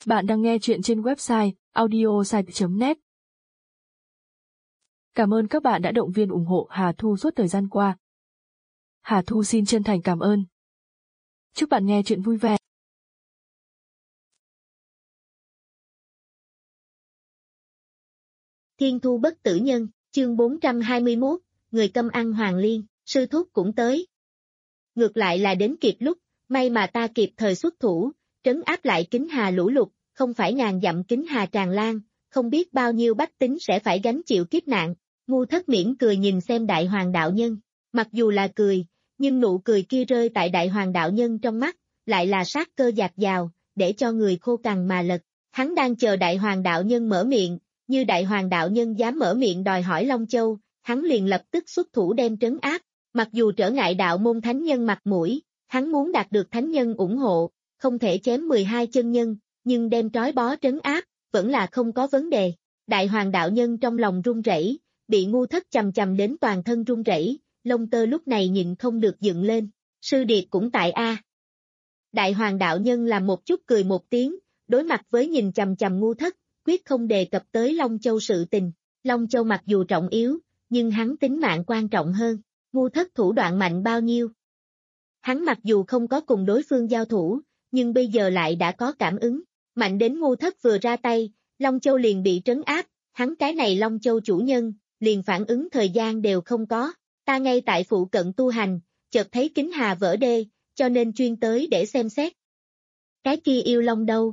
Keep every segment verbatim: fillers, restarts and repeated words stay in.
Bạn đang nghe chuyện trên website audiosite chấm net. Cảm ơn các bạn đã động viên ủng hộ Hà Thu suốt thời gian qua. Hà Thu xin chân thành cảm ơn. Chúc bạn nghe chuyện vui vẻ. Thiên thu bất tử nhân, chương bốn trăm hai mươi mốt, người câm ăn hoàng liên, sư thúc cũng tới. Ngược lại là đến kịp lúc, may mà ta kịp thời xuất thủ, trấn áp lại Kính Hà lũ lụt, không phải ngàn dặm Kính Hà tràn lan, không biết bao nhiêu bách tính sẽ phải gánh chịu kiếp nạn. Ngu Thất mỉm cười nhìn xem Đại Hoàng đạo nhân, mặc dù là cười, nhưng nụ cười kia rơi tại Đại Hoàng đạo nhân trong mắt, lại là sát cơ dạt dào, để cho người khô cằn mà lật. Hắn đang chờ Đại Hoàng đạo nhân mở miệng, như Đại Hoàng đạo nhân dám mở miệng đòi hỏi Long Châu, hắn liền lập tức xuất thủ đem trấn áp. Mặc dù trở ngại đạo môn thánh nhân mặt mũi, hắn muốn đạt được thánh nhân ủng hộ, không thể chém mười hai chân nhân, nhưng đem trói bó trấn áp, vẫn là không có vấn đề. Đại Hoàng đạo nhân trong lòng run rẩy, bị Ngu Thất chầm chầm đến toàn thân run rẩy, lông tơ lúc này nhịn không được dựng lên. Sư điệt cũng tại a. Đại Hoàng đạo nhân làm một chút cười một tiếng, đối mặt với nhìn chầm chầm Ngu Thất, quyết không đề cập tới Long Châu sự tình. Long Châu mặc dù trọng yếu, nhưng hắn tính mạng quan trọng hơn. Ngu Thất thủ đoạn mạnh bao nhiêu? Hắn mặc dù không có cùng đối phương giao thủ, nhưng bây giờ lại đã có cảm ứng. Mạnh đến Ngu Thất vừa ra tay, Long Châu liền bị trấn áp, hắn cái này Long Châu chủ nhân, liền phản ứng thời gian đều không có. Ta ngay tại phụ cận tu hành, chợt thấy Kính Hà vỡ đê, cho nên chuyên tới để xem xét. Cái kia yêu Long đâu?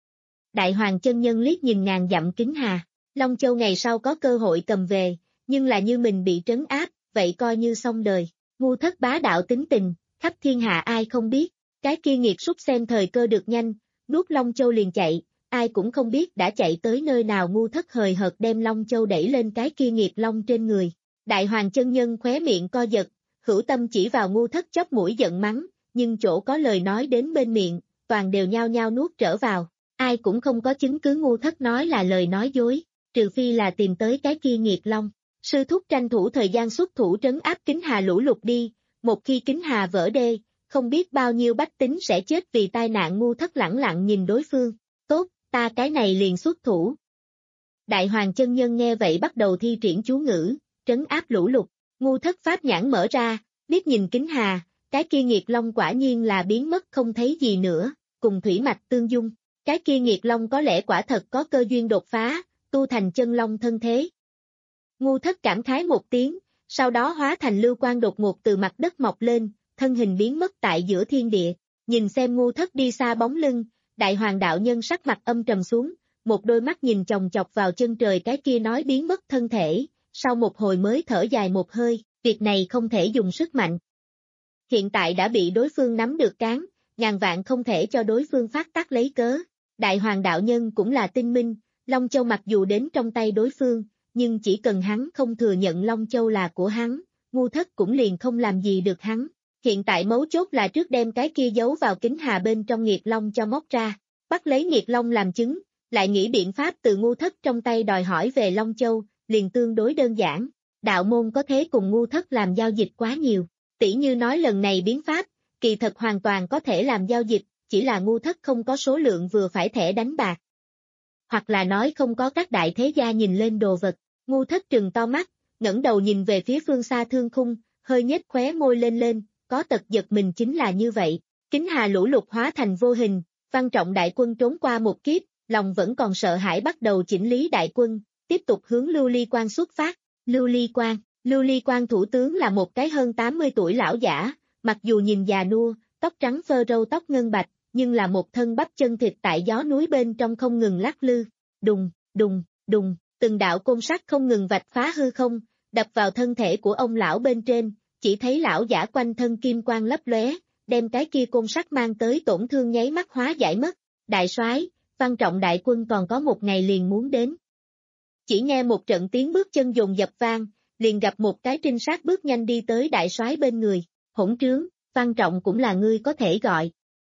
Đại Hoàng chân nhân liếc nhìn ngàn dặm Kính Hà, Long Châu ngày sau có cơ hội cầm về, nhưng là như mình bị trấn áp, vậy coi như xong đời. Ngu Thất bá đạo tính tình, khắp thiên hạ ai không biết, cái kia nghiệt súc xem thời cơ được nhanh, nuốt Long Châu liền chạy, ai cũng không biết đã chạy tới nơi nào. Ngu Thất hời hợt đem Long Châu đẩy lên cái kia nghiệt long trên người. Đại Hoàng chân nhân khóe miệng co giật, hữu tâm chỉ vào Ngu Thất chóp mũi giận mắng, nhưng chỗ có lời nói đến bên miệng, toàn đều nhao nhao nuốt trở vào. Ai cũng không có chứng cứ Ngu Thất nói là lời nói dối, trừ phi là tìm tới cái kia nghiệt long. Sư thúc tranh thủ thời gian xuất thủ trấn áp Kính Hà lũ lụt đi, một khi Kính Hà vỡ đê, không biết bao nhiêu bách tính sẽ chết vì tai nạn. Ngu Thất lẳng lặng nhìn đối phương, tốt, ta cái này liền xuất thủ. Đại Hoàng chân nhân nghe vậy bắt đầu thi triển chú ngữ, trấn áp lũ lụt. Ngu Thất pháp nhãn mở ra, liếc nhìn Kính Hà, cái kia nghiệt long quả nhiên là biến mất không thấy gì nữa, cùng thủy mạch tương dung. Cái kia nghiệt long có lẽ quả thật có cơ duyên đột phá, tu thành chân long thân thế. Ngu Thất cảm khái một tiếng, sau đó hóa thành lưu quang đột ngột từ mặt đất mọc lên, thân hình biến mất tại giữa thiên địa. Nhìn xem Ngu Thất đi xa bóng lưng, Đại Hoàng đạo nhân sắc mặt âm trầm xuống, một đôi mắt nhìn chòng chọc vào chân trời cái kia nói biến mất thân thể, sau một hồi mới thở dài một hơi, việc này không thể dùng sức mạnh. Hiện tại đã bị đối phương nắm được cán, ngàn vạn không thể cho đối phương phát tác lấy cớ. Đại Hoàng đạo nhân cũng là tinh minh, Long Châu mặc dù đến trong tay đối phương, nhưng chỉ cần hắn không thừa nhận Long Châu là của hắn, Ngu Thất cũng liền không làm gì được hắn. Hiện tại mấu chốt là trước đem cái kia giấu vào Kính Hà bên trong nghiệt long cho móc ra, bắt lấy nghiệt long làm chứng, lại nghĩ biện pháp từ Ngu Thất trong tay đòi hỏi về Long Châu, liền tương đối đơn giản. Đạo môn có thế cùng Ngu Thất làm giao dịch quá nhiều, tỉ như nói lần này biến pháp, kỳ thật hoàn toàn có thể làm giao dịch, chỉ là Ngu Thất không có số lượng vừa phải thẻ đánh bạc. Hoặc là nói không có các đại thế gia nhìn lên đồ vật. Ngu Thất trừng to mắt, ngẩng đầu nhìn về phía phương xa thương khung, hơi nhếch khóe môi lên lên, có tật giật mình chính là như vậy. Kính Hà lũ lụt hóa thành vô hình, Văn Trọng đại quân trốn qua một kiếp, lòng vẫn còn sợ hãi bắt đầu chỉnh lý đại quân, tiếp tục hướng Lưu Ly Quan xuất phát. Lưu Ly Quan, Lưu Ly Quan thủ tướng là một cái hơn tám mươi tuổi lão giả, mặc dù nhìn già nua, tóc trắng phơ râu tóc ngân bạch, nhưng là một thân bắp chân thịt tại gió núi bên trong không ngừng lắc lư, đùng, đùng, đùng, từng đạo côn sắt không ngừng vạch phá hư không, đập vào thân thể của ông lão bên trên, chỉ thấy lão giả quanh thân kim quang lấp lóe, đem cái kia côn sắt mang tới tổn thương nháy mắt hóa giải mất. Đại soái, Văn Trọng đại quân còn có một ngày liền muốn đến. Chỉ nghe một trận tiếng bước chân dồn dập vang, liền gặp một cái trinh sát bước nhanh đi tới đại soái bên người. Hỗn trướng, Văn Trọng cũng là ngươi có thể gọi.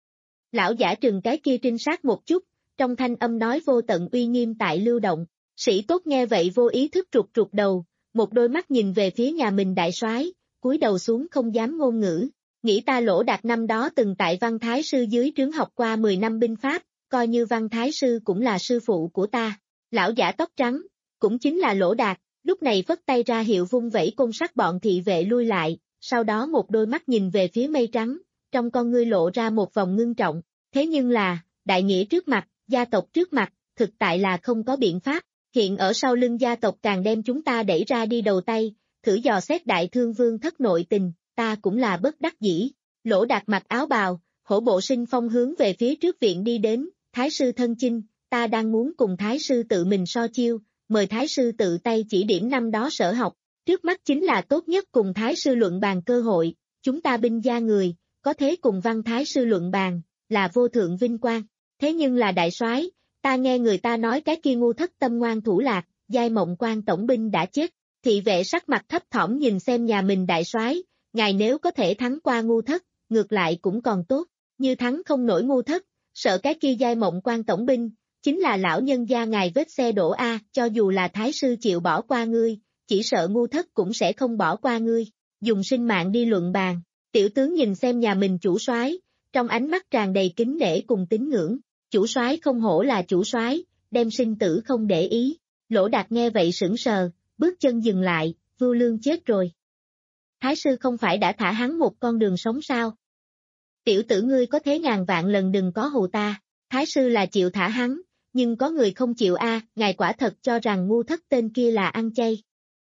Lão giả trừng cái kia trinh sát một chút, trong thanh âm nói vô tận uy nghiêm tại lưu động. Sĩ tốt nghe vậy vô ý thức trục trục đầu, một đôi mắt nhìn về phía nhà mình đại soái, cúi đầu xuống không dám ngôn ngữ. Nghĩ ta Lỗ Đạt năm đó từng tại Văn Thái sư dưới trướng học qua mười năm binh pháp, coi như Văn Thái Sư cũng là sư phụ của ta. Lão giả tóc trắng, cũng chính là Lỗ Đạt, lúc này phất tay ra hiệu vung vẩy côn sắt bọn thị vệ lui lại, sau đó một đôi mắt nhìn về phía mây trắng, trong con ngươi lộ ra một vòng ngưng trọng, thế nhưng là, đại nghĩa trước mặt, gia tộc trước mặt, thực tại là không có biện pháp, hiện ở sau lưng gia tộc càng đem chúng ta đẩy ra đi đầu tay, thử dò xét đại thương vương thất nội tình, ta cũng là bất đắc dĩ. Lỗ Đạt mặc áo bào, hổ bộ sinh phong hướng về phía trước viện đi đến, Thái sư thân chinh, ta đang muốn cùng Thái sư tự mình so chiêu, mời Thái sư tự tay chỉ điểm năm đó sở học, trước mắt chính là tốt nhất cùng Thái sư luận bàn cơ hội, chúng ta binh gia người, có thế cùng Văn Thái sư luận bàn, là vô thượng vinh quang, thế nhưng là đại soái, ta nghe người ta nói cái kia ngu thất tâm ngoan thủ lạc, giai mộng quan tổng binh đã chết, thị vệ sắc mặt thấp thỏm nhìn xem nhà mình đại soái, ngài nếu có thể thắng qua ngu thất, ngược lại cũng còn tốt, như thắng không nổi ngu thất, sợ cái kia giai mộng quan tổng binh, chính là lão nhân gia ngài vết xe đổ A, cho dù là Thái sư chịu bỏ qua ngươi, chỉ sợ ngu thất cũng sẽ không bỏ qua ngươi, dùng sinh mạng đi luận bàn, tiểu tướng nhìn xem nhà mình chủ soái, trong ánh mắt tràn đầy kính nể cùng tín ngưỡng, chủ soái không hổ là chủ soái, đem sinh tử không để ý, Lỗ Đạt nghe vậy sững sờ, bước chân dừng lại, Vưu Lương chết rồi. Thái sư không phải đã thả hắn một con đường sống sao? Tiểu tử ngươi có thế ngàn vạn lần đừng có hù ta, Thái sư là chịu thả hắn, nhưng có người không chịu a, ngài quả thật cho rằng ngu thất tên kia là ăn chay.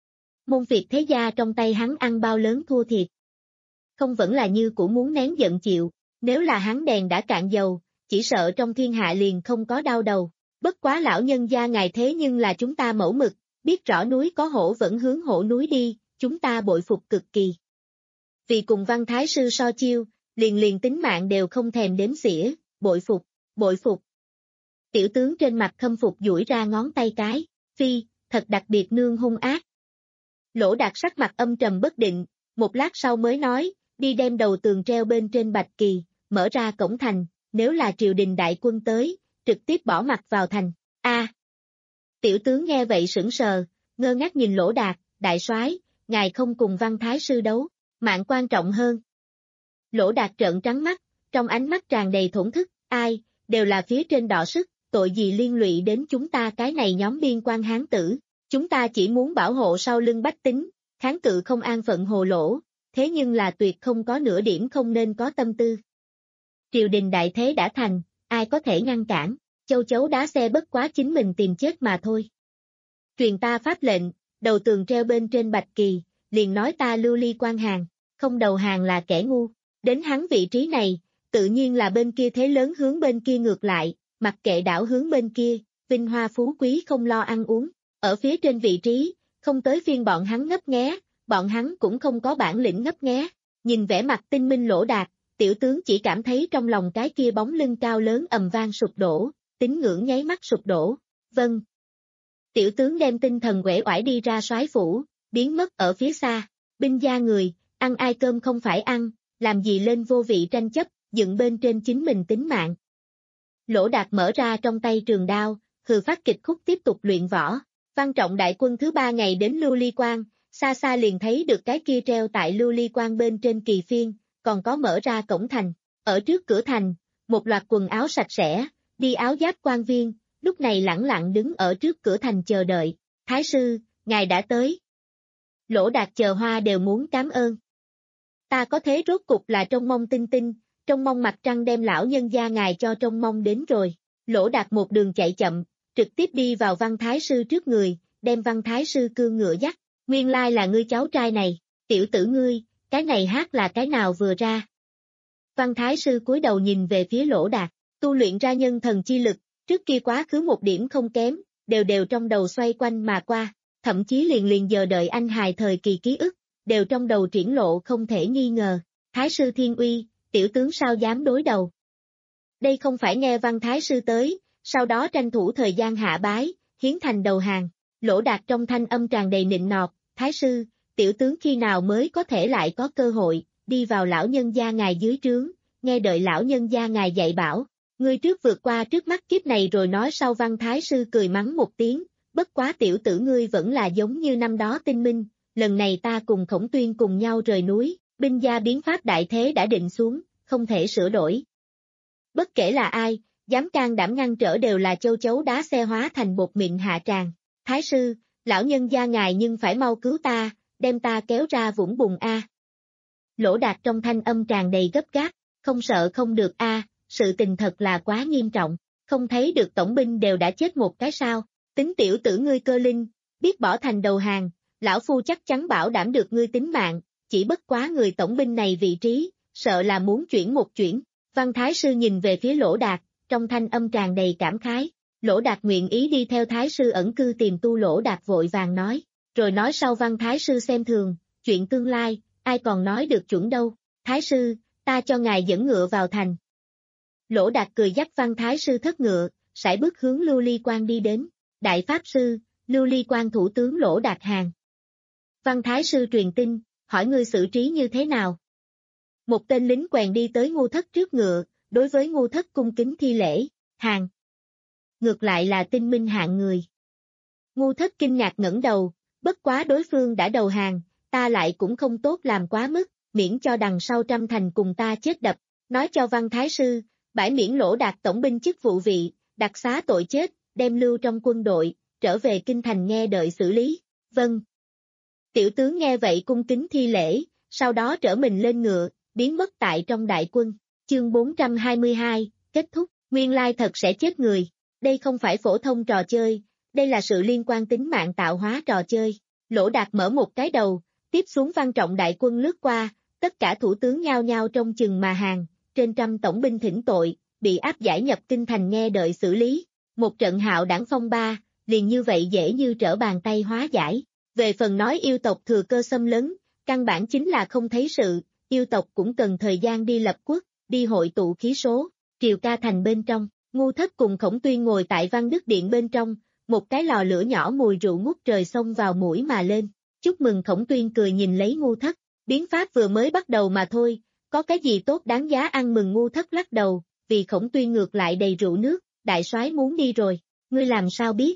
Môn việc thế gia trong tay hắn ăn bao lớn thua thiệt. Không vẫn là như cũ muốn nén giận chịu, nếu là hắn đèn đã cạn dầu, chỉ sợ trong thiên hạ liền không có đau đầu. Bất quá lão nhân gia ngài thế nhưng là chúng ta mẫu mực, biết rõ núi có hổ vẫn hướng hổ núi đi, chúng ta bội phục cực kỳ. Vì cùng Văn Thái sư so chiêu, liền liền tính mạng đều không thèm đếm xỉa, bội phục, bội phục. Tiểu tướng trên mặt khâm phục duỗi ra ngón tay cái, phi, thật đặc biệt nương hung ác. Lỗ Đạt sắc mặt âm trầm bất định, một lát sau mới nói, đi đem đầu tường treo bên trên bạch kỳ, mở ra cổng thành, nếu là triều đình đại quân tới, trực tiếp bỏ mặt vào thành. A. Tiểu tướng nghe vậy sững sờ, ngơ ngác nhìn Lỗ Đạt, đại soái, ngài không cùng Văn Thái sư đấu, mạng quan trọng hơn. Lỗ Đạt trợn trắng mắt, trong ánh mắt tràn đầy thổn thức, ai, đều là phía trên đọ sức, tội gì liên lụy đến chúng ta cái này nhóm biên quan hán tử, chúng ta chỉ muốn bảo hộ sau lưng bách tính, kháng cự không an phận hồ lỗ, thế nhưng là tuyệt không có nửa điểm không nên có tâm tư. Triều đình đại thế đã thành, ai có thể ngăn cản, châu chấu đá xe bất quá chính mình tìm chết mà thôi. Truyền ta pháp lệnh, đầu tường treo bên trên bạch kỳ, liền nói ta lưu ly quan hàng, không đầu hàng là kẻ ngu, đến hắn vị trí này, tự nhiên là bên kia thế lớn hướng bên kia ngược lại, mặc kệ đảo hướng bên kia, vinh hoa phú quý không lo ăn uống, ở phía trên vị trí, không tới phiên bọn hắn ngấp nghé, bọn hắn cũng không có bản lĩnh ngấp nghé, nhìn vẻ mặt tinh minh Lỗ Đạt, tiểu tướng chỉ cảm thấy trong lòng cái kia bóng lưng cao lớn ầm vang sụp đổ, tín ngưỡng nháy mắt sụp đổ, vâng. Tiểu tướng đem tinh thần uể oải đi ra soái phủ, biến mất ở phía xa, binh gia người, ăn ai cơm không phải ăn, làm gì lên vô vị tranh chấp, dựng bên trên chính mình tính mạng. Lỗ Đạt mở ra trong tay trường đao, hừ phát kịch khúc tiếp tục luyện võ, Văn Trọng đại quân thứ ba ngày đến Lưu Ly Quan, xa xa liền thấy được cái kia treo tại Lưu Ly Quan bên trên kỳ phiên, còn có mở ra cổng thành, ở trước cửa thành, một loạt quần áo sạch sẽ, đi áo giáp quan viên, lúc này lẳng lặng đứng ở trước cửa thành chờ đợi, Thái sư, ngài đã tới. Lỗ Đạt chờ hoa đều muốn cảm ơn. Ta có thế rốt cục là trông mong tinh tinh, trông mong mặt trăng đem lão nhân gia ngài cho trông mong đến rồi. Lỗ Đạt một đường chạy chậm, trực tiếp đi vào Văn Thái sư trước người, đem Văn Thái sư cương ngựa dắt, nguyên lai là ngươi cháu trai này, tiểu tử ngươi, cái này hát là cái nào vừa ra. Văn Thái sư cúi đầu nhìn về phía Lỗ Đạt, tu luyện ra nhân thần chi lực, trước kia quá khứ một điểm không kém, đều đều trong đầu xoay quanh mà qua, thậm chí liền liền giờ đợi anh hài thời kỳ ký ức, đều trong đầu triển lộ không thể nghi ngờ. Thái sư thiên uy, tiểu tướng sao dám đối đầu. Đây không phải nghe Văn Thái sư tới, sau đó tranh thủ thời gian hạ bái, hiến thành đầu hàng. Lỗ Đạt trong thanh âm tràn đầy nịnh nọt, Thái sư, tiểu tướng khi nào mới có thể lại có cơ hội, đi vào lão nhân gia ngài dưới trướng, nghe đợi lão nhân gia ngài dạy bảo. Ngươi trước vượt qua trước mắt kiếp này rồi nói sau. Văn Thái sư cười mắng một tiếng, bất quá tiểu tử ngươi vẫn là giống như năm đó tinh minh, lần này ta cùng Khổng Tuyên cùng nhau rời núi, binh gia biến pháp đại thế đã định xuống, không thể sửa đổi. Bất kể là ai, dám can đảm ngăn trở đều là châu chấu đá xe hóa thành bột mịn hạ tràng. Thái sư, lão nhân gia ngài nhưng phải mau cứu ta, đem ta kéo ra vũng bùn a. Lỗ Đạt trong thanh âm tràn đầy gấp gáp, không sợ không được a, sự tình thật là quá nghiêm trọng, không thấy được tổng binh đều đã chết một cái sao, tính tiểu tử ngươi cơ linh, biết bỏ thành đầu hàng, lão phu chắc chắn bảo đảm được ngươi tính mạng, chỉ bất quá người tổng binh này vị trí, sợ là muốn chuyển một chuyển. Văn Thái sư nhìn về phía Lỗ Đạt, trong thanh âm tràn đầy cảm khái. Lỗ Đạt nguyện ý đi theo Thái sư ẩn cư tìm tu. Lỗ Đạt vội vàng nói, rồi nói sau Văn Thái sư xem thường, chuyện tương lai, ai còn nói được chuẩn đâu, Thái sư, ta cho ngài dẫn ngựa vào thành. Lỗ Đạt cười dắt Văn Thái sư thất ngựa, sải bước hướng Lưu Ly Quan đi đến, đại pháp sư, Lưu Ly Quan thủ tướng Lỗ Đạt hàng. Văn Thái sư truyền tin, hỏi ngươi xử trí như thế nào? Một tên lính quèn đi tới Ngu Thất trước ngựa, đối với Ngu Thất cung kính thi lễ, hàng. Ngược lại là tinh minh hạng người. Ngu Thất kinh ngạc ngẩng đầu, bất quá đối phương đã đầu hàng, ta lại cũng không tốt làm quá mức, miễn cho đằng sau trăm thành cùng ta chết đập, nói cho Văn Thái sư, bãi miễn Lỗ Đạt tổng binh chức vụ vị, đặc xá tội chết, đem lưu trong quân đội, trở về kinh thành nghe đợi xử lý, vâng. Tiểu tướng nghe vậy cung kính thi lễ, sau đó trở mình lên ngựa, biến mất tại trong đại quân, chương bốn trăm hai mươi hai, kết thúc, nguyên lai thật sẽ chết người, đây không phải phổ thông trò chơi, đây là sự liên quan tính mạng tạo hóa trò chơi, Lỗ Đạt mở một cái đầu, tiếp xuống Văn Trọng đại quân lướt qua, tất cả thủ tướng nhao nhao trong chừng mà hàng, trên trăm tổng binh thỉnh tội, bị áp giải nhập kinh thành nghe đợi xử lý, một trận hạo đảng phong ba, liền như vậy dễ như trở bàn tay hóa giải. Về phần nói yêu tộc thừa cơ xâm lấn, căn bản chính là không thấy sự, yêu tộc cũng cần thời gian đi lập quốc, đi hội tụ khí số, triều ca thành bên trong, Ngu Thất cùng Khổng Tuyên ngồi tại Văn Đức Điện bên trong, một cái lò lửa nhỏ mùi rượu ngút trời xông vào mũi mà lên, chúc mừng. Khổng Tuyên cười nhìn lấy Ngu Thất, biến pháp vừa mới bắt đầu mà thôi, có cái gì tốt đáng giá ăn mừng. Ngu Thất lắc đầu, vì Khổng Tuyên ngược lại đầy rượu nước, đại soái muốn đi rồi, ngươi làm sao biết?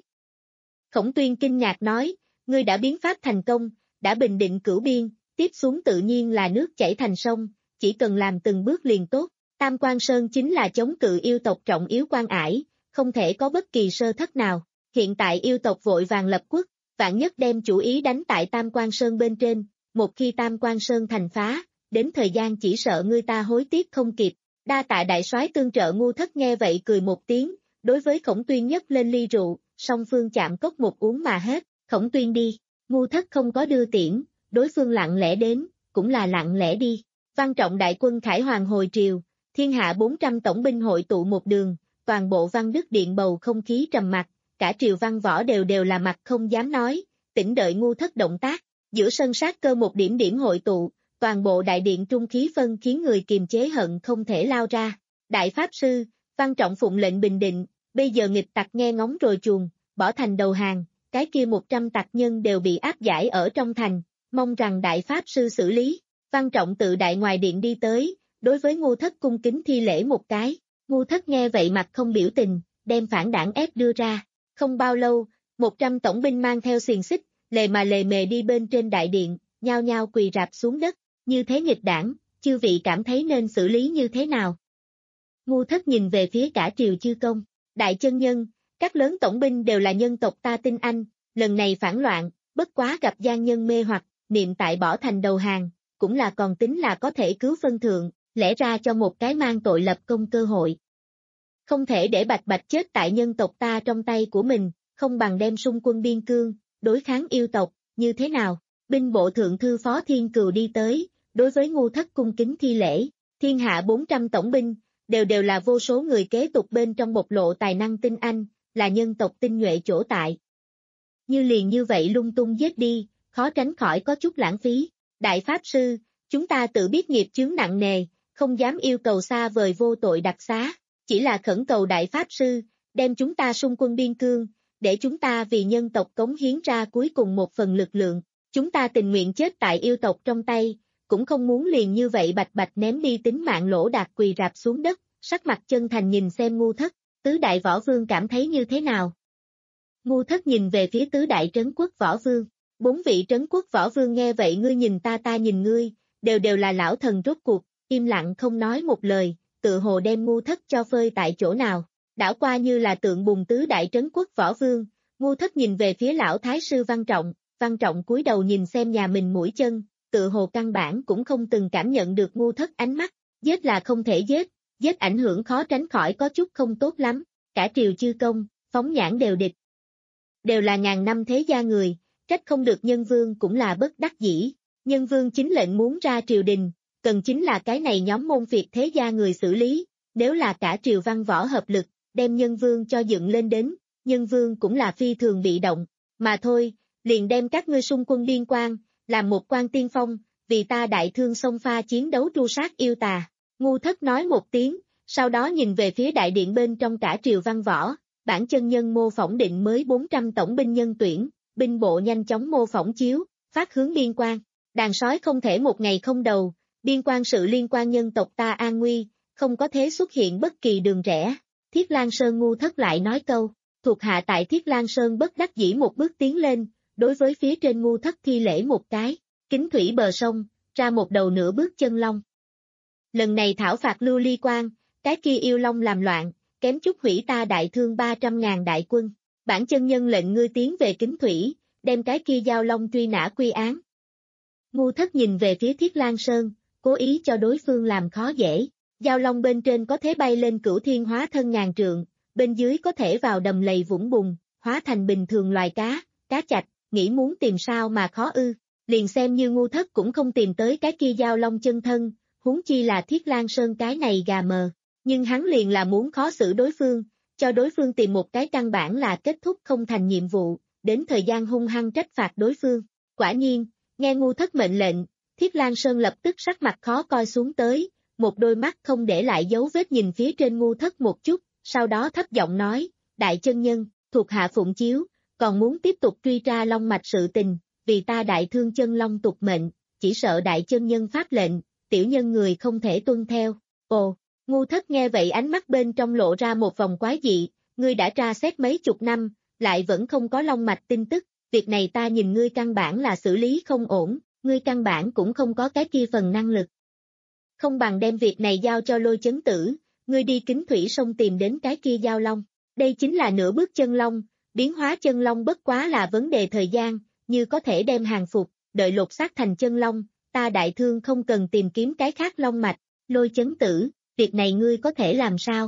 Khổng Tuyên kinh ngạc nói, ngươi đã biến pháp thành công, đã bình định cửu biên, tiếp xuống tự nhiên là nước chảy thành sông, chỉ cần làm từng bước liền tốt. Tam Quan Sơn chính là chống cự yêu tộc trọng yếu quan ải, không thể có bất kỳ sơ thất nào. Hiện tại yêu tộc vội vàng lập quốc, vạn nhất đem chủ ý đánh tại Tam Quan Sơn bên trên, một khi Tam Quan Sơn thành phá, đến thời gian chỉ sợ ngươi ta hối tiếc không kịp. Đa tạ đại soái tương trợ. Ngu Thất nghe vậy cười một tiếng, đối với Khổng Tuyên nhấc lên ly rượu, song phương chạm cốc một uống mà hết. Khổng Tuyên đi, Ngu Thất không có đưa tiễn, đối phương lặng lẽ đến, cũng là lặng lẽ đi. Văn Trọng đại quân khải hoàng hồi triều, thiên hạ bốn trăm tổng binh hội tụ một đường, toàn bộ Văn Đức Điện bầu không khí trầm mặc, cả triều văn võ đều đều là mặt không dám nói, tĩnh đợi Ngu Thất động tác. Giữa sân sát cơ một điểm điểm hội tụ, toàn bộ đại điện trung khí phân khiến người kiềm chế hận không thể lao ra. Đại pháp sư, Văn Trọng phụng lệnh bình định, bây giờ nghịch tặc nghe ngóng rồi chuồng, bỏ thành đầu hàng, cái kia một trăm tặc nhân đều bị áp giải ở trong thành, mong rằng đại pháp sư xử lý. Văn Trọng tự đại ngoài điện đi tới, đối với Ngu Thất cung kính thi lễ một cái. Ngu Thất nghe vậy mặt không biểu tình, đem phản đảng ép đưa ra. Không bao lâu, một trăm tổng binh mang theo xiềng xích, lề mà lề mề đi bên trên đại điện, nhao nhao quỳ rạp xuống đất, như thế nghịch đảng, chư vị cảm thấy nên xử lý như thế nào? Ngu Thất nhìn về phía cả triều chư công, đại chân nhân, các lớn tổng binh đều là nhân tộc ta tin anh, lần này phản loạn, bất quá gặp gian nhân mê hoặc, niệm tại bỏ thành đầu hàng, cũng là còn tính là có thể cứu phân thượng, lẽ ra cho một cái mang tội lập công cơ hội. Không thể để bạch bạch chết tại nhân tộc ta trong tay của mình, không bằng đem xung quân biên cương, đối kháng yêu tộc, như thế nào? Binh bộ thượng thư Phó Thiên Cừu đi tới, đối với Ngu Thất cung kính thi lễ, thiên hạ bốn trăm tổng binh, đều đều là vô số người kế tục bên trong bộc lộ tài năng tinh anh, là nhân tộc tinh nhuệ chỗ tại. Như liền như vậy lung tung giết đi, khó tránh khỏi có chút lãng phí. Đại pháp sư, chúng ta tự biết nghiệp chướng nặng nề, không dám yêu cầu xa vời vô tội đặc xá, chỉ là khẩn cầu đại pháp sư, đem chúng ta xung quân biên cương, để chúng ta vì nhân tộc cống hiến ra cuối cùng một phần lực lượng, chúng ta tình nguyện chết tại yêu tộc trong tay, cũng không muốn liền như vậy bạch bạch ném đi tính mạng. Lỗ Đạt quỳ rạp xuống đất, sắc mặt chân thành nhìn xem Ngu Thất, tứ đại võ vương cảm thấy như thế nào? Ngu Thất nhìn về phía tứ đại trấn quốc võ vương, bốn vị trấn quốc võ vương nghe vậy ngươi nhìn ta ta nhìn ngươi, đều đều là lão thần rốt cuộc, im lặng không nói một lời, tự hồ đem Ngu Thất cho phơi tại chỗ nào. đảo qua như là tượng bùn tứ đại trấn quốc võ vương. Ngu Thất nhìn về phía lão thái sư Văn Trọng, Văn Trọng cúi đầu nhìn xem nhà mình mũi chân, tự hồ căn bản cũng không từng cảm nhận được Ngu Thất ánh mắt, giết là không thể giết, giết ảnh hưởng khó tránh khỏi có chút không tốt lắm, cả triều chư công, phóng nhãn đều địch. Đều là ngàn năm thế gia người, trách không được Nhân Vương cũng là bất đắc dĩ, Nhân Vương chính lệnh muốn ra triều đình, cần chính là cái này nhóm môn phiệt thế gia người xử lý, nếu là cả triều văn võ hợp lực, đem Nhân Vương cho dựng lên đến, Nhân Vương cũng là phi thường bị động, mà thôi, liền đem các ngươi xung quân biên quan, làm một quan tiên phong, vì ta đại thương sông pha chiến đấu tru sát yêu tà. Ngu Thất nói một tiếng, sau đó nhìn về phía đại điện bên trong cả triều văn võ, bản chân nhân mô phỏng định mới bốn trăm tổng binh nhân tuyển, binh bộ nhanh chóng mô phỏng chiếu, phát hướng biên quan. Đàn sói không thể một ngày không đầu, biên quan sự liên quan nhân tộc ta an nguy, không có thế xuất hiện bất kỳ đường rẽ. Thiết Lang Sơn Ngu Thất lại nói câu, thuộc hạ tại Thiết Lang Sơn bất đắc dĩ một bước tiến lên, đối với phía trên Ngu Thất thi lễ một cái, kính thủy bờ sông, ra một đầu nửa bước chân long. Lần này thảo phạt lưu ly quan, cái kia yêu long làm loạn, kém chút hủy ta đại thương ba trăm ngàn đại quân, bản chân nhân lệnh ngươi tiến về kính thủy, đem cái kia giao long truy nã quy án. Ngu Thất nhìn về phía Thiết Lang Sơn, cố ý cho đối phương làm khó dễ, giao long bên trên có thể bay lên cửu thiên hóa thân ngàn trượng, bên dưới có thể vào đầm lầy vũng bùn, hóa thành bình thường loài cá, cá chạch, nghĩ muốn tìm sao mà khó ư, liền xem như Ngu Thất cũng không tìm tới cái kia giao long chân thân, huống chi là Thiết Lang Sơn cái này gà mờ, nhưng hắn liền là muốn khó xử đối phương, cho đối phương tìm một cái căn bản là kết thúc không thành nhiệm vụ, đến thời gian hung hăng trách phạt đối phương. Quả nhiên, nghe Ngu Thất mệnh lệnh, Thiết Lang Sơn lập tức sắc mặt khó coi xuống tới, một đôi mắt không để lại dấu vết nhìn phía trên Ngu Thất một chút, sau đó thấp giọng nói, đại chân nhân, thuộc hạ phụng chiếu, còn muốn tiếp tục truy tra long mạch sự tình, vì ta đại thương chân long tục mệnh, chỉ sợ đại chân nhân pháp lệnh, tiểu nhân người không thể tuân theo. Ồ, Ngu Thất nghe vậy ánh mắt bên trong lộ ra một vòng quái dị, ngươi đã tra xét mấy chục năm, lại vẫn không có long mạch tin tức, việc này ta nhìn ngươi căn bản là xử lý không ổn, ngươi căn bản cũng không có cái kia phần năng lực. Không bằng đem việc này giao cho Lôi Chấn Tử, ngươi đi kính thủy sông tìm đến cái kia giao long, đây chính là nửa bước chân long, biến hóa chân long bất quá là vấn đề thời gian, như có thể đem hàng phục, đợi lột xác thành chân long, ta đại thương không cần tìm kiếm cái khác long mạch. Lôi Chấn Tử, việc này ngươi có thể làm sao?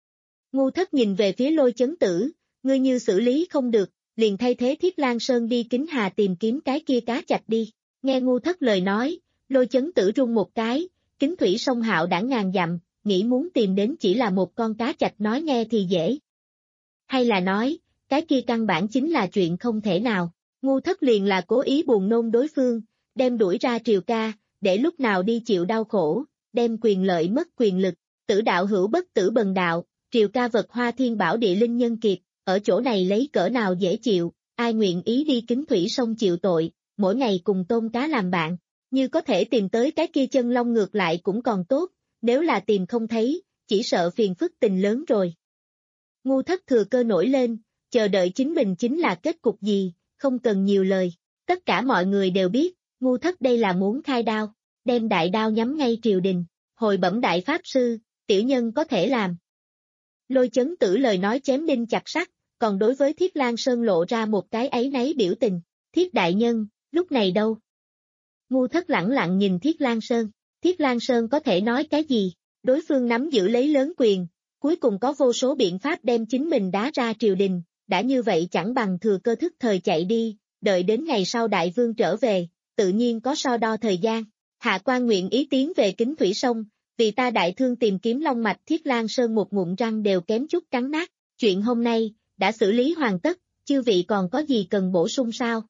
Ngu Thất nhìn về phía Lôi Chấn Tử, ngươi như xử lý không được, liền thay thế Thiết Lang Sơn đi Kính Hà tìm kiếm cái kia cá chạch đi. Nghe Ngu Thất lời nói, Lôi Chấn Tử rung một cái, kính thủy sông hạo đảng ngàn dặm, nghĩ muốn tìm đến chỉ là một con cá chạch nói nghe thì dễ. Hay là nói, cái kia căn bản chính là chuyện không thể nào, Ngu Thất liền là cố ý buồn nôn đối phương, đem đuổi ra triều ca, để lúc nào đi chịu đau khổ, đem quyền lợi mất quyền lực, tử đạo hữu bất tử bần đạo, triều ca vật hoa thiên bảo địa linh nhân kiệt, ở chỗ này lấy cỡ nào dễ chịu, ai nguyện ý đi kính thủy sông chịu tội, mỗi ngày cùng tôm cá làm bạn, như có thể tìm tới cái kia chân long ngược lại cũng còn tốt, nếu là tìm không thấy, chỉ sợ phiền phức tình lớn rồi. Ngu Thất thừa cơ nổi lên, chờ đợi chính mình chính là kết cục gì, không cần nhiều lời, tất cả mọi người đều biết, Ngu Thất đây là muốn khai đao, đem đại đao nhắm ngay triều đình, hồi bẩm đại pháp sư, tiểu nhân có thể làm. Lôi Chấn Tử lời nói chém đinh chặt sắt, còn đối với Thiết Lang Sơn lộ ra một cái áy náy biểu tình, Thiết đại nhân, lúc này đâu? Ngu Thất lẳng lặng nhìn Thiết Lang Sơn, Thiết Lang Sơn có thể nói cái gì, đối phương nắm giữ lấy lớn quyền, cuối cùng có vô số biện pháp đem chính mình đá ra triều đình, đã như vậy chẳng bằng thừa cơ thức thời chạy đi, đợi đến ngày sau đại vương trở về, tự nhiên có so đo thời gian. Hạ quan nguyện ý tiến về kính thủy sông, vì ta đại thương tìm kiếm long mạch. Thiết Lang Sơn một ngụm răng đều kém chút cắn nát, chuyện hôm nay, đã xử lý hoàn tất, chư vị còn có gì cần bổ sung sao?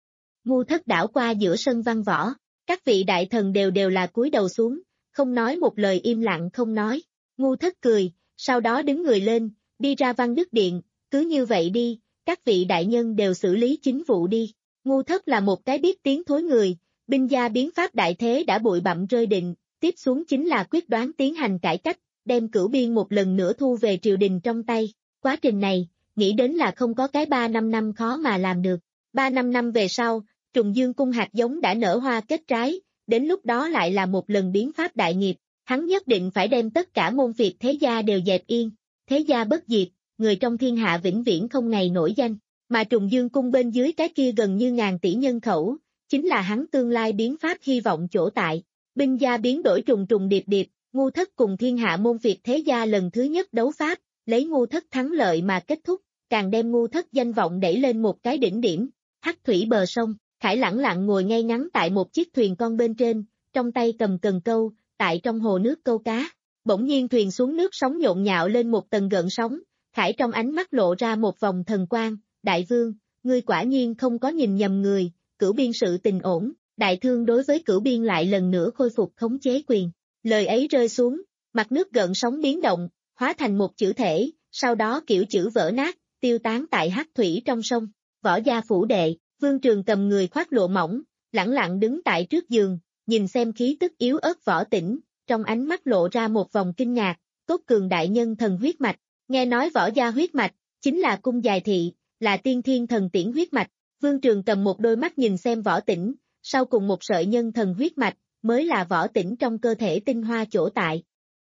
Ngu Thất đảo qua giữa sân văn võ, các vị đại thần đều đều là cúi đầu xuống, không nói một lời im lặng không nói. Ngu Thất cười, sau đó đứng người lên, đi ra Văn Đức Điện, cứ như vậy đi, các vị đại nhân đều xử lý chính vụ đi. Ngu Thất là một cái biết tiếng thối người, binh gia biến pháp đại thế đã bụi bặm rơi định, tiếp xuống chính là quyết đoán tiến hành cải cách, đem cửu biên một lần nữa thu về triều đình trong tay. Quá trình này, nghĩ đến là không có cái ba năm năm khó mà làm được. Ba năm năm về sau, Trùng Dương cung hạt giống đã nở hoa kết trái, đến lúc đó lại là một lần biến pháp đại nghiệp, hắn nhất định phải đem tất cả môn phiệt thế gia đều dẹp yên. thế gia bất diệt, người trong thiên hạ vĩnh viễn không ngày nổi danh, mà Trùng Dương cung bên dưới cái kia gần như ngàn tỷ nhân khẩu, chính là hắn tương lai biến pháp hy vọng chỗ tại. Binh gia biến đổi trùng trùng điệp điệp, Ngu Thất cùng thiên hạ môn Việt thế gia lần thứ nhất đấu pháp, lấy Ngu Thất thắng lợi mà kết thúc, càng đem Ngu Thất danh vọng đẩy lên một cái đỉnh điểm. Hắc thủy bờ sông, Khải lẳng lặng ngồi ngay ngắn tại một chiếc thuyền con bên trên, trong tay cầm cần câu, tại trong hồ nước câu cá. Bỗng nhiên thuyền xuống nước, sóng nhộn nhạo lên một tầng gợn sóng, Khải trong ánh mắt lộ ra một vòng thần quang. Đại vương, ngươi quả nhiên không có nhìn nhầm người, Cửu Biên sự tình ổn. Đại thương đối với Cửu Biên lại lần nữa khôi phục khống chế quyền. Lời ấy rơi xuống, mặt nước gợn sóng biến động, hóa thành một chữ thể, sau đó kiểu chữ vỡ nát, tiêu tán tại hắc thủy trong sông. Võ gia phủ đệ, Vương Trường cầm người khoác lụa mỏng, lẳng lặng đứng tại trước giường, nhìn xem khí tức yếu ớt Võ Tĩnh, trong ánh mắt lộ ra một vòng kinh ngạc. Tốt cường đại nhân thần huyết mạch, nghe nói Võ gia huyết mạch, chính là cung dài thị, là tiên thiên thần tiễn huyết mạch. Vương Trường cầm một đôi mắt nhìn xem Võ Tĩnh, sau cùng một sợi nhân thần huyết mạch, mới là Võ Tĩnh trong cơ thể tinh hoa chỗ tại.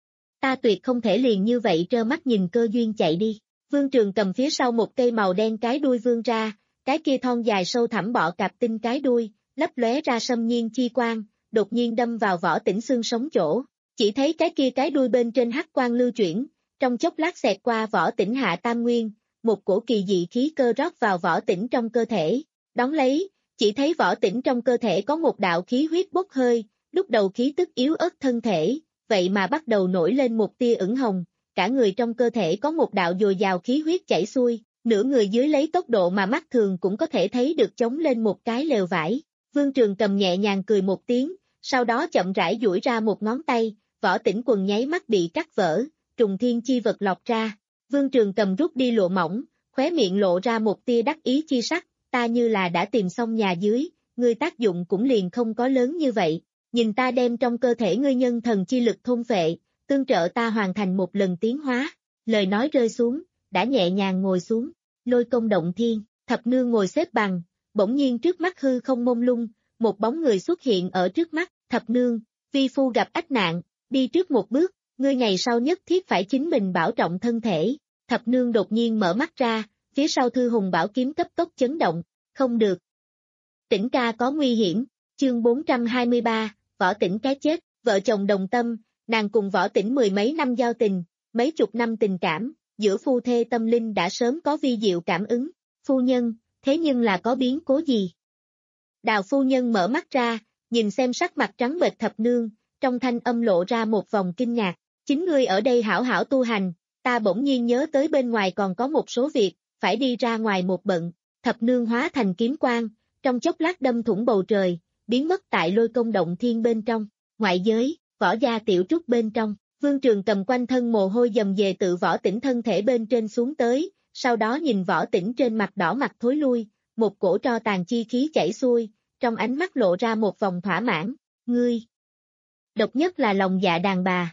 Ta tuyệt không thể liền như vậy trơ mắt nhìn cơ duyên chạy đi. Vương Trường cầm phía sau một cây màu đen cái đuôi vươn ra, cái kia thon dài sâu thẳm bọ cạp tinh cái đuôi, lấp lóe ra xâm nhiên chi quang, đột nhiên đâm vào Võ Tĩnh xương sống chỗ. Chỉ thấy cái kia cái đuôi bên trên hắc quang lưu chuyển, trong chốc lát xẹt qua Võ Tĩnh hạ tam nguyên, một cổ kỳ dị khí cơ rót vào Võ Tĩnh trong cơ thể. Đón lấy, chỉ thấy Võ Tĩnh trong cơ thể có một đạo khí huyết bốc hơi, lúc đầu khí tức yếu ớt thân thể, vậy mà bắt đầu nổi lên một tia ửng hồng, cả người trong cơ thể có một đạo dồi dào khí huyết chảy xuôi, nửa người dưới lấy tốc độ mà mắt thường cũng có thể thấy được chống lên một cái lều vải. Vương Trường cầm nhẹ nhàng cười một tiếng, sau đó chậm rãi duỗi ra một ngón tay, Võ Tĩnh quần nháy mắt bị cắt vỡ, trùng thiên chi vật lọt ra. Vương Trường cầm rút đi lụa mỏng, khóe miệng lộ ra một tia đắc ý chi sắc, ta như là đã tìm xong nhà dưới, ngươi tác dụng cũng liền không có lớn như vậy. Nhìn ta đem trong cơ thể ngươi nhân thần chi lực thôn phệ, tương trợ ta hoàn thành một lần tiến hóa. Lời nói rơi xuống, đã nhẹ nhàng ngồi xuống. Lôi công động thiên, thập nương ngồi xếp bằng, bỗng nhiên trước mắt hư không mông lung, một bóng người xuất hiện ở trước mắt. Thập nương, vi phu gặp ách nạn, đi trước một bước, ngươi ngày sau nhất thiết phải chính mình bảo trọng thân thể. Thập nương đột nhiên mở mắt ra, phía sau thư hùng bảo kiếm cấp tốc chấn động, không được. Tĩnh ca có nguy hiểm, chương bốn trăm hai mươi ba, Võ Tĩnh cái chết, vợ chồng đồng tâm, nàng cùng Võ Tĩnh mười mấy năm giao tình, mấy chục năm tình cảm, giữa phu thê tâm linh đã sớm có vi diệu cảm ứng. Phu nhân, thế nhưng là có biến cố gì? Đào phu nhân mở mắt ra, nhìn xem sắc mặt trắng bệch thập nương, trong thanh âm lộ ra một vòng kinh ngạc. Chính ngươi ở đây hảo hảo tu hành, ta bỗng nhiên nhớ tới bên ngoài còn có một số việc, phải đi ra ngoài một bận. Thập nương hóa thành kiếm quang, trong chốc lát đâm thủng bầu trời, biến mất tại lôi công động thiên bên trong. Ngoại giới, Võ gia tiểu trúc bên trong, Vương Trường cầm quanh thân mồ hôi dầm về tự Võ Tĩnh thân thể bên trên xuống tới, sau đó nhìn Võ Tĩnh trên mặt đỏ mặt thối lui, một cổ tro tàn chi khí chảy xuôi, trong ánh mắt lộ ra một vòng thỏa mãn. Ngươi, độc nhất là lòng dạ đàn bà.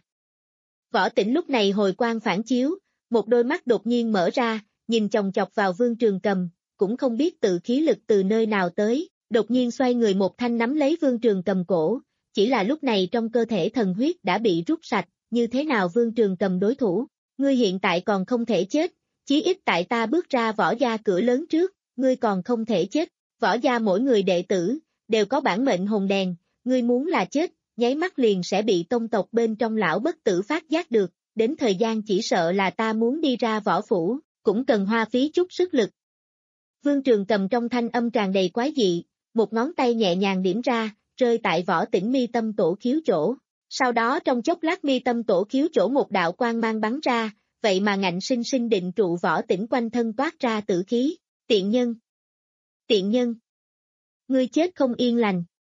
Võ Tĩnh lúc này hồi quang phản chiếu, một đôi mắt đột nhiên mở ra, nhìn chòng chọc vào Vương Trường cầm, cũng không biết tự khí lực từ nơi nào tới, đột nhiên xoay người một thanh nắm lấy Vương Trường cầm cổ, chỉ là lúc này trong cơ thể thần huyết đã bị rút sạch, như thế nào Vương Trường cầm đối thủ, ngươi hiện tại còn không thể chết, chí ít tại ta bước ra Võ gia cửa lớn trước, ngươi còn không thể chết. Võ gia mỗi người đệ tử, đều có bản mệnh hồn đèn, ngươi muốn là chết, nháy mắt liền sẽ bị tông tộc bên trong lão bất tử phát giác được, đến thời gian chỉ sợ là ta muốn đi ra võ phủ, cũng cần hoa phí chút sức lực. Vương Trường cầm trong thanh âm tràn đầy quái dị, một ngón tay nhẹ nhàng điểm ra, rơi tại Võ Tĩnh mi tâm tổ khiếu chỗ. Sau đó trong chốc lát mi tâm tổ khiếu chỗ một đạo quang mang bắn ra, vậy mà ngạnh sinh sinh định trụ Võ Tĩnh quanh thân toát ra tử khí. Tiện nhân! Tiện nhân! Ngươi chết không yên lành!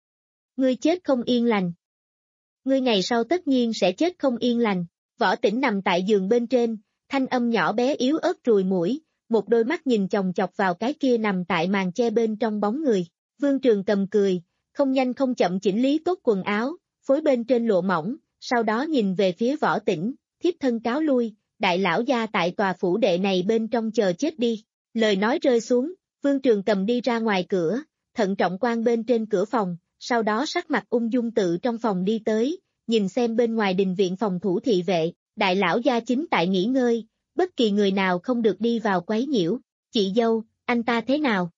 Ngươi chết không yên lành! Ngươi ngày sau tất nhiên sẽ chết không yên lành. Võ Tĩnh nằm tại giường bên trên, thanh âm nhỏ bé yếu ớt rùi mũi, một đôi mắt nhìn chòng chọc vào cái kia nằm tại màn che bên trong bóng người. Vương Trường cầm cười, không nhanh không chậm chỉnh lý tốt quần áo, phối bên trên lụa mỏng, sau đó nhìn về phía Võ Tĩnh, thiếp thân cáo lui, đại lão gia tại tòa phủ đệ này bên trong chờ chết đi. Lời nói rơi xuống, Vương Trường cầm đi ra ngoài cửa, thận trọng quan bên trên cửa phòng, sau đó sắc mặt ung dung tự trong phòng đi tới, nhìn xem bên ngoài đình viện phòng thủ thị vệ, đại lão gia chính tại nghỉ ngơi, bất kỳ người nào không được đi vào quấy nhiễu. Chị dâu, anh ta thế nào?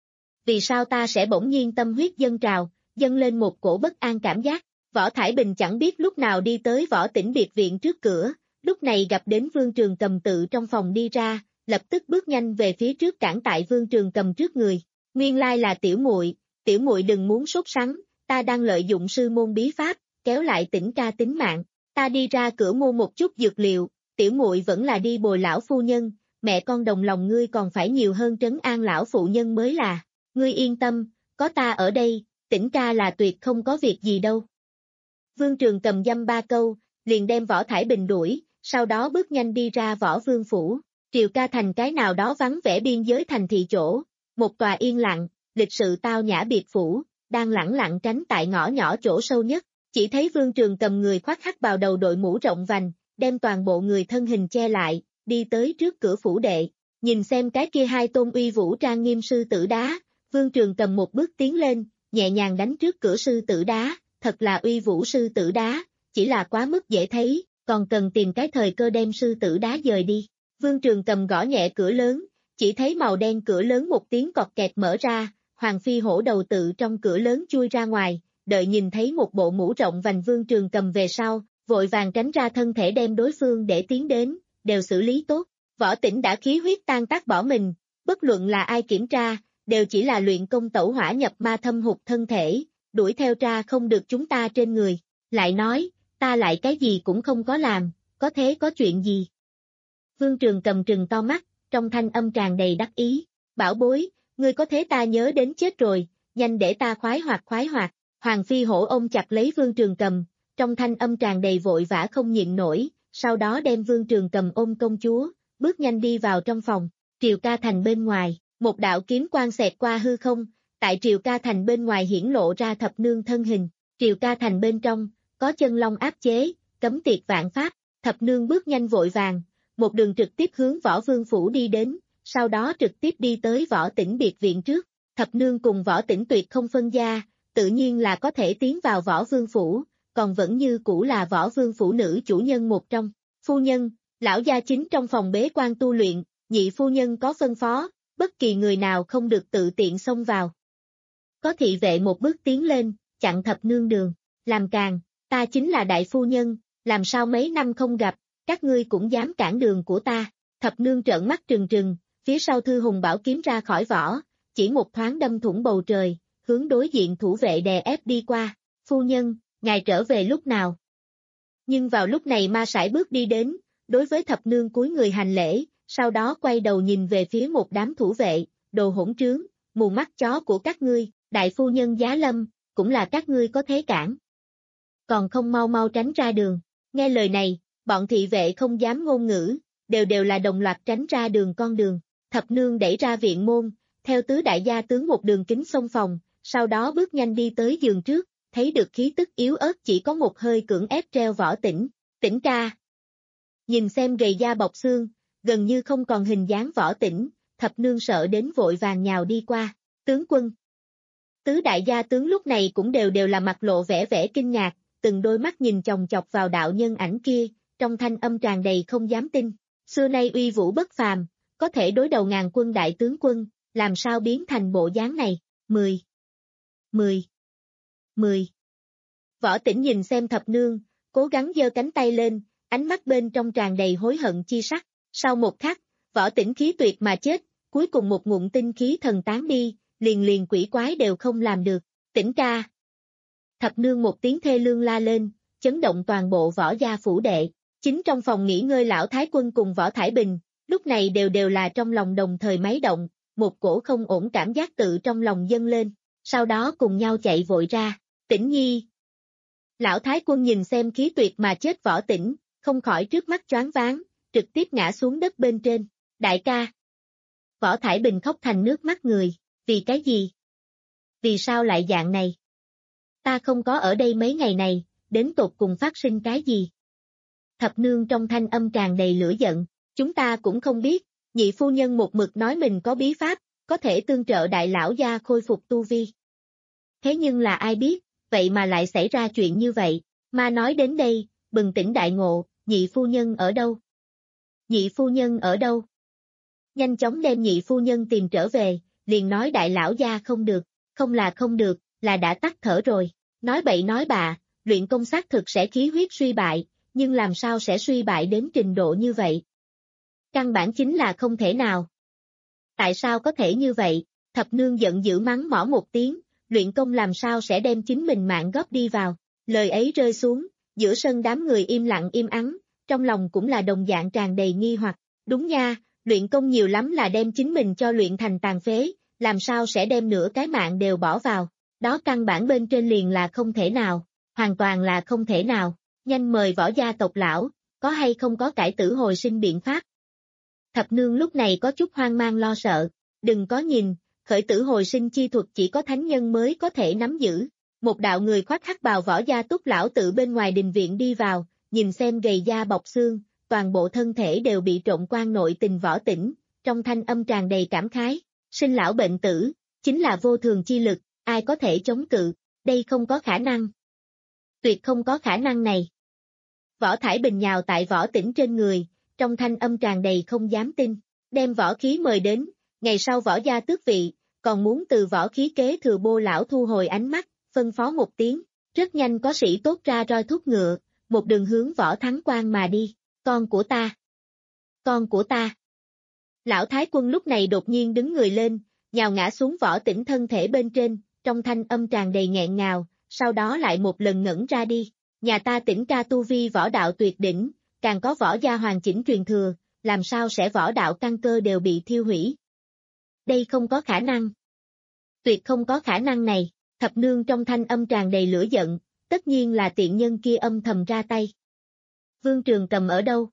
Vì sao ta sẽ bỗng nhiên tâm huyết dâng trào, dâng lên một cổ bất an cảm giác? Võ Thải Bình chẳng biết lúc nào đi tới Võ Tĩnh biệt viện trước cửa, lúc này gặp đến Vương Trường Cầm tự trong phòng đi ra, lập tức bước nhanh về phía trước cản tại Vương Trường Cầm trước người. Nguyên lai là tiểu muội, tiểu muội đừng muốn sốt sắng, ta đang lợi dụng sư môn bí pháp, kéo lại Tĩnh ca tính mạng. Ta đi ra cửa mua một chút dược liệu, tiểu muội vẫn là đi bồi lão phu nhân, mẹ con đồng lòng ngươi còn phải nhiều hơn trấn an lão phụ nhân mới là. Ngươi yên tâm, có ta ở đây, Tĩnh ca là tuyệt không có việc gì đâu. Vương Trường Cầm dăm ba câu, liền đem Võ Thải Bình đuổi, sau đó bước nhanh đi ra Võ Vương phủ. Triều Ca thành cái nào đó vắng vẻ biên giới thành thị chỗ, một tòa yên lặng, lịch sự tao nhã biệt phủ, đang lẳng lặng tránh tại ngõ nhỏ chỗ sâu nhất. Chỉ thấy Vương Trường Cầm người khoác hắc bào đầu đội mũ rộng vành, đem toàn bộ người thân hình che lại, đi tới trước cửa phủ đệ. Nhìn xem cái kia hai tôn uy vũ trang nghiêm sư tử đá, Vương Trường Cầm một bước tiến lên, nhẹ nhàng đánh trước cửa sư tử đá, thật là uy vũ sư tử đá, chỉ là quá mức dễ thấy, còn cần tìm cái thời cơ đem sư tử đá dời đi. Vương Trường Cầm gõ nhẹ cửa lớn, chỉ thấy màu đen cửa lớn một tiếng cọt kẹt mở ra, Hoàng Phi Hổ đầu tự trong cửa lớn chui ra ngoài, đợi nhìn thấy một bộ mũ rộng vành Vương Trường Cầm về sau, vội vàng tránh ra thân thể đem đối phương để tiến đến, đều xử lý tốt. Võ Tĩnh đã khí huyết tan tác bỏ mình, bất luận là ai kiểm tra, đều chỉ là luyện công tẩu hỏa nhập ma thâm hụt thân thể, đuổi theo tra không được chúng ta trên người, lại nói, ta lại cái gì cũng không có làm, có thế có chuyện gì? Vương Trường Cầm trừng to mắt, trong thanh âm tràn đầy đắc ý, bảo bối, ngươi có thế ta nhớ đến chết rồi, nhanh để ta khoái hoạt khoái hoạt. Hoàng Phi Hổ ôm chặt lấy Vương Trường Cầm, trong thanh âm tràn đầy vội vã không nhịn nổi, sau đó đem Vương Trường Cầm ôm công chúa, bước nhanh đi vào trong phòng. Triều Ca thành bên ngoài, một đạo kiếm quang xẹt qua hư không, tại Triều Ca thành bên ngoài hiển lộ ra thập nương thân hình. Triều Ca thành bên trong, có chân long áp chế, cấm tiệt vạn pháp, thập nương bước nhanh vội vàng, một đường trực tiếp hướng Võ Vương phủ đi đến, sau đó trực tiếp đi tới Võ Tĩnh biệt viện trước. Thập nương cùng Võ Tĩnh tuyệt không phân gia, tự nhiên là có thể tiến vào Võ Vương phủ, còn vẫn như cũ là Võ Vương phủ nữ chủ nhân một trong. Phu nhân, lão gia chính trong phòng bế quan tu luyện, nhị phu nhân có phân phó, bất kỳ người nào không được tự tiện xông vào. Có thị vệ một bước tiến lên, chặn thập nương đường, làm càn, ta chính là đại phu nhân, làm sao mấy năm không gặp, các ngươi cũng dám cản đường của ta. Thập nương trợn mắt trừng trừng, phía sau Thư Hùng bảo kiếm ra khỏi vỏ, chỉ một thoáng đâm thủng bầu trời, hướng đối diện thủ vệ đè ép đi qua. Phu nhân, ngài trở về lúc nào? Nhưng vào lúc này Ma Sải bước đi đến, đối với thập nương cúi người hành lễ, sau đó quay đầu nhìn về phía một đám thủ vệ, đồ hỗn trướng, mù mắt chó của các ngươi, đại phu nhân giá lâm, cũng là các ngươi có thế cản. Còn không mau mau tránh ra đường. Nghe lời này, bọn thị vệ không dám ngôn ngữ, đều đều là đồng loạt tránh ra đường con đường. Thập nương đẩy ra viện môn, theo tứ đại gia tướng một đường kính xông phòng, sau đó bước nhanh đi tới giường trước, thấy được khí tức yếu ớt chỉ có một hơi cưỡng ép treo Võ Tĩnh. Tĩnh ca. Nhìn xem gầy da bọc xương, gần như không còn hình dáng Võ Tĩnh, thập nương sợ đến vội vàng nhào đi qua. Tướng quân. Tứ đại gia tướng lúc này cũng đều đều là mặt lộ vẻ vẻ kinh ngạc, từng đôi mắt nhìn chòng chọc vào đạo nhân ảnh kia, trong thanh âm tràn đầy không dám tin. Xưa nay uy vũ bất phàm, có thể đối đầu ngàn quân đại tướng quân, làm sao biến thành bộ dáng này? Mười. Mười. Mười. Võ Tĩnh nhìn xem thập nương, cố gắng giơ cánh tay lên, ánh mắt bên trong tràn đầy hối hận chi sắc. Sau một khắc, Võ Tĩnh khí tuyệt mà chết, cuối cùng một ngụm tinh khí thần tán đi, liền liền quỷ quái đều không làm được. Tĩnh ca. Thập nương một tiếng thê lương la lên, chấn động toàn bộ Võ gia phủ đệ. Chính trong phòng nghỉ ngơi lão thái quân cùng Võ Thải Bình, lúc này đều đều là trong lòng đồng thời máy động, một cổ không ổn cảm giác tự trong lòng dâng lên, sau đó cùng nhau chạy vội ra. Tĩnh nhi. Lão thái quân nhìn xem khí tuyệt mà chết Võ Tĩnh, không khỏi trước mắt choáng váng, trực tiếp ngã xuống đất bên trên. Đại ca. Võ Thải Bình khóc thành nước mắt người, vì cái gì? Vì sao lại dạng này? Ta không có ở đây mấy ngày này, đến tột cùng phát sinh cái gì? Thập nương trong thanh âm tràn đầy lửa giận, chúng ta cũng không biết, nhị phu nhân một mực nói mình có bí pháp, có thể tương trợ đại lão gia khôi phục tu vi. Thế nhưng là ai biết, vậy mà lại xảy ra chuyện như vậy, mà nói đến đây, bừng tỉnh đại ngộ, nhị phu nhân ở đâu? Nhị phu nhân ở đâu? Nhanh chóng đem nhị phu nhân tìm trở về, liền nói đại lão gia không được, không là không được, là đã tắt thở rồi. Nói bậy nói bạ, luyện công xác thực sẽ khí huyết suy bại, nhưng làm sao sẽ suy bại đến trình độ như vậy? Căn bản chính là không thể nào. Tại sao có thể như vậy? Thập nương giận dữ mắng mỏ một tiếng, luyện công làm sao sẽ đem chính mình mạng góp đi vào. Lời ấy rơi xuống, giữa sân đám người im lặng im ắng, trong lòng cũng là đồng dạng tràn đầy nghi hoặc. Đúng nha, luyện công nhiều lắm là đem chính mình cho luyện thành tàn phế, làm sao sẽ đem nửa cái mạng đều bỏ vào. Đó căn bản bên trên liền là không thể nào, hoàn toàn là không thể nào. Nhanh mời võ gia tộc lão, có hay không có cải tử hồi sinh biện pháp. Thập nương lúc này có chút hoang mang lo sợ, đừng có nhìn, khởi tử hồi sinh chi thuật chỉ có thánh nhân mới có thể nắm giữ. Một đạo người khoác hắc bào võ gia túc lão tự bên ngoài đình viện đi vào, nhìn xem gầy da bọc xương, toàn bộ thân thể đều bị trộn quan nội tình võ tĩnh, trong thanh âm tràn đầy cảm khái, sinh lão bệnh tử, chính là vô thường chi lực, ai có thể chống cự, đây không có khả năng. Tuyệt không có khả năng này. Võ Thải Bình nhào tại võ tĩnh trên người, trong thanh âm tràn đầy không dám tin, đem võ khí mời đến, ngày sau võ gia tước vị, còn muốn từ võ khí kế thừa bô lão thu hồi ánh mắt, phân phó một tiếng, rất nhanh có sĩ tốt ra roi thúc ngựa, một đường hướng võ thắng quan mà đi, con của ta, con của ta. Lão Thái Quân lúc này đột nhiên đứng người lên, nhào ngã xuống võ tĩnh thân thể bên trên, trong thanh âm tràn đầy nghẹn ngào, sau đó lại một lần ngẩn ra đi, nhà ta Tĩnh ca tu vi võ đạo tuyệt đỉnh, càng có võ gia hoàn chỉnh truyền thừa, làm sao sẽ võ đạo căn cơ đều bị thiêu hủy. Đây không có khả năng. Tuyệt không có khả năng này, thập nương trong thanh âm tràn đầy lửa giận, tất nhiên là tiện nhân kia âm thầm ra tay. Vương Trường Cầm ở đâu?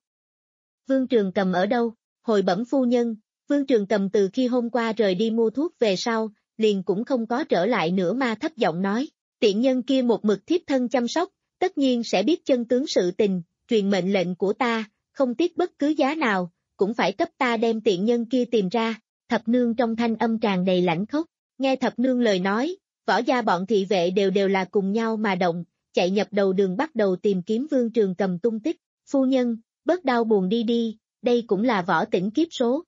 Vương Trường Cầm ở đâu? Hồi bẩm phu nhân, Vương Trường Cầm từ khi hôm qua rời đi mua thuốc về sau, liền cũng không có trở lại nữa mà thấp giọng nói, tiện nhân kia một mực thiếp thân chăm sóc, tất nhiên sẽ biết chân tướng sự tình, truyền mệnh lệnh của ta, không tiếc bất cứ giá nào, cũng phải cấp ta đem tiện nhân kia tìm ra, thập nương trong thanh âm tràn đầy lãnh khốc, nghe thập nương lời nói, võ gia bọn thị vệ đều đều là cùng nhau mà động, chạy nhập đầu đường bắt đầu tìm kiếm Vương Trường Cầm tung tích, phu nhân, bớt đau buồn đi đi, đây cũng là võ tĩnh kiếp số.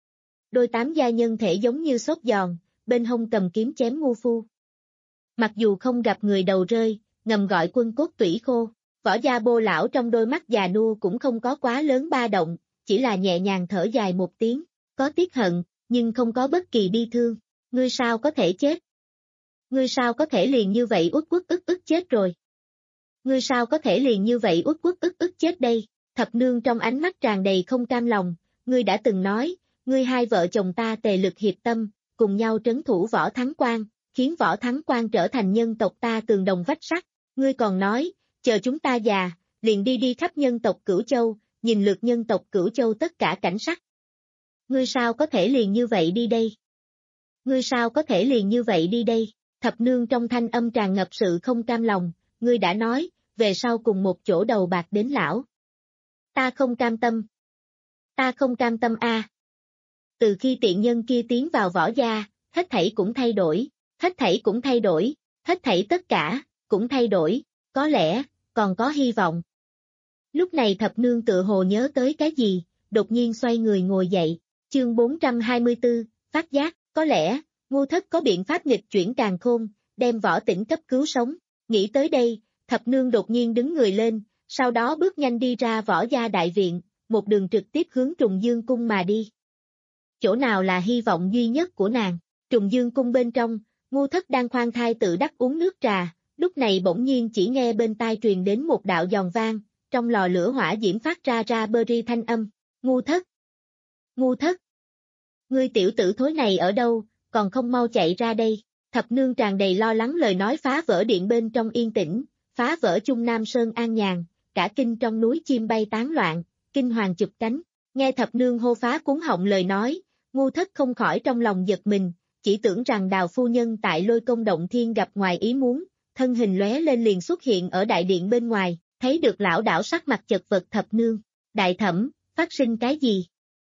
Đôi tám gia nhân thể giống như sốt giòn, bên hông cầm kiếm chém ngu phu. Mặc dù không gặp người đầu rơi, ngầm gọi quân cốt tủy khô, võ gia bô lão trong đôi mắt già nua cũng không có quá lớn ba động, chỉ là nhẹ nhàng thở dài một tiếng, có tiếc hận, nhưng không có bất kỳ bi thương, ngươi sao có thể chết? Ngươi sao có thể liền như vậy uất uất ức ức chết rồi? Ngươi sao có thể liền như vậy uất uất ức ức chết đây? Thập nương trong ánh mắt tràn đầy không cam lòng, ngươi đã từng nói, ngươi hai vợ chồng ta tề lực hiệp tâm, cùng nhau trấn thủ võ thắng quan, khiến võ thắng quan trở thành nhân tộc ta tường đồng vách sắt, ngươi còn nói, chờ chúng ta già, liền đi đi khắp nhân tộc Cửu Châu, nhìn lượt nhân tộc Cửu Châu tất cả cảnh sắc. Ngươi sao có thể liền như vậy đi đây? Ngươi sao có thể liền như vậy đi đây? Thập nương trong thanh âm tràn ngập sự không cam lòng, ngươi đã nói, về sau cùng một chỗ đầu bạc đến lão. Ta không cam tâm. Ta không cam tâm a. À. Từ khi tiện nhân kia tiến vào võ gia, hết thảy cũng thay đổi, hết thảy cũng thay đổi, hết thảy tất cả, cũng thay đổi, có lẽ, còn có hy vọng. Lúc này thập nương tự hồ nhớ tới cái gì, đột nhiên xoay người ngồi dậy, chương bốn trăm hai mươi tư, phát giác, có lẽ, ngu thất có biện pháp nghịch chuyển càn khôn, đem võ tĩnh cấp cứu sống, nghĩ tới đây, thập nương đột nhiên đứng người lên, sau đó bước nhanh đi ra võ gia đại viện, một đường trực tiếp hướng Trùng Dương Cung mà đi. Chỗ nào là hy vọng duy nhất của nàng, Trùng Dương Cung bên trong, ngu thất đang khoan thai tự đắc uống nước trà, lúc này bỗng nhiên chỉ nghe bên tai truyền đến một đạo giòn vang, trong lò lửa hỏa diễm phát ra ra bơ ri thanh âm, ngu thất, ngu thất, ngươi tiểu tử thối này ở đâu, còn không mau chạy ra đây, thập nương tràn đầy lo lắng lời nói phá vỡ điện bên trong yên tĩnh, phá vỡ chung Nam Sơn an nhàn, cả kinh trong núi chim bay tán loạn, kinh hoàng chụp cánh, nghe thập nương hô phá cuốn họng lời nói, ngu thất không khỏi trong lòng giật mình, chỉ tưởng rằng Đào phu nhân tại Lôi Công Động Thiên gặp ngoài ý muốn, thân hình lóe lên liền xuất hiện ở đại điện bên ngoài, thấy được lão đảo sắc mặt chật vật thập nương, đại thẩm, phát sinh cái gì?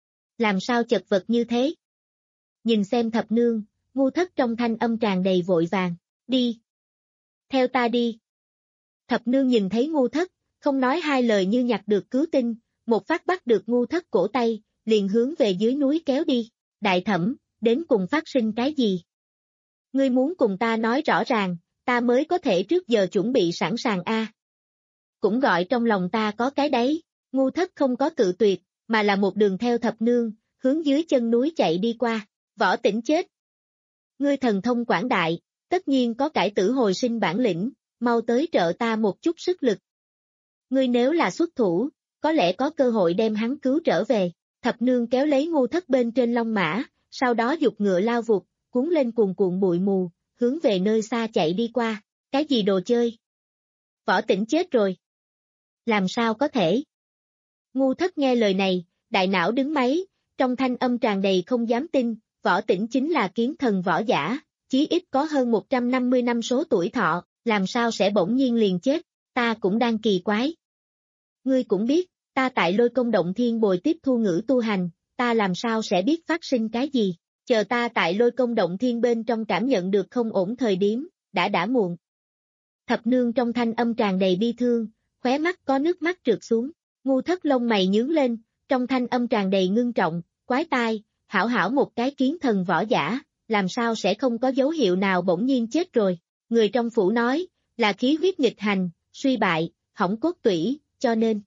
Làm sao chật vật như thế? Nhìn xem thập nương, ngu thất trong thanh âm tràn đầy vội vàng, đi. Theo ta đi. Thập nương nhìn thấy ngu thất, không nói hai lời như nhặt được cứu tinh, một phát bắt được Ngu Thất cổ tay, liền hướng về dưới núi kéo đi. Đại thẩm, đến cùng phát sinh cái gì? Ngươi muốn cùng ta nói rõ ràng, ta mới có thể trước giờ chuẩn bị sẵn sàng a. Cũng gọi trong lòng ta có cái đấy. Ngu Thất không có cự tuyệt, mà là một đường theo thập nương, hướng dưới chân núi chạy đi qua. Võ Tĩnh chết. Ngươi thần thông quảng đại, tất nhiên có cải tử hồi sinh bản lĩnh, mau tới trợ ta một chút sức lực. Ngươi nếu là xuất thủ, có lẽ có cơ hội đem hắn cứu trở về. Thập nương kéo lấy Ngu Thất bên trên long mã, sau đó giục ngựa lao vụt, cuốn lên cuồn cuộn bụi mù, hướng về nơi xa chạy đi qua. Cái gì đồ chơi? Võ Tĩnh chết rồi. Làm sao có thể? Ngu Thất nghe lời này, đại não đứng máy, trong thanh âm tràn đầy không dám tin, Võ Tĩnh chính là kiến thần võ giả, chí ít có hơn một trăm năm mươi năm số tuổi thọ, làm sao sẽ bỗng nhiên liền chết, ta cũng đang kỳ quái. Ngươi cũng biết, ta tại Lôi Công Động Thiên bồi tiếp thu ngữ tu hành, ta làm sao sẽ biết phát sinh cái gì, chờ ta tại Lôi Công Động Thiên bên trong cảm nhận được không ổn thời điểm, đã đã muộn. Thập nương trong thanh âm tràn đầy bi thương, khóe mắt có nước mắt trượt xuống, Ngu Thất lông mày nhướng lên, trong thanh âm tràn đầy ngưng trọng, quái tai, hảo hảo một cái kiến thần võ giả, làm sao sẽ không có dấu hiệu nào bỗng nhiên chết rồi. Người trong phủ nói, là khí huyết nghịch hành, suy bại, hỏng cốt tủy, cho nên.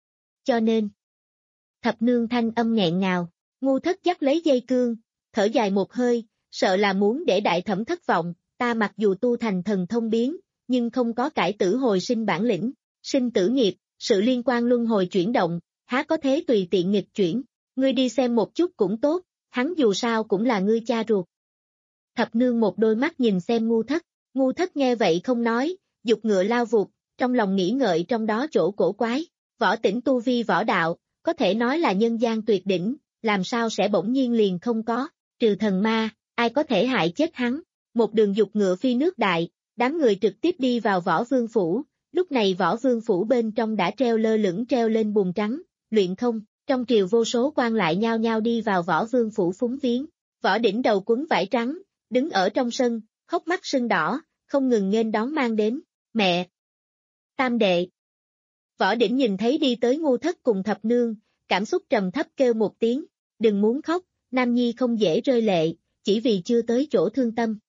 Cho nên. Thập nương thanh âm nghẹn ngào, Ngu Thất dắt lấy dây cương, thở dài một hơi, sợ là muốn để đại thẩm thất vọng, ta mặc dù tu thành thần thông biến, nhưng không có cải tử hồi sinh bản lĩnh, sinh tử nghiệp, sự liên quan luân hồi chuyển động, há có thế tùy tiện nghịch chuyển, ngươi đi xem một chút cũng tốt, hắn dù sao cũng là ngươi cha ruột. Thập nương một đôi mắt nhìn xem Ngu Thất, Ngu Thất nghe vậy không nói, giục ngựa lao vụt, trong lòng nghĩ ngợi trong đó chỗ cổ quái, Võ Tĩnh tu vi võ đạo, có thể nói là nhân gian tuyệt đỉnh, làm sao sẽ bỗng nhiên liền không có, trừ thần ma, ai có thể hại chết hắn, một đường giục ngựa phi nước đại, đám người trực tiếp đi vào Võ Vương Phủ, lúc này Võ Vương Phủ bên trong đã treo lơ lửng treo lên bùn trắng, luyện không, trong triều vô số quan lại nhao nhao đi vào Võ Vương Phủ phúng viếng, Võ Đỉnh đầu quấn vải trắng, đứng ở trong sân, hốc mắt sưng đỏ, không ngừng nghênh đón mang đến, mẹ, tam đệ. Võ Đỉnh nhìn thấy đi tới Ngu Thất cùng thập nương, cảm xúc trầm thấp kêu một tiếng, đừng muốn khóc, nam nhi không dễ rơi lệ, chỉ vì chưa tới chỗ thương tâm.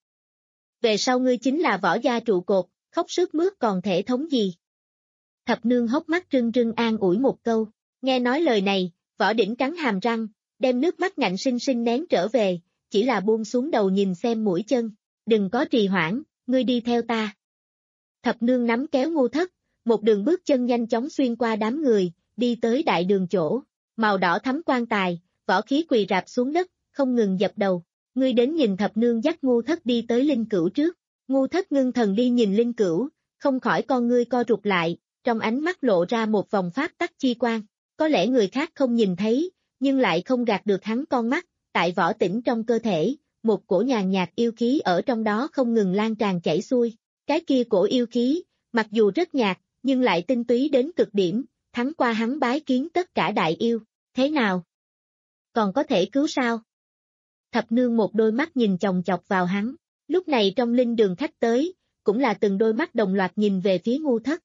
Về sau ngươi chính là võ gia trụ cột, khóc sướt mướt còn thể thống gì. Thập nương hốc mắt rưng rưng an ủi một câu, nghe nói lời này, Võ Đỉnh cắn hàm răng, đem nước mắt ngạnh sinh sinh nén trở về, chỉ là buông xuống đầu nhìn xem mũi chân, đừng có trì hoãn, ngươi đi theo ta. Thập nương nắm kéo Ngu Thất, một đường bước chân nhanh chóng xuyên qua đám người, đi tới đại đường chỗ, màu đỏ thắm quan tài, võ khí quỳ rạp xuống đất, không ngừng dập đầu, ngươi đến nhìn thập nương dắt Ngu Thất đi tới Linh Cửu trước, Ngu Thất ngưng thần đi nhìn Linh Cửu, không khỏi con ngươi co rụt lại, trong ánh mắt lộ ra một vòng pháp tắc chi quan, có lẽ người khác không nhìn thấy, nhưng lại không gạt được hắn con mắt, tại Võ Tĩnh trong cơ thể, một cổ nhàn nhạt yêu khí ở trong đó không ngừng lan tràn chảy xuôi, cái kia cổ yêu khí, mặc dù rất nhạt, nhưng lại tinh túy đến cực điểm, thắng qua hắn bái kiến tất cả đại yêu, thế nào? Còn có thể cứu sao? Thập nương một đôi mắt nhìn chòng chọc vào hắn, lúc này trong linh đường khách tới, cũng là từng đôi mắt đồng loạt nhìn về phía Ngu Thất.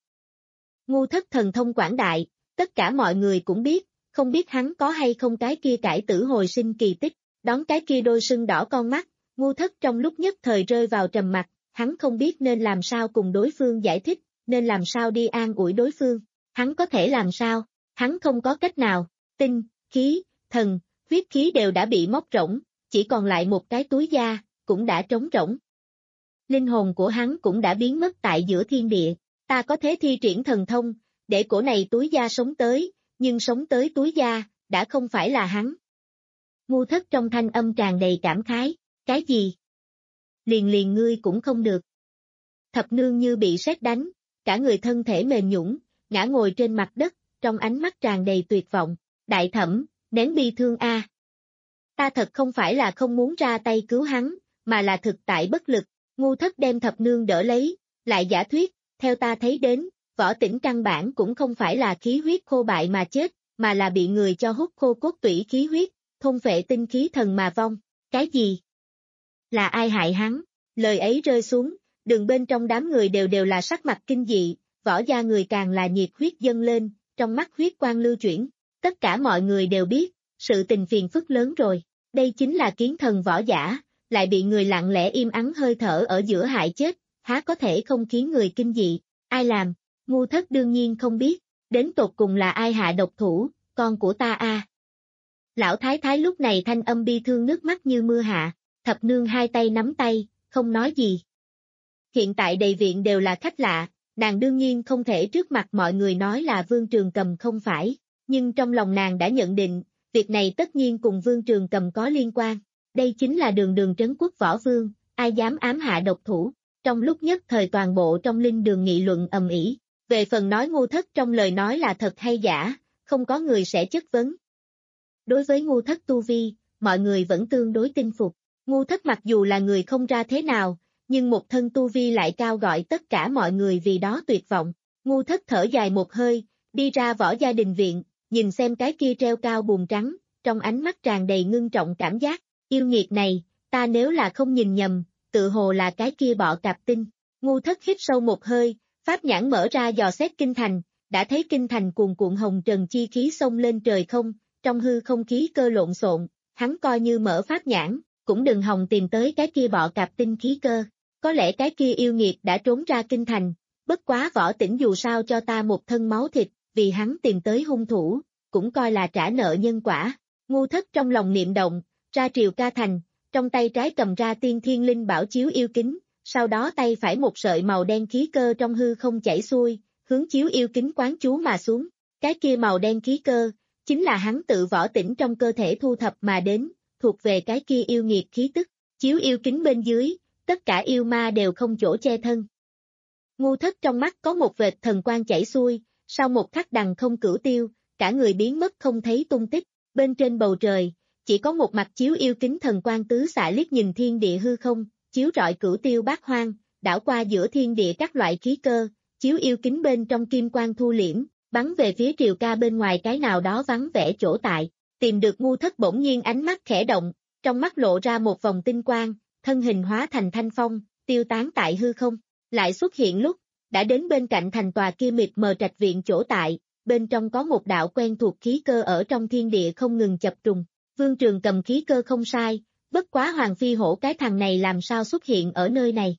Ngu Thất thần thông quảng đại, tất cả mọi người cũng biết, không biết hắn có hay không cái kia cải tử hồi sinh kỳ tích, đón cái kia đôi sưng đỏ con mắt, Ngu Thất trong lúc nhất thời rơi vào trầm mặc, hắn không biết nên làm sao cùng đối phương giải thích, nên làm sao đi an ủi đối phương, hắn có thể làm sao, hắn không có cách nào, tinh, khí, thần, huyết khí đều đã bị móc rỗng, chỉ còn lại một cái túi da, cũng đã trống rỗng. Linh hồn của hắn cũng đã biến mất tại giữa thiên địa, ta có thể thi triển thần thông, để cổ này túi da sống tới, nhưng sống tới túi da, đã không phải là hắn. Ngu Thất trong thanh âm tràn đầy cảm khái, cái gì? Liền liền ngươi cũng không được. Thập nương như bị sét đánh, cả người thân thể mềm nhũn, ngã ngồi trên mặt đất, trong ánh mắt tràn đầy tuyệt vọng, đại thẩm, nén bi thương a. Ta thật không phải là không muốn ra tay cứu hắn, mà là thực tại bất lực, Ngu Thất đem thập nương đỡ lấy, lại giả thuyết, theo ta thấy đến, Võ Tĩnh căn bản cũng không phải là khí huyết khô bại mà chết, mà là bị người cho hút khô cốt tủy khí huyết, thôn phệ tinh khí thần mà vong, cái gì? Là ai hại hắn? Lời ấy rơi xuống, đường bên trong đám người đều đều là sắc mặt kinh dị, võ gia người càng là nhiệt huyết dâng lên, trong mắt huyết quang lưu chuyển, tất cả mọi người đều biết, sự tình phiền phức lớn rồi, đây chính là kiến thần võ giả, lại bị người lặng lẽ im ắng hơi thở ở giữa hại chết, há có thể không khiến người kinh dị, ai làm, ngu thất đương nhiên không biết, đến tột cùng là ai hạ độc thủ, con của ta a. À. Lão thái thái lúc này thanh âm bi thương nước mắt như mưa hạ, thập nương hai tay nắm tay, không nói gì. Hiện tại đầy viện đều là khách lạ, nàng đương nhiên không thể trước mặt mọi người nói là Vương Trường Cầm không phải, nhưng trong lòng nàng đã nhận định, việc này tất nhiên cùng Vương Trường Cầm có liên quan. Đây chính là đường đường trấn quốc võ vương, ai dám ám hạ độc thủ. Trong lúc nhất thời toàn bộ trong linh đường nghị luận ầm ĩ. Về phần nói ngu thất trong lời nói là thật hay giả, không có người sẽ chất vấn. Đối với ngu thất tu vi, mọi người vẫn tương đối tin phục. Ngu thất mặc dù là người không ra thế nào, nhưng một thân tu vi lại cao gọi tất cả mọi người vì đó tuyệt vọng. Ngu thất thở dài một hơi, đi ra võ gia đình viện, nhìn xem cái kia treo cao buồm trắng, trong ánh mắt tràn đầy ngưng trọng cảm giác. Yêu nghiệt này, ta nếu là không nhìn nhầm, tự hồ là cái kia bọ cạp tinh. Ngu thất hít sâu một hơi, pháp nhãn mở ra dò xét kinh thành, đã thấy kinh thành cuồn cuộn hồng trần chi khí xông lên trời không, trong hư không khí cơ lộn xộn, hắn coi như mở pháp nhãn, cũng đừng hòng tìm tới cái kia bọ cạp tinh khí cơ. Có lẽ cái kia yêu nghiệt đã trốn ra kinh thành, bất quá Võ Tĩnh dù sao cho ta một thân máu thịt, vì hắn tìm tới hung thủ, cũng coi là trả nợ nhân quả. Ngu thất trong lòng niệm động, ra Triều Ca Thành, trong tay trái cầm ra tiên thiên linh bảo chiếu yêu kính, sau đó tay phải một sợi màu đen khí cơ trong hư không chảy xuôi, hướng chiếu yêu kính quán chú mà xuống. Cái kia màu đen khí cơ, chính là hắn tự Võ Tĩnh trong cơ thể thu thập mà đến, thuộc về cái kia yêu nghiệt khí tức. Chiếu yêu kính bên dưới, tất cả yêu ma đều không chỗ che thân. Ngu thất trong mắt có một vệt thần quang chảy xuôi, sau một khắc đằng không cửu tiêu, cả người biến mất không thấy tung tích, bên trên bầu trời, chỉ có một mặt chiếu yêu kính thần quang tứ xạ liếc nhìn thiên địa hư không, chiếu rọi cửu tiêu bát hoang, đảo qua giữa thiên địa các loại khí cơ, chiếu yêu kính bên trong kim quang thu liễm, bắn về phía Triều Ca bên ngoài cái nào đó vắng vẻ chỗ tại, tìm được ngu thất bỗng nhiên ánh mắt khẽ động, trong mắt lộ ra một vòng tinh quang, thân hình hóa thành thanh phong, tiêu tán tại hư không, lại xuất hiện lúc, đã đến bên cạnh thành tòa kia mịt mờ trạch viện chỗ tại, bên trong có một đạo quen thuộc khí cơ ở trong thiên địa không ngừng chập trùng. Vương Trường Cầm khí cơ không sai, bất quá Hoàng Phi Hổ cái thằng này làm sao xuất hiện ở nơi này.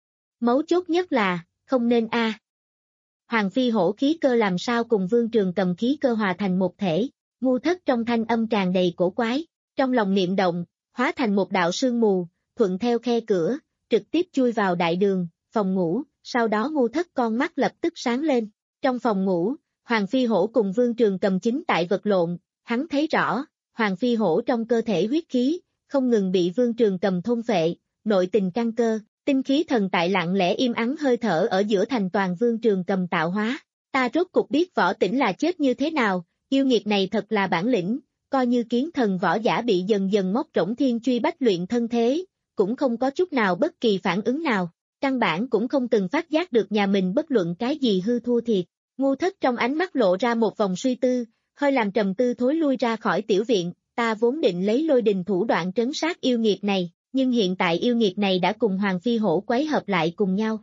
Mấu chốt nhất là, không nên a. À. Hoàng Phi Hổ khí cơ làm sao cùng Vương Trường Cầm khí cơ hòa thành một thể, ngu thất trong thanh âm tràn đầy cổ quái, trong lòng niệm động, hóa thành một đạo sương mù, thuận theo khe cửa, trực tiếp chui vào đại đường, phòng ngủ, sau đó ngu thất con mắt lập tức sáng lên. Trong phòng ngủ, Hoàng Phi Hổ cùng Vương Trường Cầm chính tại vật lộn, hắn thấy rõ, Hoàng Phi Hổ trong cơ thể huyết khí, không ngừng bị Vương Trường Cầm thôn phệ, nội tình căn cơ, tinh khí thần tại lặng lẽ im ắng hơi thở ở giữa thành toàn Vương Trường Cầm tạo hóa. Ta rốt cục biết Võ Tĩnh là chết như thế nào, yêu nghiệt này thật là bản lĩnh, coi như kiến thần võ giả bị dần dần móc rỗng thiên truy bách luyện thân thế, cũng không có chút nào bất kỳ phản ứng nào, căn bản cũng không từng phát giác được nhà mình bất luận cái gì hư thua thiệt. Ngu thất trong ánh mắt lộ ra một vòng suy tư, hơi làm trầm tư thối lui ra khỏi tiểu viện, ta vốn định lấy lôi đình thủ đoạn trấn sát yêu nghiệt này, nhưng hiện tại yêu nghiệt này đã cùng Hoàng Phi Hổ quấy hợp lại cùng nhau.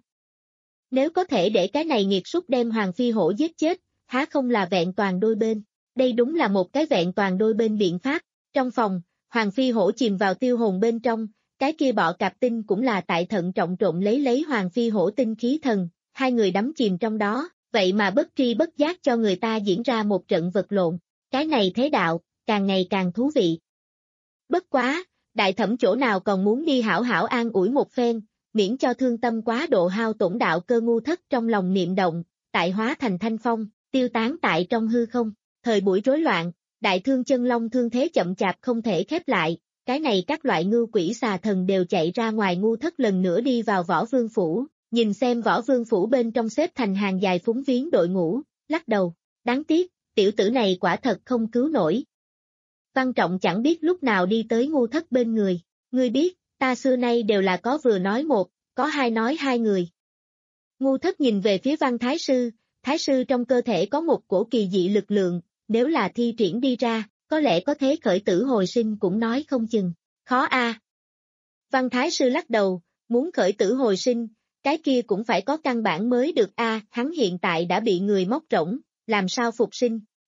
Nếu có thể để cái này nghiệt súc đem Hoàng Phi Hổ giết chết, há không là vẹn toàn đôi bên, đây đúng là một cái vẹn toàn đôi bên biện pháp. Trong phòng, Hoàng Phi Hổ chìm vào tiêu hồn bên trong, cái kia bọ cạp tinh cũng là tại thận trọng trộn lấy lấy Hoàng Phi Hổ tinh khí thần, hai người đắm chìm trong đó. Vậy mà bất tri bất giác cho người ta diễn ra một trận vật lộn, cái này thế đạo, càng ngày càng thú vị. Bất quá, đại thẩm chỗ nào còn muốn đi hảo hảo an ủi một phen, miễn cho thương tâm quá độ hao tổn đạo cơ ngu thất trong lòng niệm động, tại hóa thành thanh phong, tiêu tán tại trong hư không, thời buổi rối loạn, đại thương chân long thương thế chậm chạp không thể khép lại, cái này các loại ngưu quỷ xà thần đều chạy ra ngoài ngu thất lần nữa đi vào Võ Vương Phủ. Nhìn xem Võ Vương Phủ bên trong xếp thành hàng dài phúng viếng đội ngũ, lắc đầu, đáng tiếc, tiểu tử này quả thật không cứu nổi. Văn Trọng chẳng biết lúc nào đi tới ngu thất bên người, ngươi biết, ta xưa nay đều là có vừa nói một, có hai nói hai người. Ngu thất nhìn về phía Văn Thái Sư, Thái Sư trong cơ thể có một cổ kỳ dị lực lượng, nếu là thi triển đi ra, có lẽ có thế khởi tử hồi sinh cũng nói không chừng, khó a. À. Văn Thái Sư lắc đầu, muốn khởi tử hồi sinh, cái kia cũng phải có căn bản mới được a, à, hắn hiện tại đã bị người móc rỗng, làm sao phục sinh,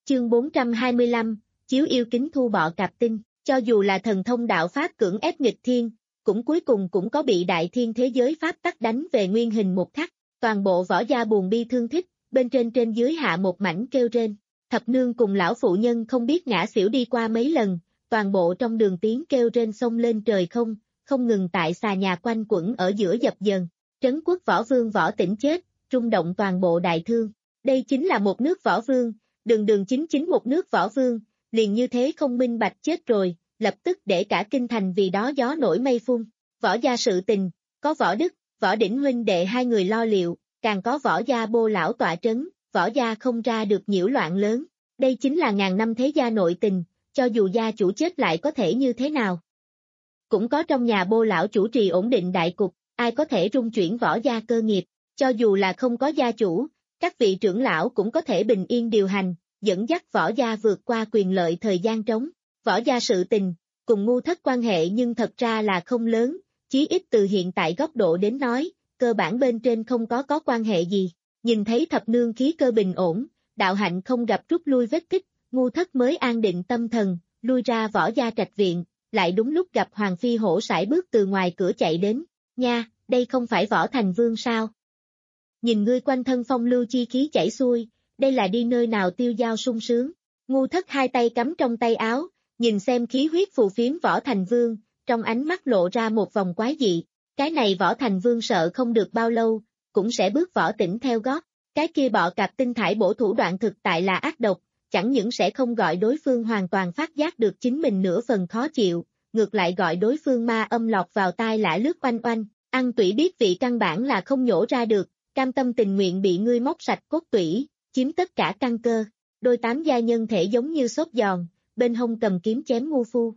Chương bốn trăm hai mươi lăm, chiếu yêu kính thu bọ cạp tinh, cho dù là thần thông đạo pháp cưỡng ép nghịch thiên, cũng cuối cùng cũng có bị đại thiên thế giới pháp tắc đánh về nguyên hình một khắc, toàn bộ võ gia buồn bi thương thích, bên trên trên dưới hạ một mảnh kêu rên. Thập nương cùng lão phụ nhân không biết ngã xỉu đi qua mấy lần, toàn bộ trong đường tiếng kêu rên sông lên trời không, không ngừng tại xà nhà quanh quẩn ở giữa dập dần. Trấn quốc võ vương Võ Tĩnh chết, rung động toàn bộ đại thương. Đây chính là một nước võ vương, đường đường chính chính một nước võ vương, liền như thế không minh bạch chết rồi, lập tức để cả kinh thành vì đó gió nổi mây phun. Võ gia sự tình, có Võ Đức, Võ Đỉnh huynh đệ hai người lo liệu, càng có Võ gia Bô lão tọa trấn, Võ gia không ra được nhiễu loạn lớn. Đây chính là ngàn năm thế gia nội tình, cho dù gia chủ chết lại có thể như thế nào. Cũng có trong nhà Bô lão chủ trì ổn định đại cục, ai có thể rung chuyển Võ gia cơ nghiệp, cho dù là không có gia chủ, các vị trưởng lão cũng có thể bình yên điều hành, dẫn dắt Võ gia vượt qua quyền lợi thời gian trống. Võ gia sự tình, cùng Ngu Thất quan hệ nhưng thật ra là không lớn, chí ít từ hiện tại góc độ đến nói, cơ bản bên trên không có có quan hệ gì. Nhìn thấy thập nương khí cơ bình ổn, đạo hạnh không gặp rút lui vết tích, Ngu Thất mới an định tâm thần, lui ra Võ gia trạch viện, lại đúng lúc gặp Hoàng Phi hổ sải bước từ ngoài cửa chạy đến. Nha, đây không phải Võ Thành Vương sao? Nhìn ngươi quanh thân phong lưu chi khí chảy xuôi, đây là đi nơi nào tiêu dao sung sướng. Ngu Thất hai tay cắm trong tay áo, nhìn xem khí huyết phù phiếm Võ Thành Vương, trong ánh mắt lộ ra một vòng quái dị. Cái này Võ Thành Vương sợ không được bao lâu, cũng sẽ bước Võ Tĩnh theo gót. Cái kia bọ cạp tinh thải bổ thủ đoạn thực tại là ác độc, chẳng những sẽ không gọi đối phương hoàn toàn phát giác được chính mình nửa phần khó chịu, ngược lại gọi đối phương ma âm lọt vào tai lã lướt oanh oanh, ăn tủy biết vị căn bản là không nhổ ra được, cam tâm tình nguyện bị ngươi móc sạch cốt tủy, chiếm tất cả căn cơ. Đôi tám gia nhân thể giống như xốp giòn, bên hông cầm kiếm chém ngu phu.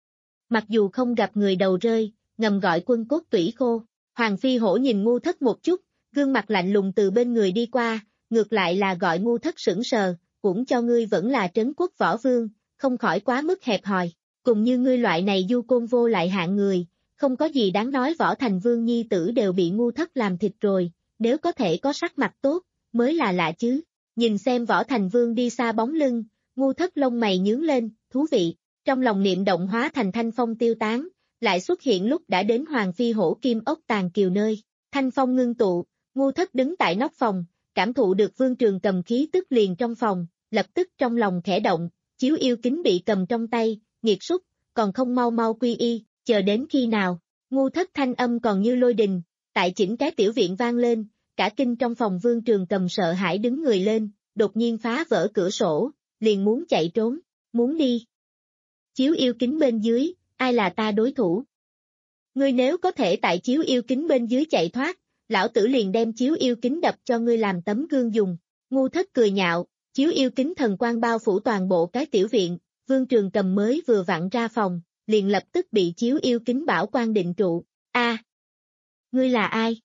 Mặc dù không gặp người đầu rơi, ngầm gọi quân cốt tủy khô. Hoàng Phi hổ nhìn Ngu Thất một chút, gương mặt lạnh lùng từ bên người đi qua, ngược lại là gọi Ngu Thất sững sờ, cũng cho ngươi vẫn là trấn quốc võ vương, không khỏi quá mức hẹp hòi. Cùng như ngươi loại này du côn vô lại hạng người, không có gì đáng nói. Võ Thành Vương nhi tử đều bị Ngu Thất làm thịt rồi, nếu có thể có sắc mặt tốt, mới là lạ chứ. Nhìn xem Võ Thành Vương đi xa bóng lưng, Ngu Thất lông mày nhướng lên, thú vị, trong lòng niệm động hóa thành thanh phong tiêu tán, lại xuất hiện lúc đã đến Hoàng Phi hổ kim ốc tàng kiều nơi. Thanh phong ngưng tụ, Ngu Thất đứng tại nóc phòng, cảm thụ được Vương Trường cầm khí tức liền trong phòng, lập tức trong lòng khẽ động, chiếu yêu kính bị cầm trong tay, nghiệt súc, còn không mau mau quy y, chờ đến khi nào. Ngu Thất thanh âm còn như lôi đình, tại chỉnh cái tiểu viện vang lên, cả kinh trong phòng Vương Trường cầm sợ hãi đứng người lên, đột nhiên phá vỡ cửa sổ, liền muốn chạy trốn, muốn đi. Chiếu yêu kính bên dưới, ai là ta đối thủ? Ngươi nếu có thể tại chiếu yêu kính bên dưới chạy thoát, lão tử liền đem chiếu yêu kính đập cho ngươi làm tấm gương dùng. Ngu Thất cười nhạo, chiếu yêu kính thần quang bao phủ toàn bộ cái tiểu viện, Vương Trường cầm mới vừa vặn ra phòng, liền lập tức bị chiếu yêu kính bảo quan định trụ. A, à, ngươi là ai?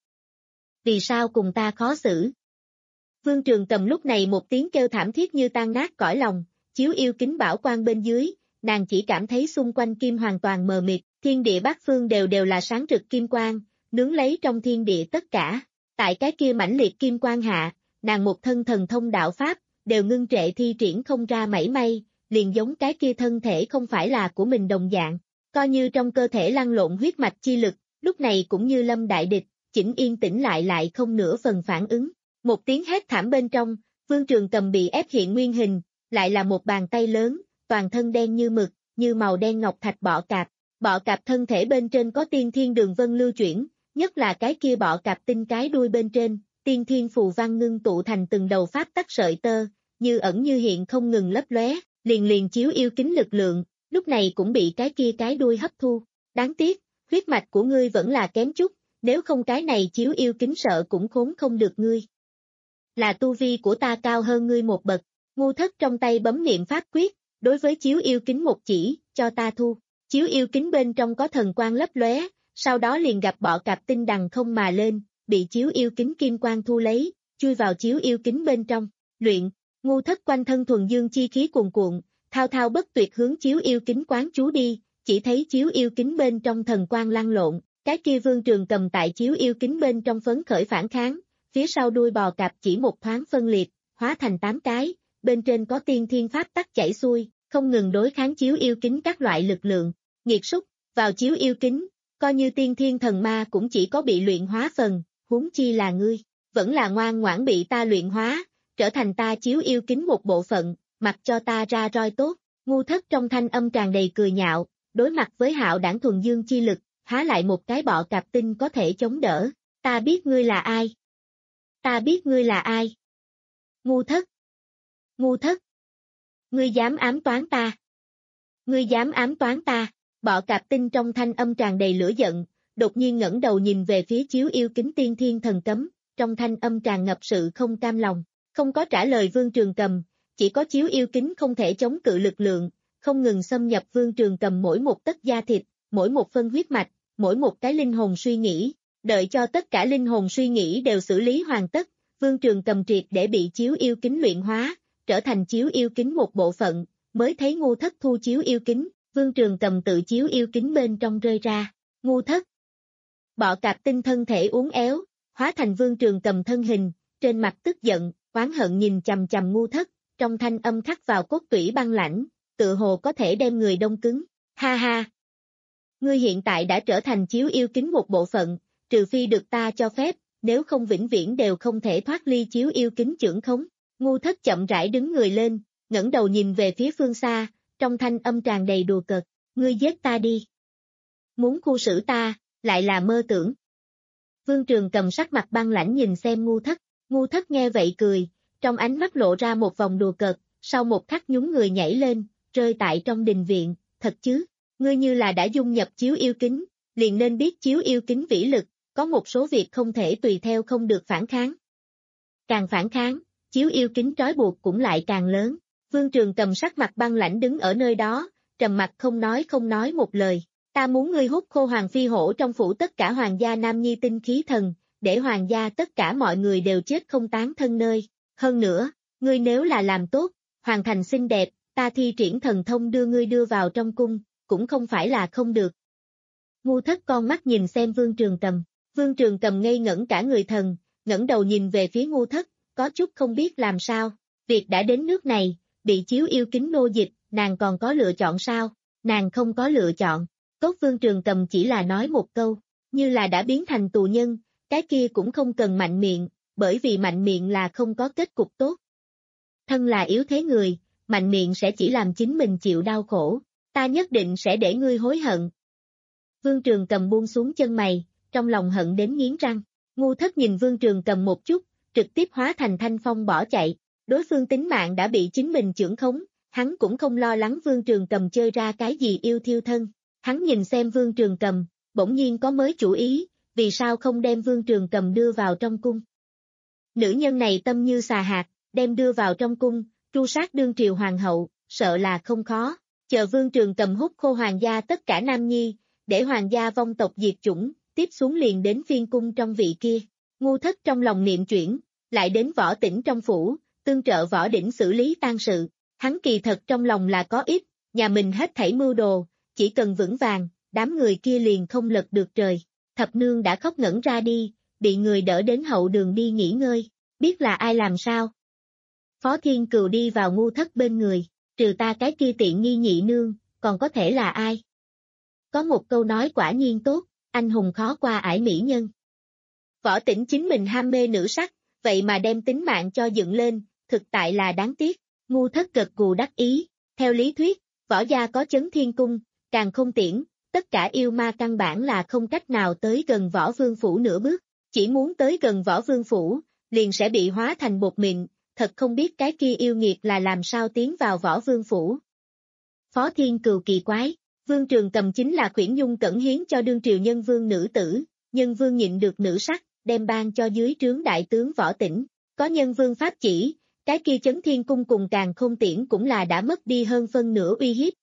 Vì sao cùng ta khó xử? Vương Trường cầm lúc này một tiếng kêu thảm thiết như tan nát cõi lòng, chiếu yêu kính bảo quan bên dưới, nàng chỉ cảm thấy xung quanh kim hoàn toàn mờ mịt, thiên địa bát phương đều đều là sáng rực kim quang, nướng lấy trong thiên địa tất cả. Tại cái kia mãnh liệt kim quang hạ, nàng một thân thần thông đạo pháp, đều ngưng trệ thi triển không ra mảy may, liền giống cái kia thân thể không phải là của mình đồng dạng, coi như trong cơ thể lăn lộn huyết mạch chi lực, lúc này cũng như lâm đại địch, chỉnh yên tĩnh lại lại không nửa phần phản ứng. Một tiếng hét thảm bên trong, Vương Trường cầm bị ép hiện nguyên hình, lại là một bàn tay lớn, toàn thân đen như mực, như màu đen ngọc thạch bọ cạp. Bọ cạp thân thể bên trên có tiên thiên đường vân lưu chuyển, nhất là cái kia bọ cạp tinh cái đuôi bên trên, tiên thiên phù văn ngưng tụ thành từng đầu pháp tắc sợi tơ, như ẩn như hiện không ngừng lấp lóe, liền liền chiếu yêu kính lực lượng, lúc này cũng bị cái kia cái đuôi hấp thu. Đáng tiếc, huyết mạch của ngươi vẫn là kém chút, nếu không cái này chiếu yêu kính sợ cũng khốn không được ngươi. Là tu vi của ta cao hơn ngươi một bậc. Ngu Thất trong tay bấm niệm pháp quyết, đối với chiếu yêu kính một chỉ, cho ta thu. Chiếu yêu kính bên trong có thần quang lấp lóe, sau đó liền gặp bọ cạp tinh đằng không mà lên, bị chiếu yêu kính kim quang thu lấy, chui vào chiếu yêu kính bên trong. Luyện, Ngu Thất quanh thân thuần dương chi khí cuồn cuộn, thao thao bất tuyệt hướng chiếu yêu kính quán chú đi, chỉ thấy chiếu yêu kính bên trong thần quang lăn lộn, cái kia Vương Trường cầm tại chiếu yêu kính bên trong phấn khởi phản kháng, phía sau đuôi bò cạp chỉ một thoáng phân liệt, hóa thành tám cái, bên trên có tiên thiên pháp tắc chảy xuôi, không ngừng đối kháng chiếu yêu kính các loại lực lượng. Nghiệt súc, vào chiếu yêu kính, coi như tiên thiên thần ma cũng chỉ có bị luyện hóa phần, huống chi là ngươi, vẫn là ngoan ngoãn bị ta luyện hóa, trở thành ta chiếu yêu kính một bộ phận, mặc cho ta ra roi tốt. Ngu Thất trong thanh âm tràn đầy cười nhạo, đối mặt với hạo đảng thuần dương chi lực, há lại một cái bọ cạp tinh có thể chống đỡ. Ta biết ngươi là ai. Ta biết ngươi là ai. Ngu Thất. Ngu Thất. Ngươi dám ám toán ta. Ngươi dám ám toán ta. Bọ cạp tinh trong thanh âm tràn đầy lửa giận, đột nhiên ngẩng đầu nhìn về phía chiếu yêu kính tiên thiên thần cấm, trong thanh âm tràn ngập sự không cam lòng. Không có trả lời Vương Trường Cầm, chỉ có chiếu yêu kính không thể chống cự lực lượng, không ngừng xâm nhập Vương Trường Cầm mỗi một tấc da thịt, mỗi một phân huyết mạch, mỗi một cái linh hồn suy nghĩ. Đợi cho tất cả linh hồn suy nghĩ đều xử lý hoàn tất, Vương Trường Cầm triệt để bị chiếu yêu kính luyện hóa, trở thành chiếu yêu kính một bộ phận, mới thấy Ngu Thất thu chiếu yêu kính, Vương Trường Cầm tự chiếu yêu kính bên trong rơi ra. Ngu Thất. Bọ cạp tinh thân thể uốn éo, hóa thành Vương Trường Cầm thân hình, trên mặt tức giận, oán hận nhìn chằm chằm Ngu Thất, trong thanh âm khắc vào cốt tủy băng lãnh, tự hồ có thể đem người đông cứng. Ha ha. Ngươi hiện tại đã trở thành chiếu yêu kính một bộ phận, trừ phi được ta cho phép, nếu không vĩnh viễn đều không thể thoát ly chiếu yêu kính chưởng khống. Ngu Thất chậm rãi đứng người lên, ngẩng đầu nhìn về phía phương xa, trong thanh âm tràn đầy đùa cợt, ngươi giết ta đi. Muốn khu xử ta, lại là mơ tưởng. Vương Trường Cầm sắc mặt băng lãnh nhìn xem Ngu Thất, Ngu Thất nghe vậy cười, trong ánh mắt lộ ra một vòng đùa cợt, sau một khắc nhún người nhảy lên, rơi tại trong đình viện, thật chứ, ngươi như là đã dung nhập chiếu yêu kính, liền nên biết chiếu yêu kính vĩ lực, có một số việc không thể tùy theo không được phản kháng. Càng phản kháng, chiếu yêu kính trói buộc cũng lại càng lớn. Vương Trường Cầm sắc mặt băng lãnh đứng ở nơi đó, trầm mặt không nói không nói một lời. Ta muốn ngươi hút khô hoàng phi hổ trong phủ tất cả hoàng gia nam nhi tinh khí thần, để hoàng gia tất cả mọi người đều chết không tán thân nơi. Hơn nữa, ngươi nếu là làm tốt, hoàn thành xinh đẹp, ta thi triển thần thông đưa ngươi đưa vào trong cung, cũng không phải là không được. Ngu Thất con mắt nhìn xem Vương Trường Cầm, Vương Trường Cầm ngây ngẩn cả người thần, ngẩng đầu nhìn về phía Ngu Thất, có chút không biết làm sao, việc đã đến nước này, bị chiếu yêu kính nô dịch, nàng còn có lựa chọn sao, nàng không có lựa chọn. Cốt Vương Trường Cầm chỉ là nói một câu, như là đã biến thành tù nhân, cái kia cũng không cần mạnh miệng, bởi vì mạnh miệng là không có kết cục tốt. Thân là yếu thế người, mạnh miệng sẽ chỉ làm chính mình chịu đau khổ, ta nhất định sẽ để ngươi hối hận. Vương Trường Cầm buông xuống chân mày, trong lòng hận đến nghiến răng. Ngu Thất nhìn Vương Trường Cầm một chút, trực tiếp hóa thành thanh phong bỏ chạy, đối phương tính mạng đã bị chính mình chưởng khống, hắn cũng không lo lắng Vương Trường Cầm chơi ra cái gì yêu thiêu thân. Hắn nhìn xem Vương Trường Cầm, bỗng nhiên có mới chủ ý, vì sao không đem Vương Trường Cầm đưa vào trong cung. Nữ nhân này tâm như xà hạt, đem đưa vào trong cung, tru sát đương triều hoàng hậu, sợ là không khó, chờ Vương Trường Cầm hút khô hoàng gia tất cả nam nhi, để hoàng gia vong tộc diệt chủng, tiếp xuống liền đến phiên cung trong vị kia. Ngu Thất trong lòng niệm chuyển, lại đến Võ Tĩnh trong phủ, tương trợ Võ Đỉnh xử lý tang sự, hắn kỳ thật trong lòng là có ít, nhà mình hết thảy mưu đồ, chỉ cần vững vàng, đám người kia liền không lật được trời. Thập nương đã khóc ngẩn ra đi, bị người đỡ đến hậu đường đi nghỉ ngơi, biết là ai làm sao. Phó Thiên Cừu đi vào Ngu Thất bên người, trừ ta cái kia tiện nghi nhị nương, còn có thể là ai? Có một câu nói quả nhiên tốt, anh hùng khó qua ải mỹ nhân. Võ Tĩnh chính mình ham mê nữ sắc, vậy mà đem tính mạng cho dựng lên, thực tại là đáng tiếc. Ngu Thất gật gù đắc ý, theo lý thuyết, võ gia có chấn thiên cung, càng không tiễn, tất cả yêu ma căn bản là không cách nào tới gần Võ Vương Phủ nửa bước, chỉ muốn tới gần Võ Vương Phủ, liền sẽ bị hóa thành bột mịn, thật không biết cái kia yêu nghiệt là làm sao tiến vào Võ Vương Phủ. Phó Thiên Cừu kỳ quái, Vương Trường Cầm chính là khuyển nhung cẩn hiến cho đương triều nhân vương nữ tử, nhân vương nhịn được nữ sắc, đem ban cho dưới trướng đại tướng Võ Tĩnh, có nhân vương pháp chỉ, cái kia chấn thiên cung cùng càng không tiễn cũng là đã mất đi hơn phân nửa uy hiếp.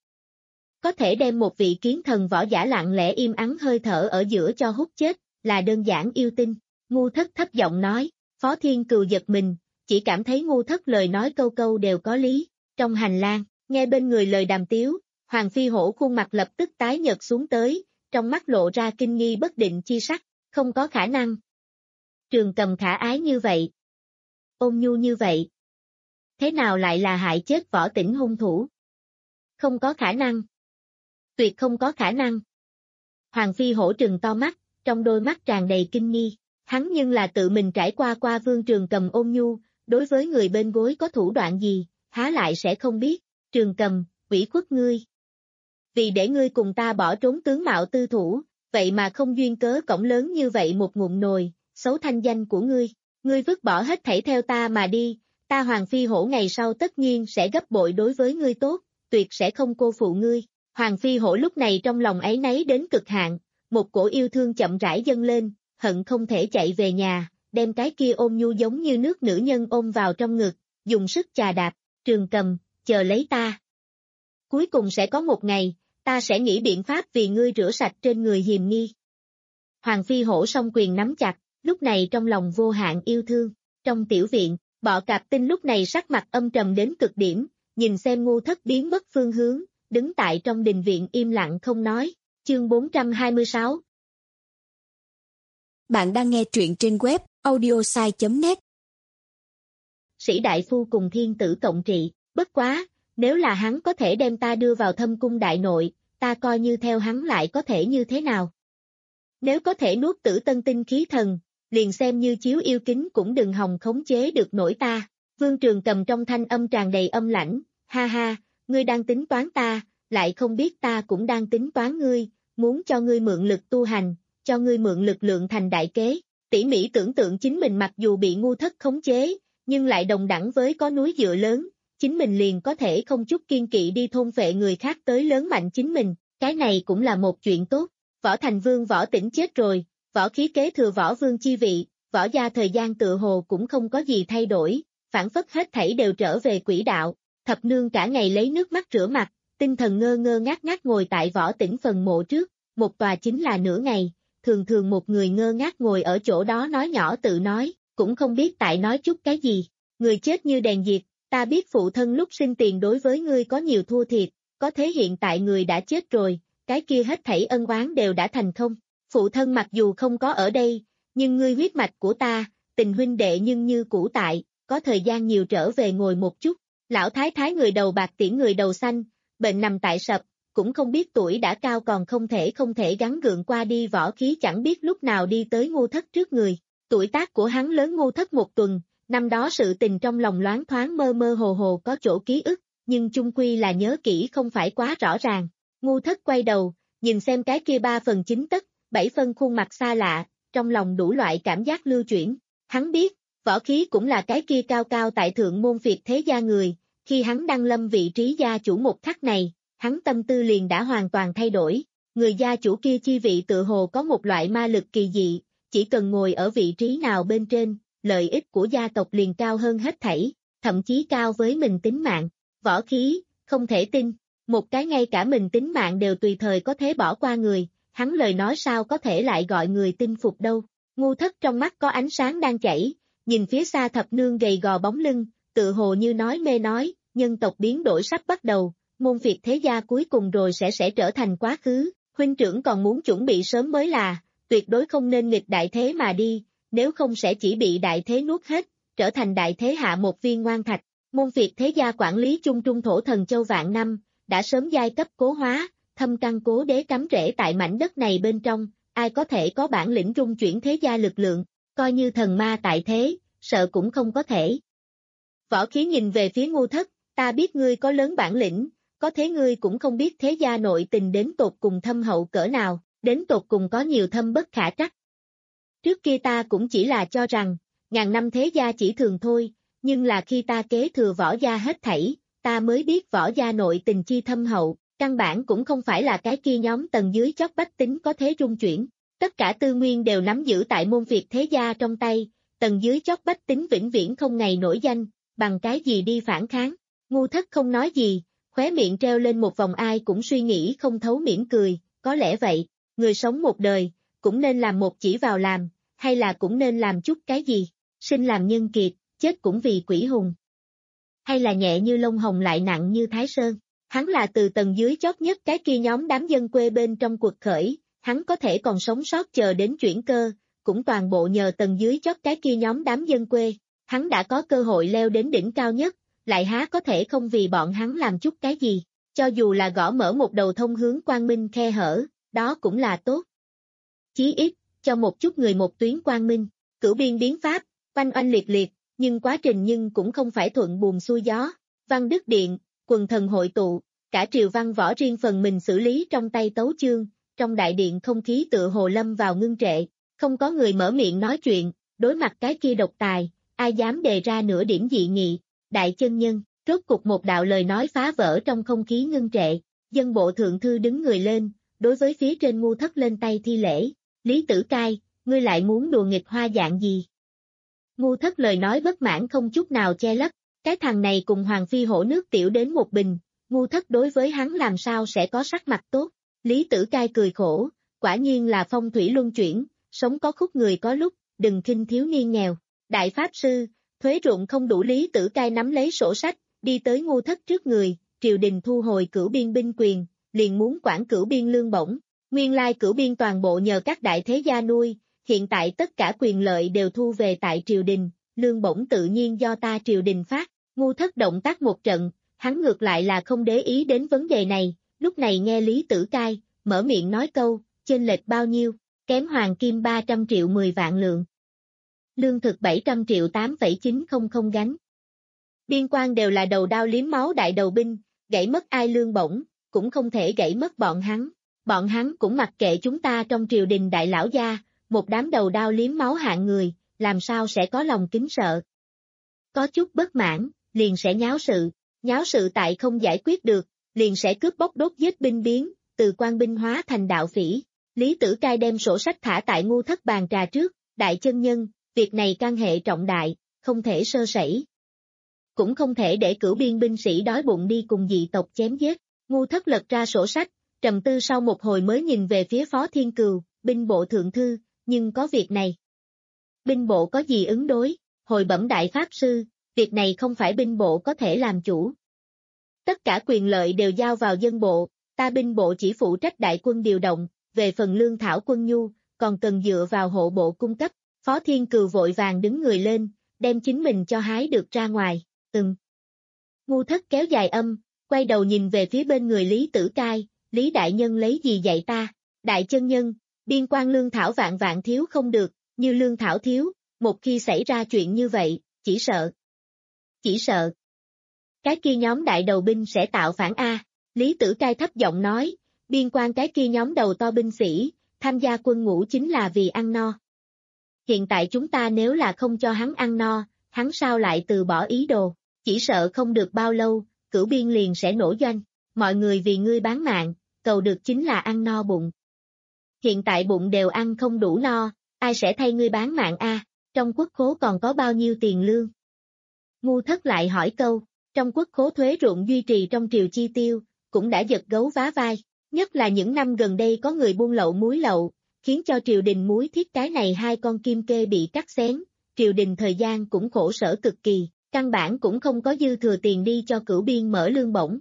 Có thể đem một vị kiến thần võ giả lặng lẽ im ắng hơi thở ở giữa cho hút chết, là đơn giản yêu tinh. Ngu Thất thấp giọng nói, Phó Thiên Cừu giật mình, chỉ cảm thấy Ngu Thất lời nói câu câu đều có lý. Trong hành lang, nghe bên người lời đàm tiếu, Hoàng Phi Hổ khuôn mặt lập tức tái nhợt xuống tới, trong mắt lộ ra kinh nghi bất định chi sắc, không có khả năng. Trường Cầm khả ái như vậy, ôn nhu như vậy, thế nào lại là hại chết Võ Tĩnh hung thủ? Không có khả năng. Tuyệt không có khả năng. Hoàng Phi Hổ trừng to mắt, trong đôi mắt tràn đầy kinh nghi. Hắn nhưng là tự mình trải qua qua Vương Trường Cầm ôn nhu, đối với người bên gối có thủ đoạn gì, há lại sẽ không biết. Trường Cầm, ủy khuất ngươi. Vì để ngươi cùng ta bỏ trốn tướng mạo tư thủ, vậy mà không duyên cớ cổng lớn như vậy một ngụm nồi, xấu thanh danh của ngươi. Ngươi vứt bỏ hết thảy theo ta mà đi, ta Hoàng Phi Hổ ngày sau tất nhiên sẽ gấp bội đối với ngươi tốt, tuyệt sẽ không cô phụ ngươi. Hoàng Phi Hổ lúc này trong lòng áy náy đến cực hạn, một cổ yêu thương chậm rãi dâng lên, hận không thể chạy về nhà, đem cái kia ôm nhu giống như nước nữ nhân ôm vào trong ngực, dùng sức chà đạp. Trường Cầm, chờ lấy ta. Cuối cùng sẽ có một ngày, ta sẽ nghĩ biện pháp vì ngươi rửa sạch trên người hiềm nghi. Hoàng Phi Hổ song quyền nắm chặt, lúc này trong lòng vô hạn yêu thương. Trong tiểu viện, Bọ Cạp Tinh lúc này sắc mặt âm trầm đến cực điểm, nhìn xem Ngu Thất biến mất phương hướng, đứng tại trong đình viện im lặng không nói. Chương bốn trăm hai mươi sáu. Bạn đang nghe truyện trên web audiosai chấm net. Sĩ đại phu cùng thiên tử cộng trị, bất quá, nếu là hắn có thể đem ta đưa vào thâm cung đại nội, ta coi như theo hắn lại có thể như thế nào? Nếu có thể nuốt tử tân tinh khí thần, liền xem như chiếu yêu kính cũng đừng hòng khống chế được nổi ta. Vương Trường Cầm trong thanh âm tràn đầy âm lãnh, ha ha, ngươi đang tính toán ta, lại không biết ta cũng đang tính toán ngươi, muốn cho ngươi mượn lực tu hành, cho ngươi mượn lực lượng thành đại kế. Tỉ mỉ tưởng tượng chính mình mặc dù bị Ngu Thất khống chế, nhưng lại đồng đẳng với có núi dựa lớn, chính mình liền có thể không chút kiên kỵ đi thôn phệ người khác tới lớn mạnh chính mình, cái này cũng là một chuyện tốt. Võ Thành Vương Võ Tĩnh chết rồi, Võ Khí kế thừa Võ Vương chi vị, Võ gia thời gian tựa hồ cũng không có gì thay đổi, phản phất hết thảy đều trở về quỹ đạo. Thập nương cả ngày lấy nước mắt rửa mặt, tinh thần ngơ ngơ ngác ngác ngồi tại Võ Tĩnh phần mộ trước, một tòa chính là nửa ngày, thường thường một người ngơ ngác ngồi ở chỗ đó nói nhỏ tự nói, cũng không biết tại nói chút cái gì. Người chết như đèn diệt, ta biết phụ thân lúc sinh tiền đối với ngươi có nhiều thua thiệt, có thế hiện tại người đã chết rồi, cái kia hết thảy ân oán đều đã thành không. Phụ thân mặc dù không có ở đây, nhưng ngươi huyết mạch của ta, tình huynh đệ nhưng như cũ tại, có thời gian nhiều trở về ngồi một chút. Lão thái thái người đầu bạc tiễn người đầu xanh, bệnh nằm tại sập, cũng không biết tuổi đã cao còn không thể không thể gắng gượng qua đi. Võ Khí chẳng biết lúc nào đi tới Ngu Thất trước người, tuổi tác của hắn lớn Ngu Thất một tuần, năm đó sự tình trong lòng loáng thoáng mơ mơ hồ hồ có chỗ ký ức, nhưng chung quy là nhớ kỹ không phải quá rõ ràng. Ngu Thất quay đầu, nhìn xem cái kia ba phần chín tấc, bảy phân khuôn mặt xa lạ, trong lòng đủ loại cảm giác lưu chuyển. Hắn biết, Võ Khí cũng là cái kia cao cao tại thượng môn phiệt thế gia người, khi hắn đăng lâm vị trí gia chủ một khắc này, hắn tâm tư liền đã hoàn toàn thay đổi. Người gia chủ kia chi vị tự hồ có một loại ma lực kỳ dị, chỉ cần ngồi ở vị trí nào bên trên, lợi ích của gia tộc liền cao hơn hết thảy, thậm chí cao với mình tính mạng. Võ Khí, không thể tin, một cái ngay cả mình tính mạng đều tùy thời có thể bỏ qua người, hắn lời nói sao có thể lại gọi người tin phục đâu. Ngu Thất trong mắt có ánh sáng đang chảy, nhìn phía xa thập nương gầy gò bóng lưng, tự hồ như nói mê nói, nhân tộc biến đổi sắp bắt đầu, môn phiệt thế gia cuối cùng rồi sẽ sẽ trở thành quá khứ, huynh trưởng còn muốn chuẩn bị sớm mới là, tuyệt đối không nên nghịch đại thế mà đi, nếu không sẽ chỉ bị đại thế nuốt hết, trở thành đại thế hạ một viên ngoan thạch. Môn phiệt thế gia quản lý chung trung thổ thần châu vạn năm, đã sớm giai cấp cố hóa, thâm căn cố đế cắm rễ tại mảnh đất này bên trong, ai có thể có bản lĩnh rung chuyển thế gia lực lượng, coi như thần ma tại thế, sợ cũng không có thể. Võ Khí nhìn về phía Ngu Thất, ta biết ngươi có lớn bản lĩnh, có thế ngươi cũng không biết thế gia nội tình đến tột cùng thâm hậu cỡ nào, đến tột cùng có nhiều thâm bất khả trắc. Trước kia ta cũng chỉ là cho rằng, ngàn năm thế gia chỉ thường thôi, nhưng là khi ta kế thừa Võ gia hết thảy, ta mới biết Võ gia nội tình chi thâm hậu, căn bản cũng không phải là cái kia nhóm tầng dưới chót bách tính có thế rung chuyển, tất cả tư nguyên đều nắm giữ tại môn phiệt thế gia trong tay, tầng dưới chót bách tính vĩnh viễn không ngày nổi danh, bằng cái gì đi phản kháng. Ngu Thất không nói gì, khóe miệng treo lên một vòng ai cũng suy nghĩ không thấu mỉm cười, có lẽ vậy, người sống một đời, cũng nên làm một chỉ vào làm, hay là cũng nên làm chút cái gì, sinh làm nhân kiệt, chết cũng vì quỷ hùng. Hay là nhẹ như lông hồng lại nặng như Thái Sơn, hắn là từ tầng dưới chót nhất cái kia nhóm đám dân quê bên trong cuộc khởi, hắn có thể còn sống sót chờ đến chuyển cơ, cũng toàn bộ nhờ tầng dưới chót cái kia nhóm đám dân quê, hắn đã có cơ hội leo đến đỉnh cao nhất, lại há có thể không vì bọn hắn làm chút cái gì, cho dù là gõ mở một đầu thông hướng quang minh khe hở, đó cũng là tốt. Chí ít, cho một chút người một tuyến quang minh, cửu biên biến pháp, oanh oanh liệt liệt, nhưng quá trình nhưng cũng không phải thuận buồm xuôi gió. Văn Đức Điện, quần thần hội tụ, cả triều văn võ riêng phần mình xử lý trong tay tấu chương, trong đại điện không khí tựa hồ lâm vào ngưng trệ, không có người mở miệng nói chuyện, đối mặt cái kia độc tài, ai dám đề ra nửa điểm dị nghị, đại chân nhân, rốt cục một đạo lời nói phá vỡ trong không khí ngưng trệ, dân bộ thượng thư đứng người lên, đối với phía trên Ngu Thất lên tay thi lễ, Lý Tử Cai, ngươi lại muốn đùa nghịch hoa dạng gì? Ngu Thất lời nói bất mãn không chút nào che lấp, cái thằng này cùng Hoàng Phi hổ nước tiểu đến một bình, Ngu Thất đối với hắn làm sao sẽ có sắc mặt tốt, Lý Tử Cai cười khổ, quả nhiên là phong thủy luân chuyển, sống có khúc người có lúc, đừng khinh thiếu niên nghèo, đại pháp sư, thuế ruộng không đủ. Lý Tử Cai nắm lấy sổ sách, đi tới Ngu Thất trước người, triều đình thu hồi cửu biên binh quyền, liền muốn quản cửu biên lương bổng, nguyên lai cửu biên toàn bộ nhờ các đại thế gia nuôi, hiện tại tất cả quyền lợi đều thu về tại triều đình, lương bổng tự nhiên do ta triều đình phát. Ngu Thất động tác một trận, hắn ngược lại là không để ý đến vấn đề này, lúc này nghe Lý Tử Cai, mở miệng nói câu, chênh lệch bao nhiêu, kém hoàng kim ba trăm triệu mười vạn lượng. Lương thực bảy trăm triệu tám phẩy chín không không gánh. Biên quan đều là đầu đao liếm máu đại đầu binh, gãy mất ai lương bổng, cũng không thể gãy mất bọn hắn. Bọn hắn cũng mặc kệ chúng ta trong triều đình đại lão gia, một đám đầu đao liếm máu hạng người, làm sao sẽ có lòng kính sợ. Có chút bất mãn, liền sẽ nháo sự, nháo sự tại không giải quyết được, liền sẽ cướp bóc đốt giết binh biến, từ quan binh hóa thành đạo phỉ. Lý Tử Cai đem sổ sách thả tại Ngu Thất bàn trà trước, đại chân nhân, việc này can hệ trọng đại, không thể sơ sẩy. Cũng không thể để cửu biên binh sĩ đói bụng đi cùng dị tộc chém giết. Ngu Thất lật ra sổ sách, trầm tư sau một hồi mới nhìn về phía Phó Thiên Cừu, binh bộ thượng thư, nhưng có việc này. Binh bộ có gì ứng đối, hồi bẩm đại pháp sư, việc này không phải binh bộ có thể làm chủ. Tất cả quyền lợi đều giao vào dân bộ, ta binh bộ chỉ phụ trách đại quân điều động, về phần lương thảo quân nhu, còn cần dựa vào hộ bộ cung cấp. Phó Thiên Cừu vội vàng đứng người lên, đem chính mình cho hái được ra ngoài, ừm. Ngu Thất kéo dài âm, quay đầu nhìn về phía bên người Lý Tử Cai, Lý đại nhân lấy gì dạy ta, đại chân nhân, biên quan lương thảo vạn vạn thiếu không được, như lương thảo thiếu, một khi xảy ra chuyện như vậy, chỉ sợ. Chỉ sợ. Cái kia nhóm đại đầu binh sẽ tạo phản A, Lý Tử Cai thấp giọng nói, biên quan cái kia nhóm đầu to binh sĩ, tham gia quân ngũ chính là vì ăn no. Hiện tại chúng ta nếu là không cho hắn ăn no, hắn sao lại từ bỏ ý đồ, chỉ sợ không được bao lâu, cửu biên liền sẽ nổ doanh, mọi người vì ngươi bán mạng, cầu được chính là ăn no bụng. Hiện tại bụng đều ăn không đủ no, ai sẽ thay ngươi bán mạng a? Trong quốc khố còn có bao nhiêu tiền lương? Ngu Thất lại hỏi câu, trong quốc khố thuế ruộng duy trì trong triều chi tiêu, cũng đã giật gấu vá vai, nhất là những năm gần đây có người buôn lậu muối lậu, khiến cho triều đình muối thiết cái này hai con kim kê bị cắt xén, triều đình thời gian cũng khổ sở cực kỳ, căn bản cũng không có dư thừa tiền đi cho cửu biên mở lương bổng.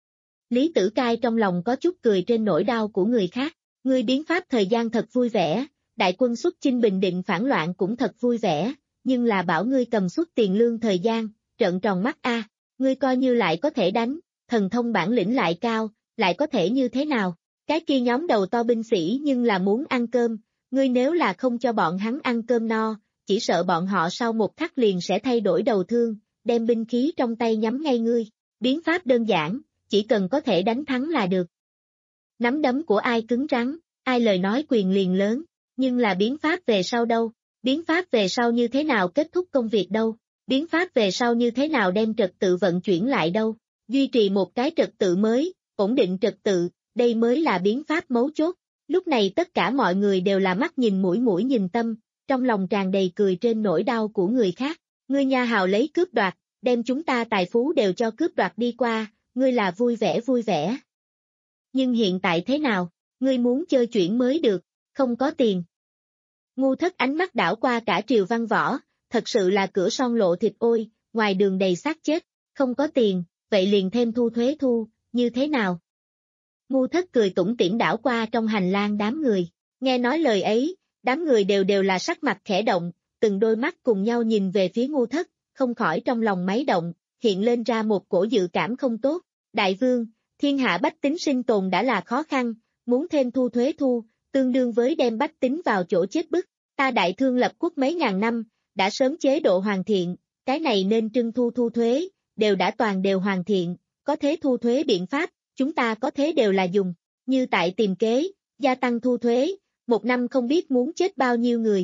Lý Tử Cai trong lòng có chút cười trên nỗi đau của người khác, ngươi biến pháp thời gian thật vui vẻ, đại quân xuất chinh Bình Định phản loạn cũng thật vui vẻ, nhưng là bảo ngươi cầm suất tiền lương thời gian, trợn tròn mắt a, ngươi coi như lại có thể đánh, thần thông bản lĩnh lại cao, lại có thể như thế nào? Cái kia nhóm đầu to binh sĩ nhưng là muốn ăn cơm, ngươi nếu là không cho bọn hắn ăn cơm no, chỉ sợ bọn họ sau một khắc liền sẽ thay đổi đầu thương, đem binh khí trong tay nhắm ngay ngươi. Biến pháp đơn giản, chỉ cần có thể đánh thắng là được. Nắm đấm của ai cứng rắn, ai lời nói quyền liền lớn, nhưng là biến pháp về sau đâu? Biến pháp về sau như thế nào kết thúc công việc đâu? Biến pháp về sau như thế nào đem trật tự vận chuyển lại đâu? Duy trì một cái trật tự mới, ổn định trật tự, đây mới là biến pháp mấu chốt. Lúc này tất cả mọi người đều là mắt nhìn mũi mũi nhìn tâm, trong lòng tràn đầy cười trên nỗi đau của người khác. Ngươi nha hào lấy cướp đoạt, đem chúng ta tài phú đều cho cướp đoạt đi qua, ngươi là vui vẻ vui vẻ. Nhưng hiện tại thế nào, ngươi muốn chơi chuyển mới được, không có tiền. Ngu Thất ánh mắt đảo qua cả triều văn võ, thật sự là cửa son lộ thịt ôi, ngoài đường đầy xác chết, không có tiền, vậy liền thêm thu thuế thu, như thế nào? Ngu Thất cười tủm tỉm đảo qua trong hành lang đám người, nghe nói lời ấy, đám người đều đều là sắc mặt khẽ động, từng đôi mắt cùng nhau nhìn về phía Ngu Thất, không khỏi trong lòng máy động, hiện lên ra một cổ dự cảm không tốt. Đại vương, thiên hạ bách tính sinh tồn đã là khó khăn, muốn thêm thu thuế thu, tương đương với đem bách tính vào chỗ chết bức. Ta đại thương lập quốc mấy ngàn năm, đã sớm chế độ hoàn thiện, cái này nên trưng thu thu thuế, đều đã toàn đều hoàn thiện, có thế thu thuế biện pháp, chúng ta có thế đều là dùng, như tại tìm kế, gia tăng thu thuế, một năm không biết muốn chết bao nhiêu người.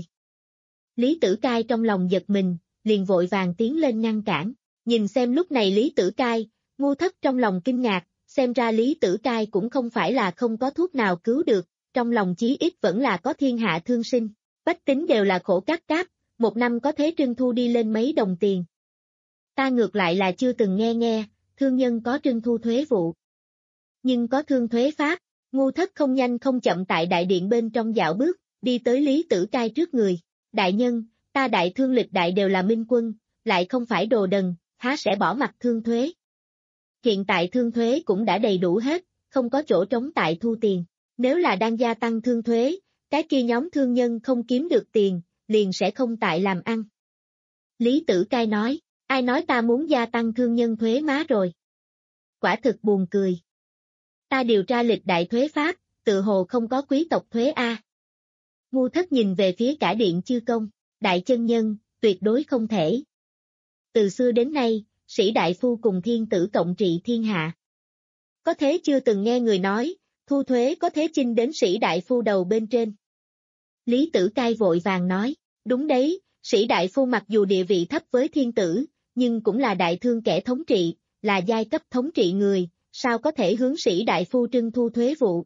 Lý Tử Cai trong lòng giật mình, liền vội vàng tiến lên ngăn cản, nhìn xem lúc này Lý Tử Cai, Ngu Thất trong lòng kinh ngạc, xem ra Lý Tử Cai cũng không phải là không có thuốc nào cứu được, trong lòng chí ít vẫn là có thiên hạ thương sinh, bách tính đều là khổ cáp cáp, một năm có thế trưng thu đi lên mấy đồng tiền. Ta ngược lại là chưa từng nghe nghe, thương nhân có trưng thu thuế vụ. Nhưng có thương thuế pháp, Ngu Thất không nhanh không chậm tại đại điện bên trong dạo bước, đi tới Lý Tử Cai trước người. Đại nhân, ta đại thương lịch đại đều là minh quân, lại không phải đồ đần, há sẽ bỏ mặt thương thuế. Hiện tại thương thuế cũng đã đầy đủ hết, không có chỗ trống tại thu tiền. Nếu là đang gia tăng thương thuế, cái kia nhóm thương nhân không kiếm được tiền, liền sẽ không tại làm ăn. Lý Tử Cai nói, ai nói ta muốn gia tăng thương nhân thuế má rồi. Quả thực buồn cười. Ta điều tra lịch đại thuế pháp, tự hồ không có quý tộc thuế A. Ngu Thất nhìn về phía cả điện chư công, đại chân nhân, tuyệt đối không thể. Từ xưa đến nay, sĩ đại phu cùng thiên tử cộng trị thiên hạ. Có thế chưa từng nghe người nói, thu thuế có thế chinh đến sĩ đại phu đầu bên trên. Lý Tử Cai vội vàng nói, đúng đấy, sĩ đại phu mặc dù địa vị thấp với thiên tử, nhưng cũng là đại thương kẻ thống trị, là giai cấp thống trị người, sao có thể hướng sĩ đại phu trưng thu thuế vụ.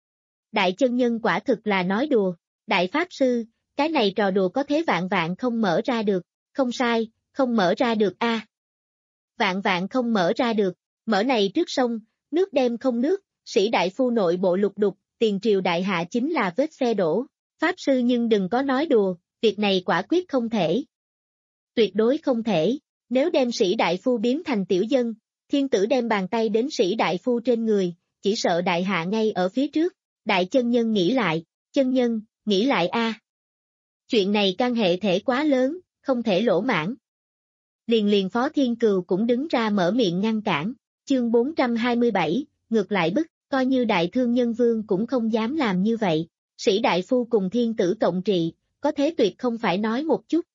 Đại chân nhân quả thực là nói đùa, đại pháp sư, cái này trò đùa có thế vạn vạn không mở ra được, không sai, không mở ra được a. À. Vạn vạn không mở ra được, mở này trước sông, nước đem không nước, sĩ đại phu nội bộ lục đục, tiền triều đại hạ chính là vết xe đổ, pháp sư nhưng đừng có nói đùa, việc này quả quyết không thể. Tuyệt đối không thể, nếu đem sĩ đại phu biến thành tiểu dân, thiên tử đem bàn tay đến sĩ đại phu trên người, chỉ sợ đại hạ ngay ở phía trước, đại chân nhân nghĩ lại, chân nhân, nghĩ lại a. À. Chuyện này căn hệ thể quá lớn, không thể lỗ mãn. Liền liền Phó Thiên Cừu cũng đứng ra mở miệng ngăn cản, chương bốn trăm hai mươi bảy, ngược lại bức, coi như đại thương nhân vương cũng không dám làm như vậy, sĩ đại phu cùng thiên tử cộng trị, có thế tuyệt không phải nói một chút.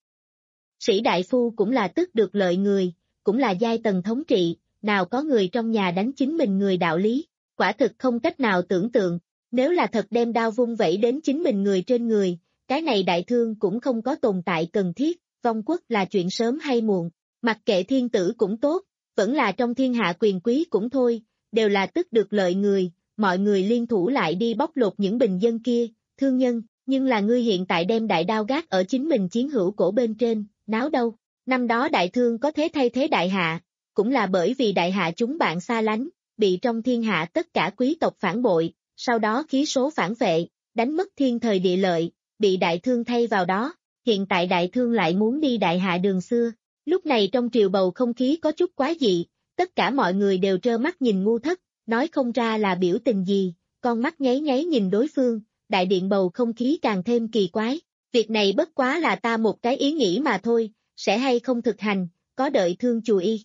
Sĩ đại phu cũng là tức được lợi người, cũng là giai tầng thống trị, nào có người trong nhà đánh chính mình người đạo lý, quả thực không cách nào tưởng tượng, nếu là thật đem đao vung vẩy đến chính mình người trên người, cái này đại thương cũng không có tồn tại cần thiết, vong quốc là chuyện sớm hay muộn, mặc kệ thiên tử cũng tốt, vẫn là trong thiên hạ quyền quý cũng thôi, đều là tức được lợi người, mọi người liên thủ lại đi bóc lột những bình dân kia, thương nhân, nhưng là ngươi hiện tại đem đại đao gác ở chính mình chiến hữu cổ bên trên, náo đâu, năm đó đại thương có thế thay thế đại hạ, cũng là bởi vì đại hạ chúng bạn xa lánh, bị trong thiên hạ tất cả quý tộc phản bội, sau đó khí số phản vệ, đánh mất thiên thời địa lợi, bị đại thương thay vào đó, hiện tại đại thương lại muốn đi đại hạ đường xưa, lúc này trong triều bầu không khí có chút quái dị, tất cả mọi người đều trơ mắt nhìn Ngu Thất, nói không ra là biểu tình gì, con mắt nháy nháy nhìn đối phương, đại điện bầu không khí càng thêm kỳ quái, việc này bất quá là ta một cái ý nghĩ mà thôi, sẽ hay không thực hành, có đợi thương chù y.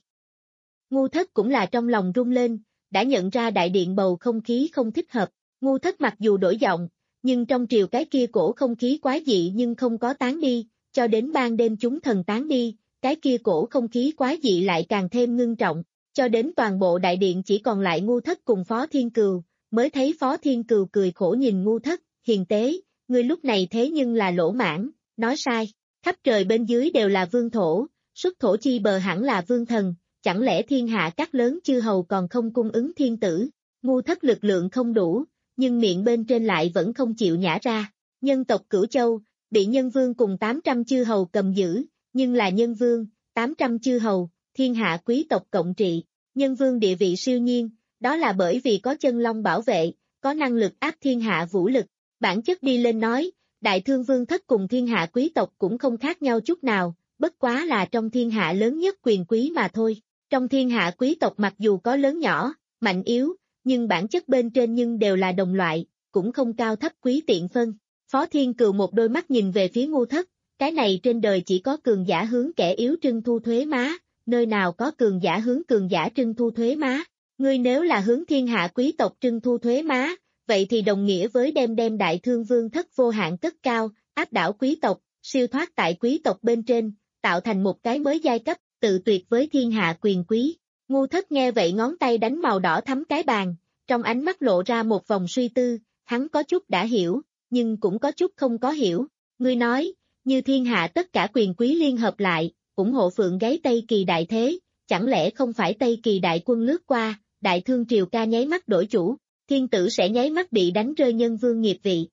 Ngu Thất cũng là trong lòng rung lên, đã nhận ra đại điện bầu không khí không thích hợp, Ngu Thất mặc dù đổi giọng, nhưng trong triều cái kia cổ không khí quái dị nhưng không có tán đi, cho đến ban đêm chúng thần tán đi, cái kia cổ không khí quái dị lại càng thêm ngưng trọng, cho đến toàn bộ đại điện chỉ còn lại Ngu Thất cùng Phó Thiên Cừu, mới thấy Phó Thiên Cừu cười khổ nhìn Ngu Thất, hiền tế, ngươi lúc này thế nhưng là lỗ mãn, nói sai, khắp trời bên dưới đều là vương thổ, xuất thổ chi bờ hẳn là vương thần, chẳng lẽ thiên hạ các lớn chư hầu còn không cung ứng thiên tử, Ngu Thất lực lượng không đủ, nhưng miệng bên trên lại vẫn không chịu nhả ra, nhân tộc Cửu Châu, bị nhân vương cùng tám trăm chư hầu cầm giữ, nhưng là nhân vương, tám trăm chư hầu, thiên hạ quý tộc cộng trị, nhân vương địa vị siêu nhiên, đó là bởi vì có chân long bảo vệ, có năng lực áp thiên hạ vũ lực, bản chất đi lên nói, đại thương vương thất cùng thiên hạ quý tộc cũng không khác nhau chút nào, bất quá là trong thiên hạ lớn nhất quyền quý mà thôi, trong thiên hạ quý tộc mặc dù có lớn nhỏ, mạnh yếu, nhưng bản chất bên trên nhưng đều là đồng loại, cũng không cao thấp quý tiện phân. Phó Thiên Cừu một đôi mắt nhìn về phía Ngu Thất, cái này trên đời chỉ có cường giả hướng kẻ yếu trưng thu thuế má, nơi nào có cường giả hướng cường giả trưng thu thuế má. Ngươi nếu là hướng thiên hạ quý tộc trưng thu thuế má, vậy thì đồng nghĩa với đem đem đại thương vương thất vô hạn cất cao, áp đảo quý tộc, siêu thoát tại quý tộc bên trên, tạo thành một cái mới giai cấp, tự tuyệt với thiên hạ quyền quý. Ngu Thất nghe vậy ngón tay đánh màu đỏ thắm cái bàn, trong ánh mắt lộ ra một vòng suy tư, hắn có chút đã hiểu, nhưng cũng có chút không có hiểu. Ngươi nói, như thiên hạ tất cả quyền quý liên hợp lại, ủng hộ Phượng Gáy Tây Kỳ đại thế, chẳng lẽ không phải Tây Kỳ đại quân lướt qua, đại thương triều ca nháy mắt đổi chủ, thiên tử sẽ nháy mắt bị đánh rơi nhân vương nghiệp vị.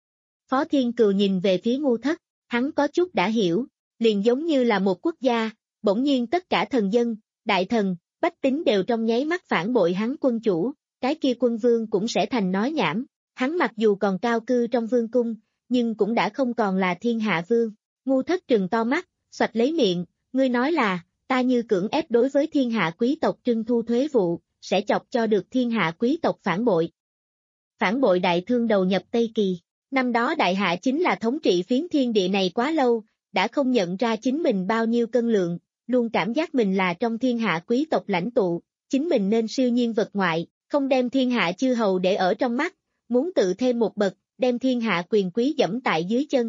Phó Thiên Cừu nhìn về phía Ngu Thất, hắn có chút đã hiểu, liền giống như là một quốc gia, bỗng nhiên tất cả thần dân, đại thần, bách tính đều trong nháy mắt phản bội hắn quân chủ, cái kia quân vương cũng sẽ thành nói nhảm, hắn mặc dù còn cao cư trong vương cung, nhưng cũng đã không còn là thiên hạ vương. Ngu Thất trừng to mắt, xoạch lấy miệng, ngươi nói là, ta như cưỡng ép đối với thiên hạ quý tộc trưng thu thuế vụ, sẽ chọc cho được thiên hạ quý tộc phản bội. Phản bội đại thương đầu nhập Tây Kỳ, năm đó đại hạ chính là thống trị phiến thiên địa này quá lâu, đã không nhận ra chính mình bao nhiêu cân lượng, luôn cảm giác mình là trong thiên hạ quý tộc lãnh tụ, chính mình nên siêu nhiên vật ngoại, không đem thiên hạ chư hầu để ở trong mắt, muốn tự thêm một bậc, đem thiên hạ quyền quý dẫm tại dưới chân.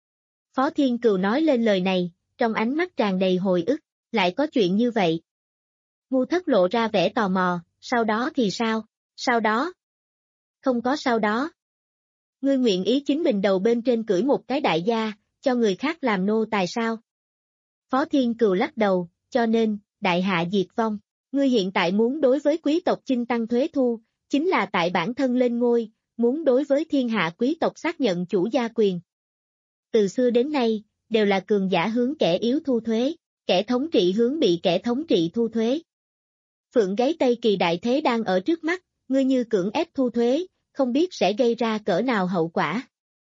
Phó Thiên Cừu nói lên lời này, trong ánh mắt tràn đầy hồi ức, lại có chuyện như vậy. Ngu Thất lộ ra vẻ tò mò, sau đó thì sao? Sau đó? Không có sau đó. Ngươi nguyện ý chính mình đầu bên trên cưỡi một cái đại gia, cho người khác làm nô tài sao? Phó Thiên Cừu lắc đầu, cho nên, đại hạ diệt vong. Ngươi hiện tại muốn đối với quý tộc chinh tăng thuế thu, chính là tại bản thân lên ngôi, muốn đối với thiên hạ quý tộc xác nhận chủ gia quyền. Từ xưa đến nay, đều là cường giả hướng kẻ yếu thu thuế, kẻ thống trị hướng bị kẻ thống trị thu thuế. Phượng Gáy Tây Kỳ đại thế đang ở trước mắt, ngươi như cưỡng ép thu thuế, không biết sẽ gây ra cỡ nào hậu quả.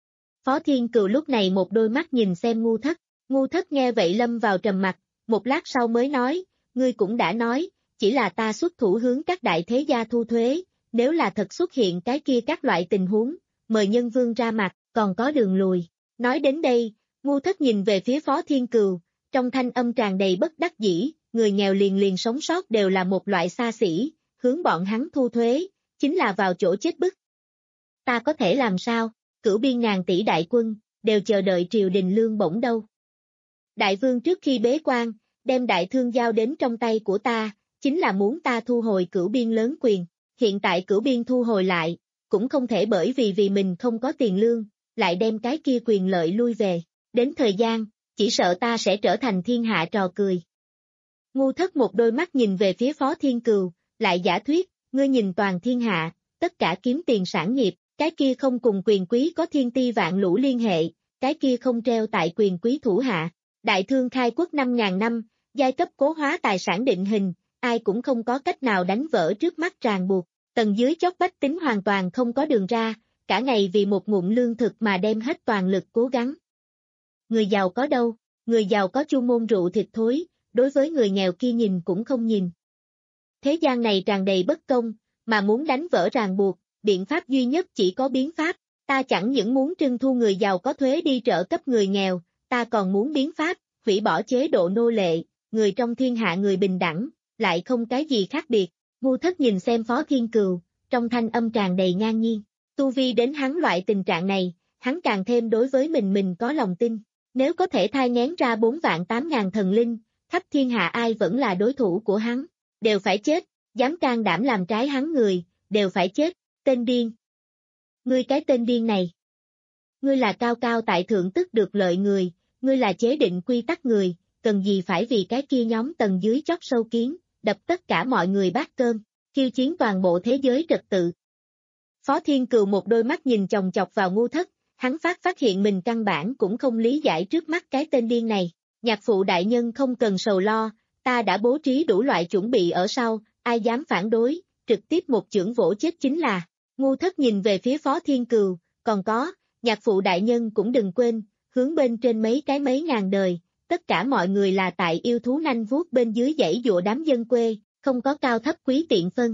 Phó Thiên Cừu lúc này một đôi mắt nhìn xem Ngu Thất, Ngu Thất nghe vậy lâm vào trầm mặc, một lát sau mới nói, ngươi cũng đã nói, chỉ là ta xuất thủ hướng các đại thế gia thu thuế, nếu là thật xuất hiện cái kia các loại tình huống, mời nhân vương ra mặt, còn có đường lùi. Nói đến đây, Ngu Thất nhìn về phía Phó Thiên Cừu, trong thanh âm tràn đầy bất đắc dĩ, người nghèo liền liền sống sót đều là một loại xa xỉ, hướng bọn hắn thu thuế, chính là vào chỗ chết bức. Ta có thể làm sao, cửu biên ngàn tỷ đại quân, đều chờ đợi triều đình lương bổng đâu. Đại vương trước khi bế quan, đem đại thương giao đến trong tay của ta, chính là muốn ta thu hồi cửu biên lớn quyền, hiện tại cửu biên thu hồi lại, cũng không thể bởi vì vì mình không có tiền lương, lại đem cái kia quyền lợi lui về, đến thời gian, chỉ sợ ta sẽ trở thành thiên hạ trò cười. Ngu Thất một đôi mắt nhìn về phía Phó Thiên Cừu, lại giả thuyết, ngươi nhìn toàn thiên hạ, tất cả kiếm tiền sản nghiệp, cái kia không cùng quyền quý có thiên ti vạn lũ liên hệ, cái kia không treo tại quyền quý thủ hạ. Đại thương khai quốc năm ngàn năm, giai cấp cố hóa tài sản định hình, ai cũng không có cách nào đánh vỡ trước mắt ràng buộc, tầng dưới chót bách tính hoàn toàn không có đường ra, cả ngày vì một ngụm lương thực mà đem hết toàn lực cố gắng. Người giàu có đâu, người giàu có chu môn rượu thịt thối, đối với người nghèo kia nhìn cũng không nhìn. Thế gian này tràn đầy bất công, mà muốn đánh vỡ ràng buộc, biện pháp duy nhất chỉ có biến pháp, ta chẳng những muốn trưng thu người giàu có thuế đi trợ cấp người nghèo, ta còn muốn biến pháp, hủy bỏ chế độ nô lệ, người trong thiên hạ người bình đẳng, lại không cái gì khác biệt. Ngu Thất nhìn xem Phó Thiên Cừu, trong thanh âm tràn đầy ngang nhiên, tu vi đến hắn loại tình trạng này, hắn càng thêm đối với mình mình có lòng tin, nếu có thể thai nghén ra bốn vạn tám ngàn thần linh, khắp thiên hạ ai vẫn là đối thủ của hắn, đều phải chết, dám can đảm làm trái hắn người, đều phải chết, tên điên. Ngươi cái tên điên này. Ngươi là cao cao tại thượng tức được lợi người, ngươi là chế định quy tắc người, cần gì phải vì cái kia nhóm tầng dưới chót sâu kiến, đập tất cả mọi người bát cơm, khiêu chiến toàn bộ thế giới trật tự. Phó Thiên Cừu một đôi mắt nhìn chòng chọc vào Ngu Thất, hắn phát phát hiện mình căn bản cũng không lý giải trước mắt cái tên điên này. Nhạc phụ đại nhân không cần sầu lo, ta đã bố trí đủ loại chuẩn bị ở sau, ai dám phản đối, trực tiếp một chưởng vỗ chết chính là. Ngu Thất nhìn về phía Phó Thiên Cừu, còn có, nhạc phụ đại nhân cũng đừng quên, hướng bên trên mấy cái mấy ngàn đời, tất cả mọi người là tại yêu thú nanh vuốt bên dưới dãy dụa đám dân quê, không có cao thấp quý tiện phân.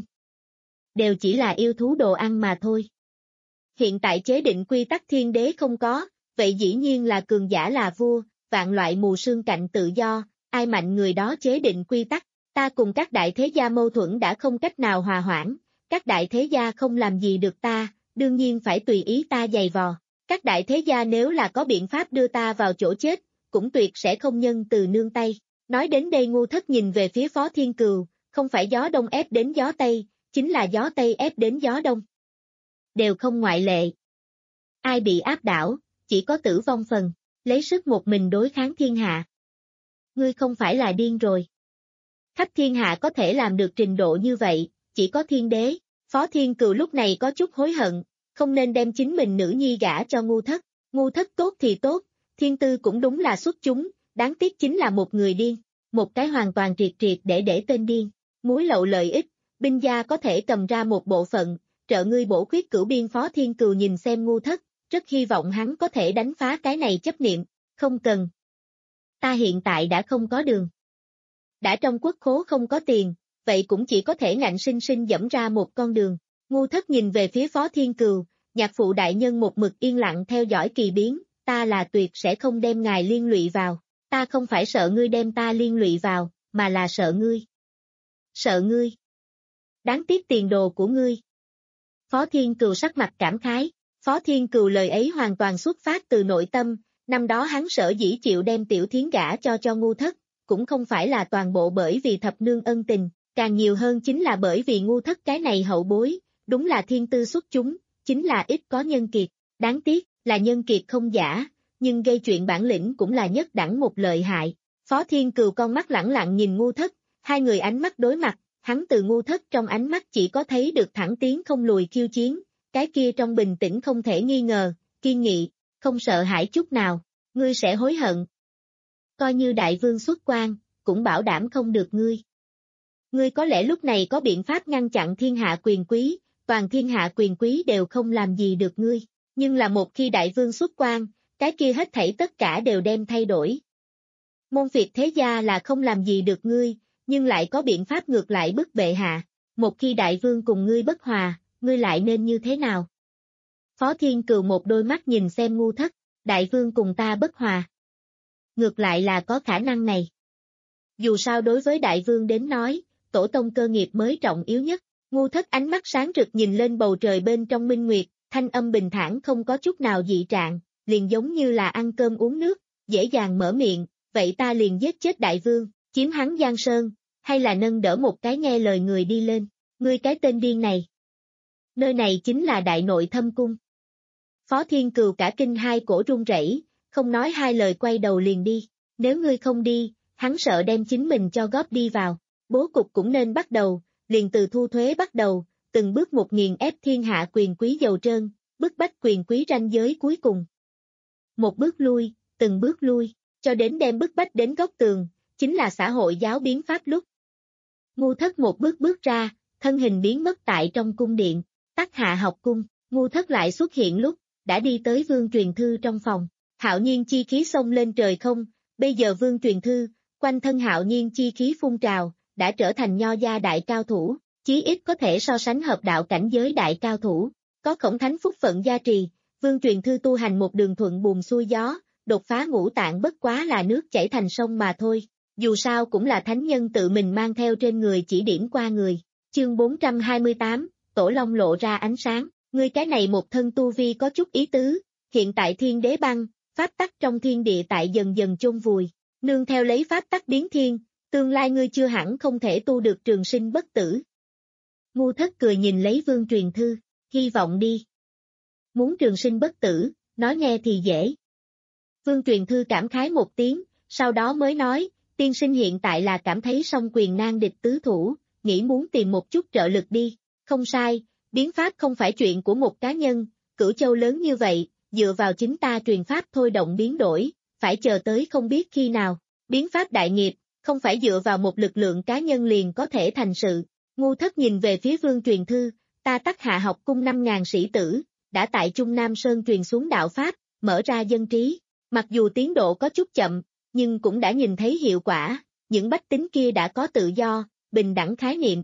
Đều chỉ là yêu thú đồ ăn mà thôi. Hiện tại chế định quy tắc thiên đế không có, vậy dĩ nhiên là cường giả là vua, vạn loại mù sương cạnh tự do, ai mạnh người đó chế định quy tắc, ta cùng các đại thế gia mâu thuẫn đã không cách nào hòa hoãn, các đại thế gia không làm gì được ta, đương nhiên phải tùy ý ta giày vò. Các đại thế gia nếu là có biện pháp đưa ta vào chỗ chết, cũng tuyệt sẽ không nhân từ nương tay. Nói đến đây Ngu Thất nhìn về phía Phó Thiên Cừu, không phải gió đông ép đến gió tây, chính là gió tây ép đến gió đông. Đều không ngoại lệ. Ai bị áp đảo, chỉ có tử vong phần, lấy sức một mình đối kháng thiên hạ. Ngươi không phải là điên rồi. Khắp thiên hạ có thể làm được trình độ như vậy, chỉ có thiên đế. Phó Thiên Cừu lúc này có chút hối hận, không nên đem chính mình nữ nhi gả cho Ngu Thất. Ngu Thất tốt thì tốt, thiên tư cũng đúng là xuất chúng, đáng tiếc chính là một người điên, một cái hoàn toàn triệt triệt để để tên điên. Muối lậu lợi ích, binh gia có thể cầm ra một bộ phận, trợ ngươi bổ khuyết cửu biên. Phó Thiên Cừu nhìn xem Ngu Thất, rất hy vọng hắn có thể đánh phá cái này chấp niệm, không cần. Ta hiện tại đã không có đường. Đã trong quốc khố không có tiền, vậy cũng chỉ có thể ngạnh sinh sinh dẫm ra một con đường. Ngu Thất nhìn về phía Phó Thiên Cừu, nhạc phụ đại nhân một mực yên lặng theo dõi kỳ biến, ta là tuyệt sẽ không đem ngài liên lụy vào, ta không phải sợ ngươi đem ta liên lụy vào, mà là sợ ngươi. Sợ ngươi. Đáng tiếc tiền đồ của ngươi. Phó Thiên Cừu sắc mặt cảm khái, Phó Thiên Cừu lời ấy hoàn toàn xuất phát từ nội tâm, năm đó hắn sở dĩ chịu đem Tiểu Thiến gả cho cho Ngu Thất, cũng không phải là toàn bộ bởi vì thập nương ân tình, càng nhiều hơn chính là bởi vì Ngu Thất cái này hậu bối, đúng là thiên tư xuất chúng, chính là ít có nhân kiệt, đáng tiếc, là nhân kiệt không giả, nhưng gây chuyện bản lĩnh cũng là nhất đẳng một lợi hại. Phó Thiên Cừu con mắt lẳng lặng nhìn Ngu Thất, hai người ánh mắt đối mặt, hắn từ Ngu Thất trong ánh mắt chỉ có thấy được thẳng tiến không lùi khiêu chiến, cái kia trong bình tĩnh không thể nghi ngờ, kiên nghị, không sợ hãi chút nào, ngươi sẽ hối hận. Coi như đại vương xuất quan, cũng bảo đảm không được ngươi. Ngươi có lẽ lúc này có biện pháp ngăn chặn thiên hạ quyền quý, toàn thiên hạ quyền quý đều không làm gì được ngươi, nhưng là một khi đại vương xuất quan, cái kia hết thảy tất cả đều đem thay đổi. Môn phiệt thế gia là không làm gì được ngươi, nhưng lại có biện pháp ngược lại bức bệ hạ, một khi đại vương cùng ngươi bất hòa, ngươi lại nên như thế nào? Phó Thiên Cừu một đôi mắt nhìn xem Ngu Thất, đại vương cùng ta bất hòa. Ngược lại là có khả năng này. Dù sao đối với đại vương đến nói, tổ tông cơ nghiệp mới trọng yếu nhất. Ngu Thất ánh mắt sáng rực nhìn lên bầu trời bên trong minh nguyệt, thanh âm bình thản không có chút nào dị trạng, liền giống như là ăn cơm uống nước, dễ dàng mở miệng, vậy ta liền giết chết đại vương, chiếm hắn Giang Sơn, hay là nâng đỡ một cái nghe lời người đi lên, ngươi cái tên điên này. Nơi này chính là đại nội thâm cung. Phó Thiên Cừu cả kinh hai cổ run rẩy, không nói hai lời quay đầu liền đi, nếu ngươi không đi, hắn sợ đem chính mình cho góp đi vào, bố cục cũng nên bắt đầu, liền từ thu thuế bắt đầu, từng bước một nghiền ép thiên hạ quyền quý dầu trơn, bức bách quyền quý ranh giới cuối cùng. Một bước lui, từng bước lui, cho đến đem bức bách đến góc tường, chính là xã hội giáo biến pháp lúc. Ngu Thất một bước bước ra, thân hình biến mất tại trong cung điện, Tắc Hạ học cung, Ngu Thất lại xuất hiện lúc, đã đi tới Vương Truyền Thư trong phòng, hạo nhiên chi khí xông lên trời không, bây giờ Vương Truyền Thư, quanh thân hạo nhiên chi khí phun trào, đã trở thành nho gia đại cao thủ, chí ít có thể so sánh hợp đạo cảnh giới đại cao thủ, có Khổng Thánh phúc phận gia trì, Vương Truyền Thư tu hành một đường thuận buồm xuôi gió, đột phá ngũ tạng bất quá là nước chảy thành sông mà thôi, dù sao cũng là thánh nhân tự mình mang theo trên người chỉ điểm qua người. Chương bốn trăm hai mươi tám, Tổ Long lộ ra ánh sáng, ngươi cái này một thân tu vi có chút ý tứ, hiện tại thiên đế băng, pháp tắc trong thiên địa tại dần dần chôn vùi, nương theo lấy pháp tắc biến thiên, tương lai ngươi chưa hẳn không thể tu được trường sinh bất tử. Ngu Thất cười nhìn lấy Vương Truyền Thư, hy vọng đi. Muốn trường sinh bất tử, nói nghe thì dễ. Vương Truyền Thư cảm khái một tiếng, sau đó mới nói, tiên sinh hiện tại là cảm thấy song quyền nan địch tứ thủ, nghĩ muốn tìm một chút trợ lực đi, không sai, biến pháp không phải chuyện của một cá nhân, Cửu Châu lớn như vậy, dựa vào chính ta truyền pháp thôi động biến đổi, phải chờ tới không biết khi nào, biến pháp đại nghiệp, không phải dựa vào một lực lượng cá nhân liền có thể thành sự. Ngu Thất nhìn về phía Vương Truyền Thư, ta Tắc Hạ học cung năm ngàn sĩ tử, đã tại Trung Nam Sơn truyền xuống đạo pháp, mở ra dân trí, mặc dù tiến độ có chút chậm, nhưng cũng đã nhìn thấy hiệu quả, những bách tính kia đã có tự do, bình đẳng khái niệm.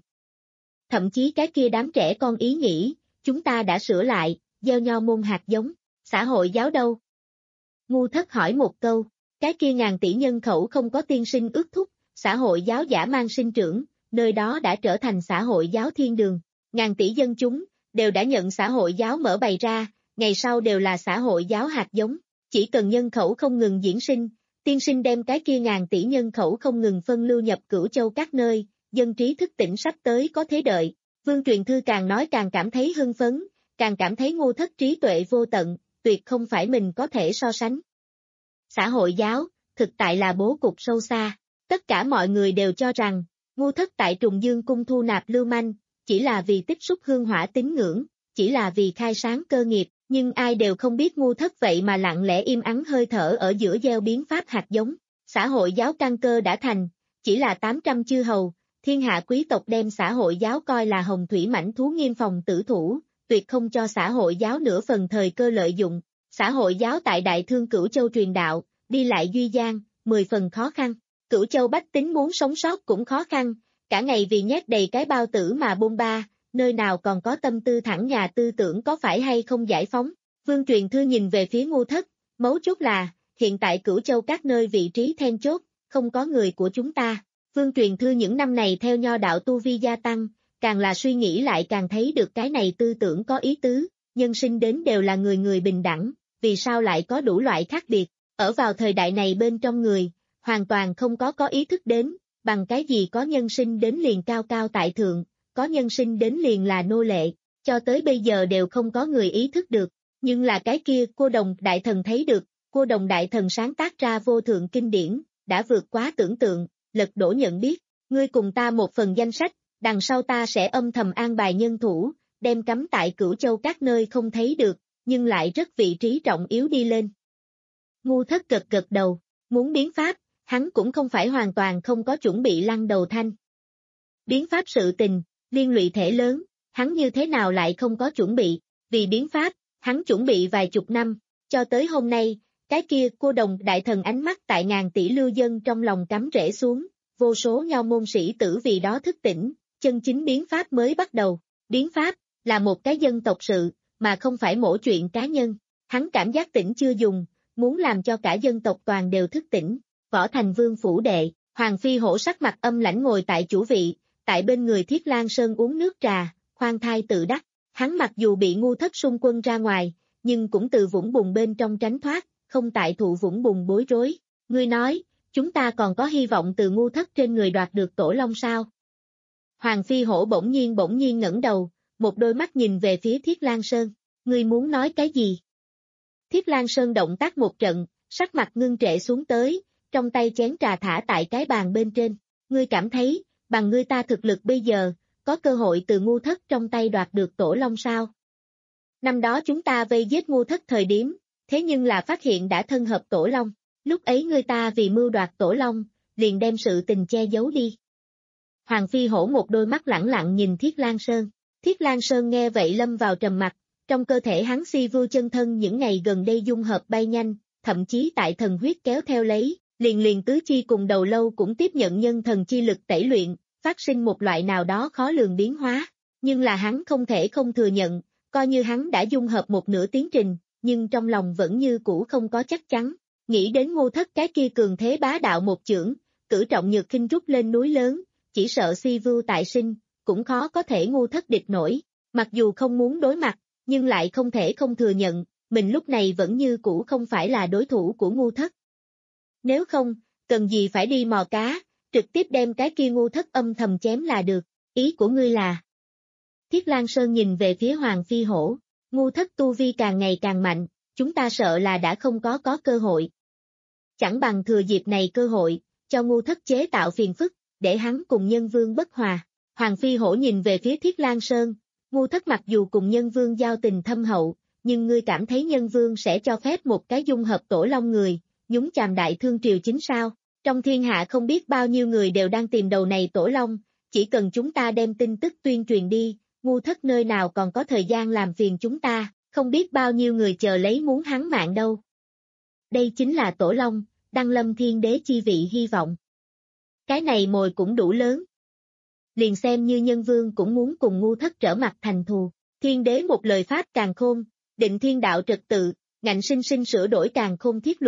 Thậm chí cái kia đám trẻ con ý nghĩ, chúng ta đã sửa lại, gieo nho môn hạt giống, xã hội giáo đâu? Ngu Thất hỏi một câu, Cái kia ngàn tỷ nhân khẩu không có tiên sinh ước thúc, xã hội giáo giả mang sinh trưởng, nơi đó đã trở thành xã hội giáo thiên đường. Ngàn tỷ dân chúng, đều đã nhận xã hội giáo mở bày ra, ngày sau đều là xã hội giáo hạt giống. Chỉ cần nhân khẩu không ngừng diễn sinh, tiên sinh đem cái kia ngàn tỷ nhân khẩu không ngừng phân lưu nhập cửu châu các nơi, dân trí thức tỉnh sắp tới có thế đợi. Vương Truyền Thư càng nói càng cảm thấy hưng phấn, càng cảm thấy Ngô Thất trí tuệ vô tận, tuyệt không phải mình có thể so sánh. Xã hội giáo, thực tại là bố cục sâu xa, tất cả mọi người đều cho rằng, Ngô Thất tại Trùng Dương cung thu nạp lưu manh, chỉ là vì tích xúc hương hỏa tín ngưỡng, chỉ là vì khai sáng cơ nghiệp, nhưng ai đều không biết Ngô Thất vậy mà lặng lẽ im ắng hơi thở ở giữa gieo biến pháp hạt giống. Xã hội giáo căn cơ đã thành, chỉ là tám trăm chư hầu, thiên hạ quý tộc đem xã hội giáo coi là hồng thủy mãnh thú nghiêm phòng tử thủ, tuyệt không cho xã hội giáo nửa phần thời cơ lợi dụng. Xã hội giáo tại Đại Thương Cửu Châu truyền đạo, đi lại duy gian, mười phần khó khăn. Cửu Châu bách tính muốn sống sót cũng khó khăn, cả ngày vì nhét đầy cái bao tử mà bôn ba, nơi nào còn có tâm tư thẳng nhà tư tưởng có phải hay không giải phóng. Vương Truyền Thư nhìn về phía Ngô Thất, mấu chốt là, hiện tại Cửu Châu các nơi vị trí then chốt, không có người của chúng ta. Vương Truyền Thư những năm này theo nho đạo tu vi gia tăng, càng là suy nghĩ lại càng thấy được cái này tư tưởng có ý tứ, nhân sinh đến đều là người người bình đẳng, vì sao lại có đủ loại khác biệt, ở vào thời đại này bên trong người, hoàn toàn không có có ý thức đến, bằng cái gì có nhân sinh đến liền cao cao tại thượng, có nhân sinh đến liền là nô lệ, cho tới bây giờ đều không có người ý thức được, nhưng là cái kia Cô Đồng Đại Thần thấy được, Cô Đồng Đại Thần sáng tác ra vô thượng kinh điển, đã vượt quá tưởng tượng, lật đổ nhận biết, ngươi cùng ta một phần danh sách, đằng sau ta sẽ âm thầm an bài nhân thủ, đem cắm tại Cửu Châu các nơi không thấy được, nhưng lại rất vị trí trọng yếu đi lên. Ngô Thất gật gật đầu, muốn biến pháp, hắn cũng không phải hoàn toàn không có chuẩn bị lăn đầu thanh. Biến pháp sự tình, liên lụy thể lớn, hắn như thế nào lại không có chuẩn bị, vì biến pháp, hắn chuẩn bị vài chục năm, cho tới hôm nay, cái kia Cô Đồng Đại Thần ánh mắt tại ngàn tỷ lưu dân trong lòng cắm rễ xuống, vô số nho môn sĩ tử vì đó thức tỉnh, chân chính biến pháp mới bắt đầu. Biến pháp, là một cái dân tộc sự, mà không phải mỗi chuyện cá nhân, hắn cảm giác tỉnh chưa dùng, muốn làm cho cả dân tộc toàn đều thức tỉnh. Võ Thành Vương phủ đệ, Hoàng Phi Hổ sắc mặt âm lãnh ngồi tại chủ vị, tại bên người Thiết Lan Sơn uống nước trà, khoan thai tự đắc, hắn mặc dù bị Ngô Thất xung quân ra ngoài, nhưng cũng từ vũng bùn bên trong tránh thoát, không tại thụ vũng bùn bối rối. Ngươi nói, chúng ta còn có hy vọng từ Ngô Thất trên người đoạt được Tổ Long sao? Hoàng Phi Hổ bỗng nhiên bỗng nhiên ngẩng đầu, một đôi mắt nhìn về phía Thiết Lan Sơn, ngươi muốn nói cái gì? Thiết Lan Sơn động tác một trận, sắc mặt ngưng trệ xuống tới, trong tay chén trà thả tại cái bàn bên trên, ngươi cảm thấy, bằng ngươi ta thực lực bây giờ, có cơ hội từ Ngô Thất trong tay đoạt được Tổ Long sao? Năm đó chúng ta vây giết Ngô Thất thời điểm, thế nhưng là phát hiện đã thân hợp Tổ Long, lúc ấy ngươi ta vì mưu đoạt Tổ Long, liền đem sự tình che giấu đi. Hoàng Phi Hổ một đôi mắt lẳng lặng nhìn Thiết Lan Sơn, Thiết Lan Sơn nghe vậy lâm vào trầm mặc, trong cơ thể hắn si vưu chân thân những ngày gần đây dung hợp bay nhanh, thậm chí tại thần huyết kéo theo lấy, liền liền tứ chi cùng đầu lâu cũng tiếp nhận nhân thần chi lực tẩy luyện, phát sinh một loại nào đó khó lường biến hóa, nhưng là hắn không thể không thừa nhận, coi như hắn đã dung hợp một nửa tiến trình, nhưng trong lòng vẫn như cũ không có chắc chắn, nghĩ đến Ngô Thất cái kia cường thế bá đạo một chưởng, cử trọng nhược khinh rút lên núi lớn, chỉ sợ si vưu tại sinh, cũng khó có thể Ngô Thất địch nổi, mặc dù không muốn đối mặt, nhưng lại không thể không thừa nhận, mình lúc này vẫn như cũ không phải là đối thủ của Ngô Thất. Nếu không, cần gì phải đi mò cá, trực tiếp đem cái kia Ngô Thất âm thầm chém là được, ý của ngươi là. Thiết Lan Sơn nhìn về phía Hoàng Phi Hổ, Ngô Thất tu vi càng ngày càng mạnh, chúng ta sợ là đã không có có cơ hội. Chẳng bằng thừa dịp này cơ hội, cho Ngô Thất chế tạo phiền phức, để hắn cùng Nhân Vương bất hòa. Hoàng Phi Hổ nhìn về phía Thiết Lan Sơn, Ngô Thất mặc dù cùng Nhân Vương giao tình thâm hậu, nhưng ngươi cảm thấy Nhân Vương sẽ cho phép một cái dung hợp Tổ Long người, nhúng chàm Đại Thương triều chính sao? Trong thiên hạ không biết bao nhiêu người đều đang tìm đầu này Tổ Long, chỉ cần chúng ta đem tin tức tuyên truyền đi, Ngô Thất nơi nào còn có thời gian làm phiền chúng ta, không biết bao nhiêu người chờ lấy muốn hắn mạng đâu. Đây chính là Tổ Long, Đăng Lâm Thiên Đế chi vị hy vọng. Cái này mồi cũng đủ lớn. Liền xem như Nhân Vương cũng muốn cùng Ngô Thất trở mặt thành thù. Thiên Đế một lời pháp càn khôn, định thiên đạo trật tự, ngạnh sinh sinh sửa đổi càn khôn thiết luật,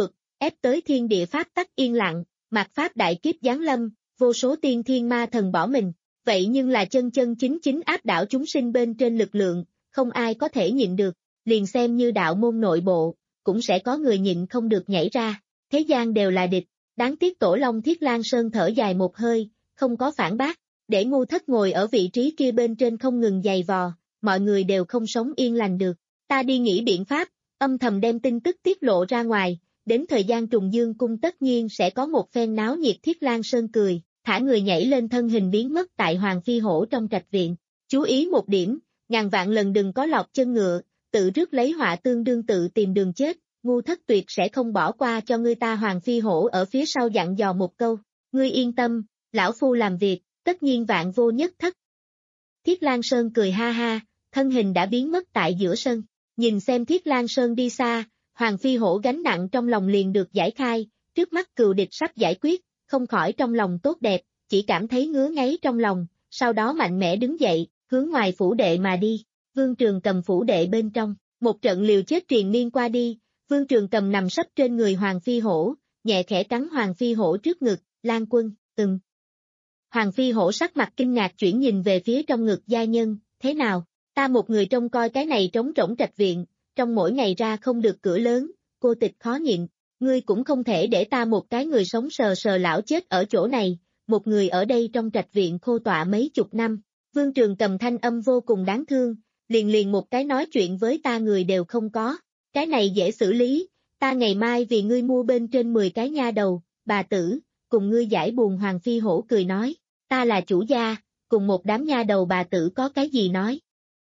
ép tới thiên địa pháp tắc yên lặng, mạt pháp đại kiếp giáng lâm, vô số tiên thiên ma thần bỏ mình. Vậy nhưng là chân chân chính chính áp đảo chúng sinh bên trên lực lượng, không ai có thể nhịn được, liền xem như đạo môn nội bộ, cũng sẽ có người nhịn không được nhảy ra, thế gian đều là địch, đáng tiếc Tổ Long Thiết Lang Sơn thở dài một hơi, không có phản bác, để Ngu Thất ngồi ở vị trí kia bên trên không ngừng giày vò, mọi người đều không sống yên lành được, ta đi nghĩ biện pháp, âm thầm đem tin tức tiết lộ ra ngoài, đến thời gian trùng dương cung tất nhiên sẽ có một phen náo nhiệt. Thiết Lang Sơn cười, thả người nhảy lên thân hình biến mất tại Hoàng Phi Hổ trong trạch viện, chú ý một điểm, ngàn vạn lần đừng có lọt chân ngựa, tự rước lấy họa tương đương tự tìm đường chết, Ngu Thất tuyệt sẽ không bỏ qua cho ngươi ta. Hoàng Phi Hổ ở phía sau dặn dò một câu, ngươi yên tâm, lão phu làm việc, tất nhiên vạn vô nhất thất. Thiết Lang Sơn cười ha ha, thân hình đã biến mất tại giữa sân, nhìn xem Thiết Lang Sơn đi xa, Hoàng Phi Hổ gánh nặng trong lòng liền được giải khai, trước mắt cừu địch sắp giải quyết, không khỏi trong lòng tốt đẹp, chỉ cảm thấy ngứa ngáy trong lòng, sau đó mạnh mẽ đứng dậy, hướng ngoài phủ đệ mà đi. Vương Trường Cầm phủ đệ bên trong, một trận liều chết triền miên qua đi, Vương Trường Cầm nằm sấp trên người Hoàng Phi Hổ, nhẹ khẽ cắn Hoàng Phi Hổ trước ngực, Lan Quân, ừm. Hoàng Phi Hổ sắc mặt kinh ngạc chuyển nhìn về phía trong ngực gia nhân, thế nào, ta một người trông coi cái này trống rỗng trạch viện, trong mỗi ngày ra không được cửa lớn, cô tịch khó nhịn, ngươi cũng không thể để ta một cái người sống sờ sờ lão chết ở chỗ này, một người ở đây trong trạch viện khô tọa mấy chục năm. Vương Trường Cầm thanh âm vô cùng đáng thương, liền liền một cái nói chuyện với ta người đều không có, cái này dễ xử lý, ta ngày mai vì ngươi mua bên trên mười cái nha đầu, bà tử, cùng ngươi giải buồn. Hoàng Phi Hổ cười nói, ta là chủ gia, cùng một đám nha đầu bà tử có cái gì nói.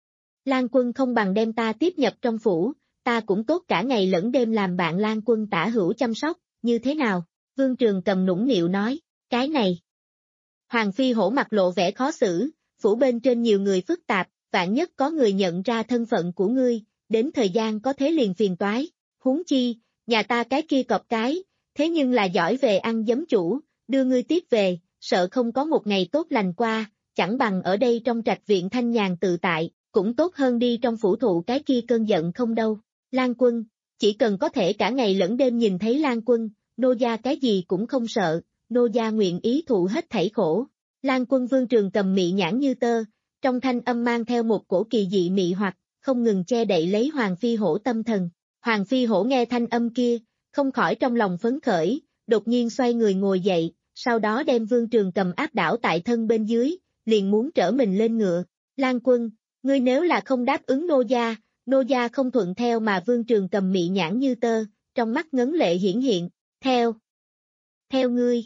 Lan Quân không bằng đem ta tiếp nhập trong phủ, ta cũng tốt cả ngày lẫn đêm làm bạn Lan Quân tả hữu chăm sóc, như thế nào? Vương Trường Cầm nũng nịu nói, cái này. Hoàng Phi Hổ mặt lộ vẻ khó xử, phủ bên trên nhiều người phức tạp, vạn nhất có người nhận ra thân phận của ngươi, đến thời gian có thế liền phiền toái, huống chi, nhà ta cái kia cọp cái, thế nhưng là giỏi về ăn giấm chủ, đưa ngươi tiếp về, sợ không có một ngày tốt lành qua, chẳng bằng ở đây trong trạch viện thanh nhàn tự tại, cũng tốt hơn đi trong phủ thụ cái kia cơn giận không đâu. Lan Quân, chỉ cần có thể cả ngày lẫn đêm nhìn thấy Lan Quân, nô gia cái gì cũng không sợ, nô gia nguyện ý thụ hết thảy khổ. Lan Quân. Vương Trường Cầm mị nhãn như tơ, trong thanh âm mang theo một cổ kỳ dị mị hoặc, không ngừng che đậy lấy Hoàng Phi Hổ tâm thần. Hoàng Phi Hổ nghe thanh âm kia, không khỏi trong lòng phấn khởi, đột nhiên xoay người ngồi dậy, sau đó đem Vương Trường Cầm áp đảo tại thân bên dưới, liền muốn trở mình lên ngựa. Lan Quân, ngươi nếu là không đáp ứng nô gia, nô gia không thuận theo. Mà Vương Trường Cầm mị nhãn như tơ, trong mắt ngấn lệ hiển hiện, theo. Theo ngươi.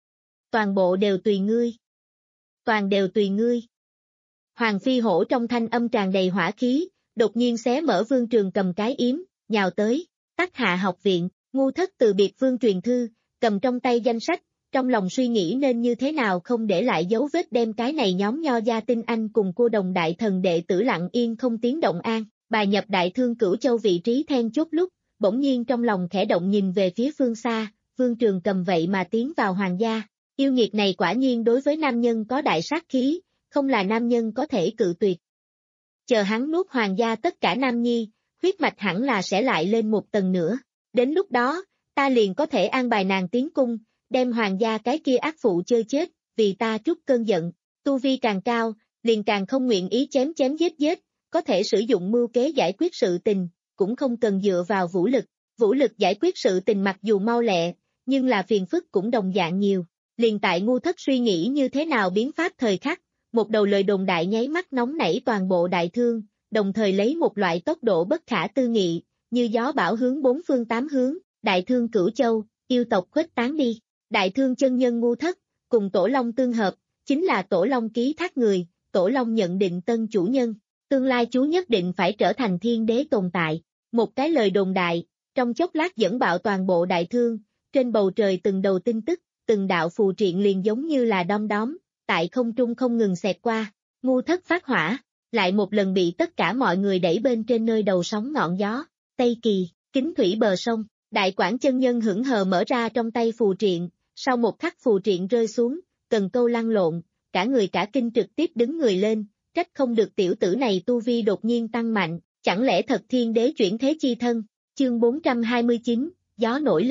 Toàn bộ đều tùy ngươi. Toàn đều tùy ngươi. Hoàng Phi Hổ trong thanh âm tràn đầy hỏa khí, đột nhiên xé mở Vương Trường Cầm cái yếm, nhào tới, Tắc Hạ học viện. Ngu Thất từ biệt Vương truyền thư, cầm trong tay danh sách, trong lòng suy nghĩ nên như thế nào không để lại dấu vết đem cái này nhóm nho gia tinh anh cùng cô đồng đại thần đệ tử lặng yên không tiếng động an, bài nhập Đại Thương Cửu Châu vị trí then chốt lúc, bỗng nhiên trong lòng khẽ động nhìn về phía phương xa, Vương Trường Cầm vậy mà tiến vào hoàng gia, yêu nghiệt này quả nhiên đối với nam nhân có đại sát khí, không là nam nhân có thể cự tuyệt. Chờ hắn nuốt hoàng gia tất cả nam nhi, huyết mạch hẳn là sẽ lại lên một tầng nữa, đến lúc đó, ta liền có thể an bài nàng tiến cung, đem hoàng gia cái kia ác phụ chơi chết, vì ta trút cơn giận, tu vi càng cao, liền càng không nguyện ý chém chém giết giết, có thể sử dụng mưu kế giải quyết sự tình, cũng không cần dựa vào vũ lực, vũ lực giải quyết sự tình mặc dù mau lẹ, nhưng là phiền phức cũng đồng dạng nhiều, liền tại Ngu Thất suy nghĩ như thế nào biến pháp thời khắc, một đầu lời đồn đại nháy mắt nóng nảy toàn bộ Đại Thương, đồng thời lấy một loại tốc độ bất khả tư nghị, như gió bão hướng bốn phương tám hướng, Đại Thương Cửu Châu, yêu tộc khuếch tán đi. Đại Thương chân nhân Ngu Thất, cùng Tổ Long tương hợp, chính là Tổ Long ký thác người, Tổ Long nhận định tân chủ nhân, tương lai chú nhất định phải trở thành thiên đế tồn tại. Một cái lời đồn đại, trong chốc lát dẫn bạo toàn bộ Đại Thương, trên bầu trời từng đầu tin tức, từng đạo phù triện liền giống như là đom đóm, tại không trung không ngừng xẹt qua, Ngu Thất phát hỏa, lại một lần bị tất cả mọi người đẩy bên trên nơi đầu sóng ngọn gió, Tây Kỳ, Kính Thủy bờ sông, Đại Quảng chân nhân hững hờ mở ra trong tay phù triện, sau một khắc phù triện rơi xuống, cần câu lăn lộn, cả người cả kinh trực tiếp đứng người lên, trách không được tiểu tử này tu vi đột nhiên tăng mạnh, chẳng lẽ thật thiên đế chuyển thế chi thân. Chương bốn trăm hai mươi chín, gió nổi lên,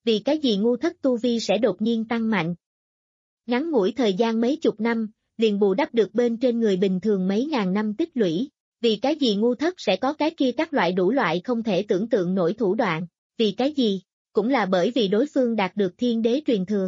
Vì cái gì ngu thất tu vi sẽ đột nhiên tăng mạnh? Ngắn ngủi thời gian mấy chục năm, liền bù đắp được bên trên người bình thường mấy ngàn năm tích lũy. Vì cái gì ngu thất sẽ có cái kia các loại đủ loại không thể tưởng tượng nổi thủ đoạn? Vì cái gì? Cũng là bởi vì đối phương đạt được thiên đế truyền thừa.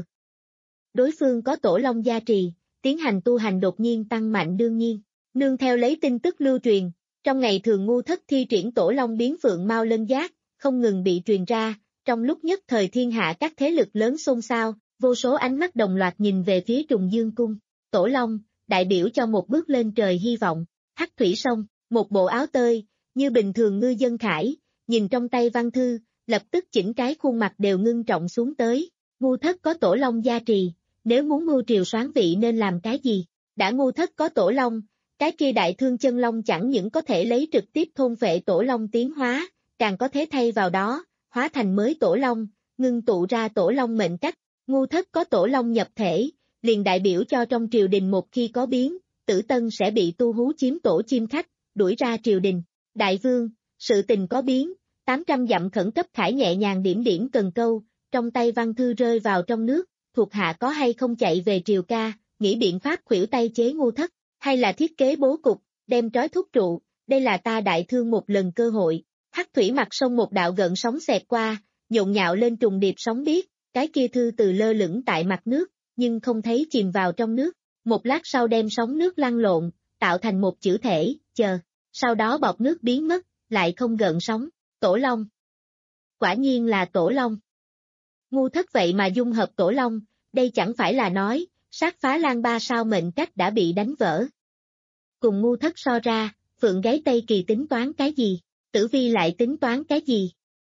Đối phương có tổ long gia trì, tiến hành tu hành đột nhiên tăng mạnh đương nhiên. Nương theo lấy tin tức lưu truyền, trong ngày thường ngu thất thi triển tổ long biến phượng mau lân giác, không ngừng bị truyền ra, trong lúc nhất thời thiên hạ các thế lực lớn xôn xao, vô số ánh mắt đồng loạt nhìn về phía Trùng Dương Cung. Tổ long, đại biểu cho một bước lên trời hy vọng. Hắc thủy sông, một bộ áo tơi, như bình thường ngư dân khải, nhìn trong tay văn thư, lập tức chỉnh cái khuôn mặt đều ngưng trọng xuống tới. Ngu thất có tổ long gia trì, nếu muốn mưu triều soán vị nên làm cái gì? Đã ngu thất có tổ long, cái kia đại thương chân long chẳng những có thể lấy trực tiếp thôn phệ tổ long tiến hóa, càng có thể thay vào đó, hóa thành mới tổ long, ngưng tụ ra tổ long mệnh cách. Ngu thất có tổ long nhập thể, liền đại biểu cho trong triều đình một khi có biến, Tử Tân sẽ bị tu hú chiếm tổ chim khách, đuổi ra triều đình. Đại vương, sự tình có biến, tám trăm dặm khẩn cấp khải nhẹ nhàng điểm điểm cần câu, trong tay văn thư rơi vào trong nước, thuộc hạ có hay không chạy về triều ca, nghĩ biện pháp khuỷu tay chế ngu thất, hay là thiết kế bố cục, đem trói thúc trụ, đây là ta đại thương một lần cơ hội. Hắc thủy mặt sông một đạo gợn sóng xẹt qua, nhộn nhạo lên trùng điệp sóng biếc, cái kia thư từ lơ lửng tại mặt nước, nhưng không thấy chìm vào trong nước, một lát sau đem sóng nước lăn lộn, tạo thành một chữ thể, chờ, sau đó bọt nước biến mất, lại không gợn sóng, tổ long. Quả nhiên là tổ long. Ngu thất vậy mà dung hợp tổ long, đây chẳng phải là nói, sát phá lan ba sao mệnh cách đã bị đánh vỡ. Cùng ngu thất so ra, Phượng Gái Tây Kỳ tính toán cái gì, Tử Vi lại tính toán cái gì?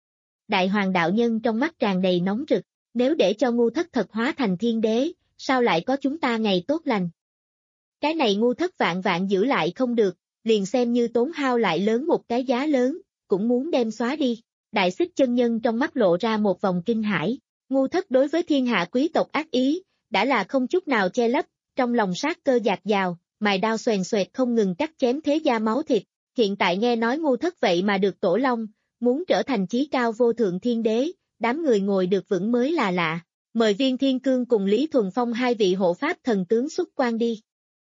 Đại hoàng đạo nhân trong mắt tràn đầy nóng rực, nếu để cho ngu thất thật hóa thành thiên đế, sao lại có chúng ta ngày tốt lành? Cái này ngu thất vạn vạn giữ lại không được, liền xem như tốn hao lại lớn một cái giá lớn, cũng muốn đem xóa đi. Đại Xích chân nhân trong mắt lộ ra một vòng kinh hãi, ngu thất đối với thiên hạ quý tộc ác ý, đã là không chút nào che lấp, trong lòng sát cơ dạt dào, mài đao xoèn xoẹt không ngừng cắt chém thế gia máu thịt, hiện tại nghe nói ngu thất vậy mà được tổ long, muốn trở thành chí cao vô thượng thiên đế, đám người ngồi được vững mới là lạ. Mời Viên Thiên Cương cùng Lý Thuần Phong hai vị hộ pháp thần tướng xuất quan đi.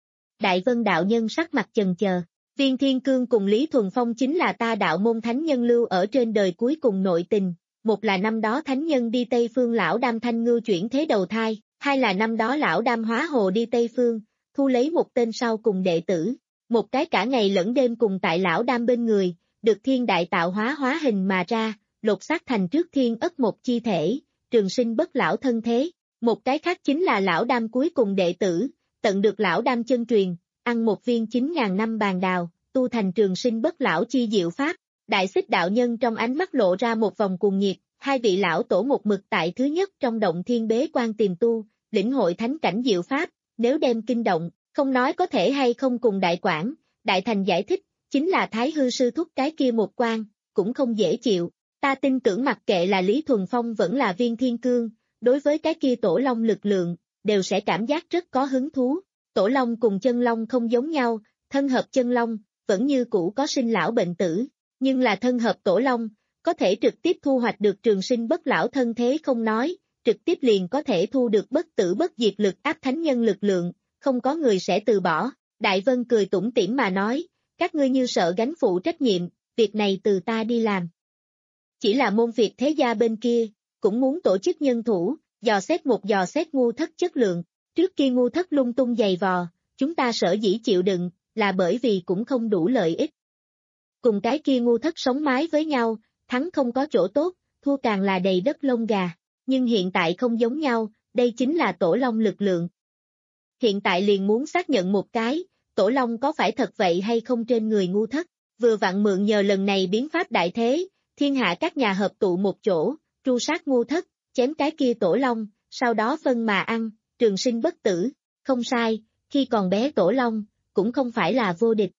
Đại Vân đạo nhân sắc mặt chần chờ, Viên Thiên Cương cùng Lý Thuần Phong chính là ta đạo môn thánh nhân lưu ở trên đời cuối cùng nội tình, một là năm đó thánh nhân đi Tây Phương lão đam thanh ngưu chuyển thế đầu thai, hai là năm đó lão đam hóa hồ đi Tây Phương, thu lấy một tên sau cùng đệ tử, một cái cả ngày lẫn đêm cùng tại lão đam bên người, được thiên đại tạo hóa hóa hình mà ra, lột xác thành trước thiên ất một chi thể, trường sinh bất lão thân thế, một cái khác chính là lão đam cuối cùng đệ tử, tận được lão đam chân truyền, ăn một viên chín ngàn năm bàn đào, tu thành trường sinh bất lão chi diệu pháp. Đại Xích đạo nhân trong ánh mắt lộ ra một vòng cuồng nhiệt, hai vị lão tổ một mực tại thứ nhất trong động thiên bế quan tìm tu, lĩnh hội thánh cảnh diệu pháp, nếu đem kinh động, không nói có thể hay không cùng đại quản, đại thành giải thích, chính là Thái hư sư thúc cái kia một quan, cũng không dễ chịu. Ta tin tưởng mặc kệ là Lý Thuần Phong vẫn là Viên Thiên Cương, đối với cái kia tổ long lực lượng, đều sẽ cảm giác rất có hứng thú. Tổ long cùng chân long không giống nhau, thân hợp chân long, vẫn như cũ có sinh lão bệnh tử, nhưng là thân hợp tổ long, có thể trực tiếp thu hoạch được trường sinh bất lão thân thế không nói, trực tiếp liền có thể thu được bất tử bất diệt lực áp thánh nhân lực lượng, không có người sẽ từ bỏ. Đại Vân cười tủm tỉm mà nói, các ngươi như sợ gánh phụ trách nhiệm, việc này từ ta đi làm. Chỉ là môn việc thế gia bên kia, cũng muốn tổ chức nhân thủ, dò xét một dò xét ngu thất chất lượng, trước kia ngu thất lung tung dày vò, chúng ta sở dĩ chịu đựng, là bởi vì cũng không đủ lợi ích. Cùng cái kia ngu thất sống mái với nhau, thắng không có chỗ tốt, thua càng là đầy đất lông gà, nhưng hiện tại không giống nhau, đây chính là tổ long lực lượng. Hiện tại liền muốn xác nhận một cái, tổ long có phải thật vậy hay không trên người ngu thất, vừa vặn mượn nhờ lần này biến pháp đại thế, thiên hạ các nhà hợp tụ một chỗ, tru sát ngu thất, chém cái kia tổ long, sau đó phân mà ăn, trường sinh bất tử, không sai, khi còn bé tổ long, cũng không phải là vô địch.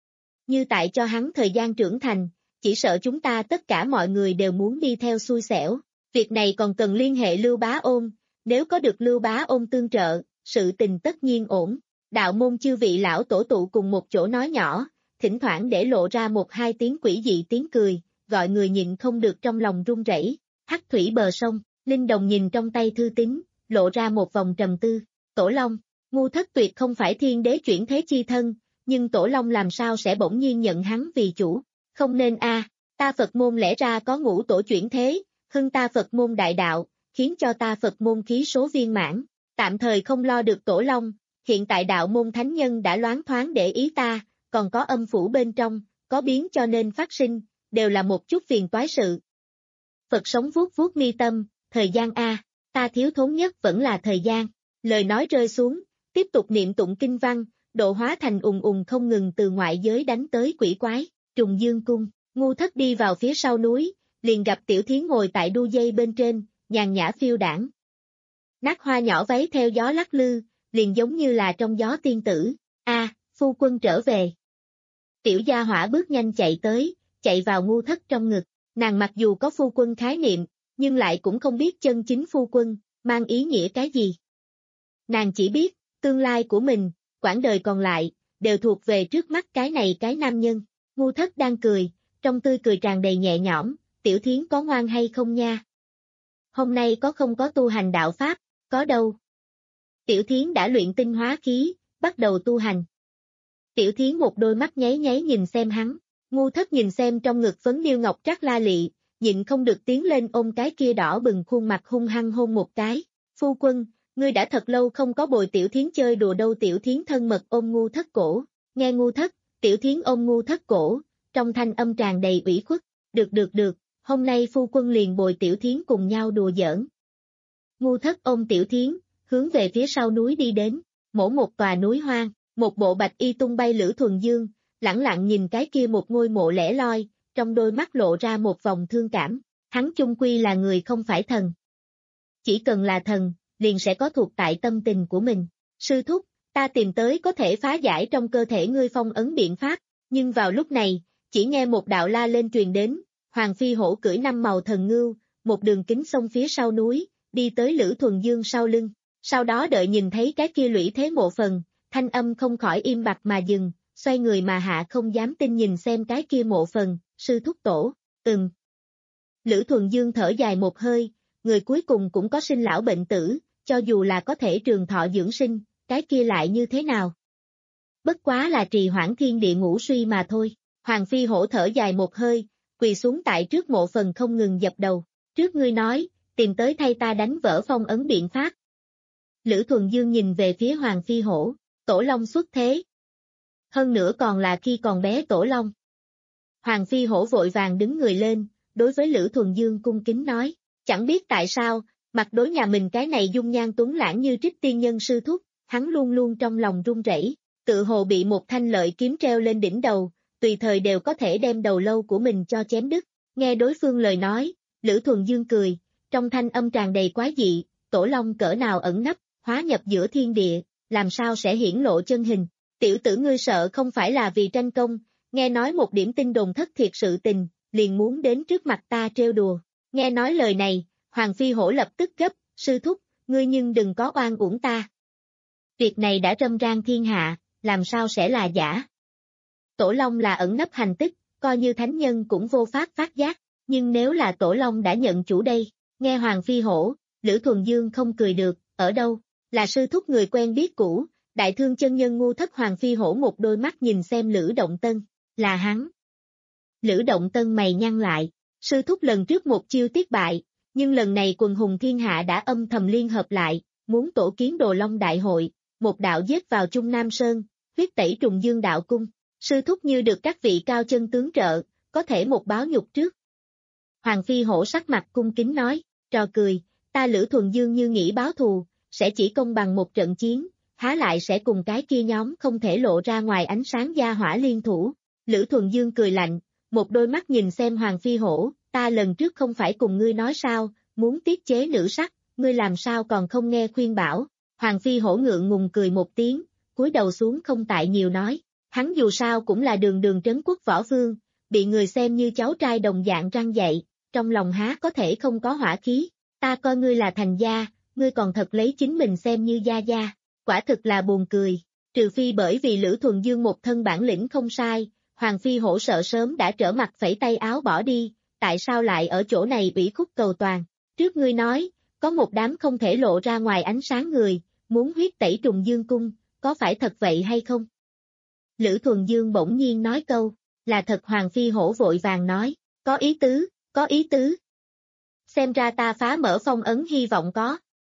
Như tại cho hắn thời gian trưởng thành, chỉ sợ chúng ta tất cả mọi người đều muốn đi theo xui xẻo, việc này còn cần liên hệ Lưu Bá Ôn, nếu có được Lưu Bá Ôn tương trợ, sự tình tất nhiên ổn. Đạo môn chư vị lão tổ tụ cùng một chỗ nói nhỏ, thỉnh thoảng để lộ ra một hai tiếng quỷ dị tiếng cười, gọi người nhịn không được trong lòng run rẩy. Hắc thủy bờ sông, Linh Đồng nhìn trong tay thư tín, lộ ra một vòng trầm tư. Tổ Long, Ngu Thất tuyệt không phải thiên đế chuyển thế chi thân, nhưng Tổ Long làm sao sẽ bỗng nhiên nhận hắn vì chủ? Không nên a, à, ta Phật môn lẽ ra có ngũ tổ chuyển thế, hưng ta Phật môn đại đạo, khiến cho ta Phật môn khí số viên mãn, tạm thời không lo được Tổ Long, hiện tại đạo môn thánh nhân đã loáng thoáng để ý ta, còn có âm phủ bên trong, có biến cho nên phát sinh, đều là một chút phiền toái sự. Phật sống vuốt vuốt mi tâm, thời gian a, ta thiếu thốn nhất vẫn là thời gian. Lời nói rơi xuống, tiếp tục niệm tụng kinh văn, độ hóa thành ùng ùng không ngừng từ ngoại giới đánh tới quỷ quái, Trùng Dương cung. Ngu Thất đi vào phía sau núi, liền gặp Tiểu Thiến ngồi tại đu dây bên trên, nhàn nhã phiêu đãng. Nát hoa nhỏ váy theo gió lắc lư, liền giống như là trong gió tiên tử. A, à, phu quân trở về. Tiểu gia hỏa bước nhanh chạy tới, chạy vào Ngu Thất trong ngực. Nàng mặc dù có phu quân khái niệm, nhưng lại cũng không biết chân chính phu quân, mang ý nghĩa cái gì. Nàng chỉ biết, tương lai của mình, quãng đời còn lại, đều thuộc về trước mắt cái này cái nam nhân. Ngu Thất đang cười, trong tươi cười tràn đầy nhẹ nhõm, Tiểu Thiến có ngoan hay không nha? Hôm nay có không có tu hành đạo pháp, có đâu. Tiểu Thiến đã luyện tinh hóa khí, bắt đầu tu hành. Tiểu Thiến một đôi mắt nháy nháy nhìn xem hắn, Ngu Thất nhìn xem trong ngực phấn điêu ngọc trác la lị, nhịn không được tiến lên ôm cái kia đỏ bừng khuôn mặt hung hăng hôn một cái. Phu quân, ngươi đã thật lâu không có bồi Tiểu Thiến chơi đùa đâu. Tiểu Thiến thân mật ôm Ngu Thất cổ, nghe Ngu Thất, Tiểu Thiến ôm Ngu Thất cổ, trong thanh âm tràn đầy ủy khuất, được được được, hôm nay phu quân liền bồi Tiểu Thiến cùng nhau đùa giỡn. Ngu Thất ôm Tiểu Thiến, hướng về phía sau núi đi đến, mổ một tòa núi hoang, một bộ bạch y tung bay Lữ Thuần Dương, lẳng lặng nhìn cái kia một ngôi mộ lẻ loi, trong đôi mắt lộ ra một vòng thương cảm, hắn chung quy là người không phải thần. Chỉ cần là thần, liền sẽ có thuộc tại tâm tình của mình. Sư thúc, ta tìm tới có thể phá giải trong cơ thể ngươi phong ấn biện pháp, nhưng vào lúc này, chỉ nghe một đạo la lên truyền đến, Hoàng Phi Hổ cưỡi năm màu thần ngưu, một đường kính sông phía sau núi, đi tới Lữ Thuần Dương sau lưng, sau đó đợi nhìn thấy cái kia lũy thế mộ phần, thanh âm không khỏi im bặt mà dừng, xoay người mà hạ không dám tin nhìn xem cái kia mộ phần, sư thúc tổ, ừm. Lữ Thuần Dương thở dài một hơi, người cuối cùng cũng có sinh lão bệnh tử, cho dù là có thể trường thọ dưỡng sinh, cái kia lại như thế nào? Bất quá là trì hoãn thiên địa ngũ suy mà thôi. Hoàng Phi Hổ thở dài một hơi, quỳ xuống tại trước mộ phần không ngừng dập đầu. Trước ngươi nói, tìm tới thay ta đánh vỡ phong ấn biện pháp. Lữ Thuần Dương nhìn về phía Hoàng Phi Hổ, Tổ Long xuất thế. Hơn nữa còn là khi còn bé Tổ Long. Hoàng Phi Hổ vội vàng đứng người lên, đối với Lữ Thuần Dương cung kính nói, chẳng biết tại sao, mặt đối nhà mình cái này dung nhan tuấn lãng như trích tiên nhân sư thúc, hắn luôn luôn trong lòng run rẩy, tự hồ bị một thanh lợi kiếm treo lên đỉnh đầu, tùy thời đều có thể đem đầu lâu của mình cho chém đứt. Nghe đối phương lời nói, Lữ Thuần Dương cười, trong thanh âm tràn đầy quái dị, Tổ Long cỡ nào ẩn nấp, hóa nhập giữa thiên địa, làm sao sẽ hiển lộ chân hình. Tiểu tử ngươi sợ không phải là vì tranh công, nghe nói một điểm tin đồn thất thiệt sự tình, liền muốn đến trước mặt ta trêu đùa. Nghe nói lời này, Hoàng Phi Hổ lập tức gấp, sư thúc, ngươi nhưng đừng có oan uổng ta. Việc này đã râm ran thiên hạ, làm sao sẽ là giả? Tổ Long là ẩn nấp hành tích, coi như thánh nhân cũng vô pháp phát giác, nhưng nếu là Tổ Long đã nhận chủ đây, nghe Hoàng Phi Hổ, Lữ Thuần Dương không cười được, ở đâu, là sư thúc người quen biết cũ, đại thương chân nhân Ngu Thất. Hoàng Phi Hổ một đôi mắt nhìn xem Lữ Động Tân, là hắn. Lữ Động Tân mày nhăn lại, sư thúc lần trước một chiêu tiết bại, nhưng lần này quần hùng thiên hạ đã âm thầm liên hợp lại, muốn tổ kiến Đồ Long Đại hội, một đạo giết vào Trung Nam Sơn, huyết tẩy Trùng Dương đạo cung, sư thúc như được các vị cao chân tướng trợ, có thể một báo nhục trước. Hoàng Phi Hổ sắc mặt cung kính nói, trò cười, ta Lữ Thuần Dương như nghĩ báo thù, sẽ chỉ công bằng một trận chiến, há lại sẽ cùng cái kia nhóm không thể lộ ra ngoài ánh sáng gia hỏa liên thủ. Lữ Thuần Dương cười lạnh, một đôi mắt nhìn xem Hoàng Phi Hổ, ta lần trước không phải cùng ngươi nói sao, muốn tiết chế nữ sắc, ngươi làm sao còn không nghe khuyên bảo. Hoàng Phi Hổ ngượng ngùng cười một tiếng, cúi đầu xuống không tại nhiều nói, hắn dù sao cũng là đường đường trấn quốc võ vương, bị người xem như cháu trai đồng dạng răng dạy, trong lòng há có thể không có hỏa khí, ta coi ngươi là thành gia, ngươi còn thật lấy chính mình xem như gia gia, quả thực là buồn cười, trừ phi bởi vì Lữ Thuần Dương một thân bản lĩnh không sai, Hoàng Phi Hổ sợ sớm đã trở mặt phẩy tay áo bỏ đi, tại sao lại ở chỗ này ủy khúc cầu toàn. Trước trước ngươi nói, có một đám không thể lộ ra ngoài ánh sáng người, muốn huyết tẩy Trùng Dương Cung, có phải thật vậy hay không? Lữ Thuần Dương bỗng nhiên nói câu, là thật. Hoàng Phi Hổ vội vàng nói, có ý tứ, có ý tứ. Xem ra ta phá mở phong ấn hy vọng có.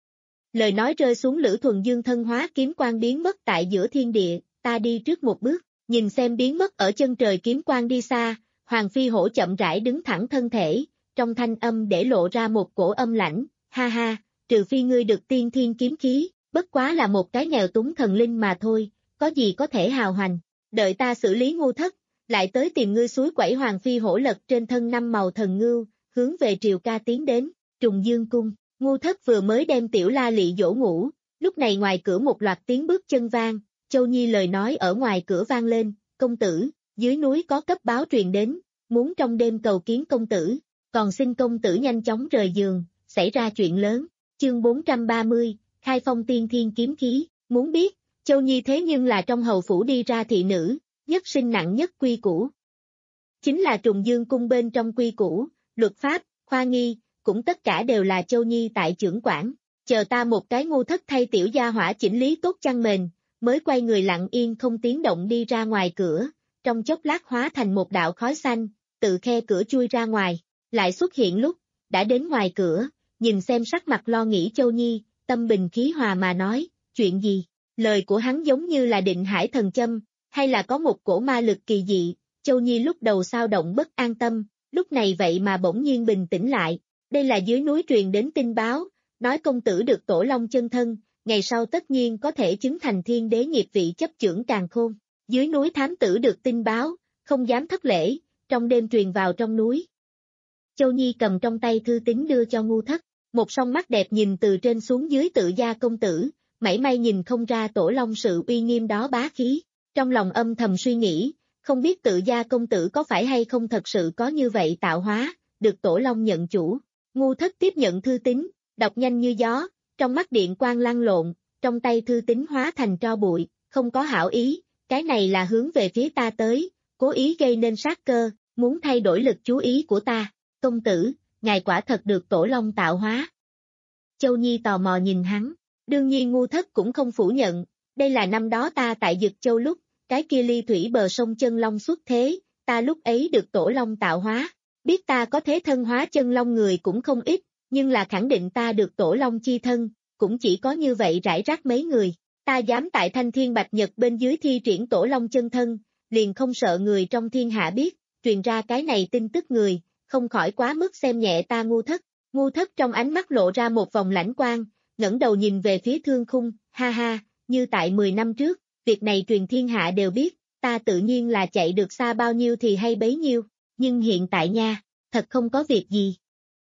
Lời nói rơi xuống, Lữ Thuần Dương thân hóa kiếm quang biến mất tại giữa thiên địa, ta đi trước một bước, nhìn xem biến mất ở chân trời kiếm quang đi xa, Hoàng Phi Hổ chậm rãi đứng thẳng thân thể, trong thanh âm để lộ ra một cổ âm lãnh, ha ha, trừ phi ngươi được tiên thiên kiếm khí, bất quá là một cái nghèo túng thần linh mà thôi, có gì có thể hào hoành, đợi ta xử lý ngu thất, lại tới tìm ngươi suối quẩy. Hoàng Phi Hổ lật trên thân năm màu thần ngưu, hướng về Triều Ca tiến đến, Trùng Dương Cung. Ngu thất vừa mới đem Tiểu La Lị dỗ ngủ, lúc này ngoài cửa một loạt tiếng bước chân vang, Châu Nhi lời nói ở ngoài cửa vang lên, công tử, dưới núi có cấp báo truyền đến, muốn trong đêm cầu kiến công tử, còn xin công tử nhanh chóng rời giường, xảy ra chuyện lớn. Chương bốn trăm ba mươi, khai phong tiên thiên kiếm khí, muốn biết, Châu Nhi thế nhưng là trong hầu phủ đi ra thị nữ, nhất sinh nặng nhất quy củ. Chính là Trùng Dương Cung bên trong quy củ, luật pháp, khoa nghi, cũng tất cả đều là Châu Nhi tại trưởng quản, chờ ta một cái ngu thất thay tiểu gia hỏa chỉnh lý tốt chăn mền, mới quay người lặng yên không tiếng động đi ra ngoài cửa, trong chốc lát hóa thành một đạo khói xanh, tự khe cửa chui ra ngoài, lại xuất hiện lúc, đã đến ngoài cửa, nhìn xem sắc mặt lo nghĩ Châu Nhi, tâm bình khí hòa mà nói, chuyện gì, lời của hắn giống như là định hải thần châm, hay là có một cổ ma lực kỳ dị, Châu Nhi lúc đầu sao động bất an tâm, lúc này vậy mà bỗng nhiên bình tĩnh lại. Đây là dưới núi truyền đến tin báo, nói công tử được Tổ Long chân thân, ngày sau tất nhiên có thể chứng thành thiên đế nghiệp vị chấp chưởng càn khôn. Dưới núi thám tử được tin báo, không dám thất lễ, trong đêm truyền vào trong núi. Châu Nhi cầm trong tay thư tín đưa cho ngu thất, một song mắt đẹp nhìn từ trên xuống dưới tự gia công tử, mảy may nhìn không ra Tổ Long sự uy nghiêm đó bá khí, trong lòng âm thầm suy nghĩ, không biết tự gia công tử có phải hay không thật sự có như vậy tạo hóa, được Tổ Long nhận chủ. Ngu thất tiếp nhận thư tín, đọc nhanh như gió, trong mắt điện quang lăn lộn, trong tay thư tín hóa thành tro bụi, không có hảo ý, cái này là hướng về phía ta tới, cố ý gây nên sát cơ, muốn thay đổi lực chú ý của ta. Công tử, ngài quả thật được Tổ Long tạo hóa. Châu Nhi tò mò nhìn hắn, đương nhiên ngu thất cũng không phủ nhận, đây là năm đó ta tại Dực Châu lúc, cái kia ly thủy bờ sông chân long xuất thế, ta lúc ấy được Tổ Long tạo hóa. Biết ta có thế thân hóa chân long người cũng không ít, nhưng là khẳng định ta được Tổ Long chi thân, cũng chỉ có như vậy rải rác mấy người. Ta dám tại Thanh Thiên Bạch Nhật bên dưới thi triển Tổ Long chân thân, liền không sợ người trong thiên hạ biết, truyền ra cái này tin tức người, không khỏi quá mức xem nhẹ ta. Ngu thất. Ngu thất trong ánh mắt lộ ra một vòng lãnh quang, ngẩng đầu nhìn về phía Thương Khung, ha ha, như tại mười năm trước, việc này truyền thiên hạ đều biết, ta tự nhiên là chạy được xa bao nhiêu thì hay bấy nhiêu. Nhưng hiện tại nha, thật không có việc gì.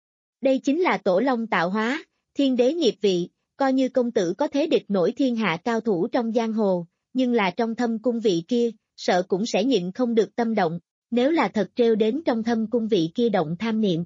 Đây chính là Tổ Long tạo hóa, thiên đế nghiệp vị, coi như công tử có thế địch nổi thiên hạ cao thủ trong giang hồ, nhưng là trong thâm cung vị kia, sợ cũng sẽ nhịn không được tâm động, nếu là thật trêu đến trong thâm cung vị kia động tham niệm.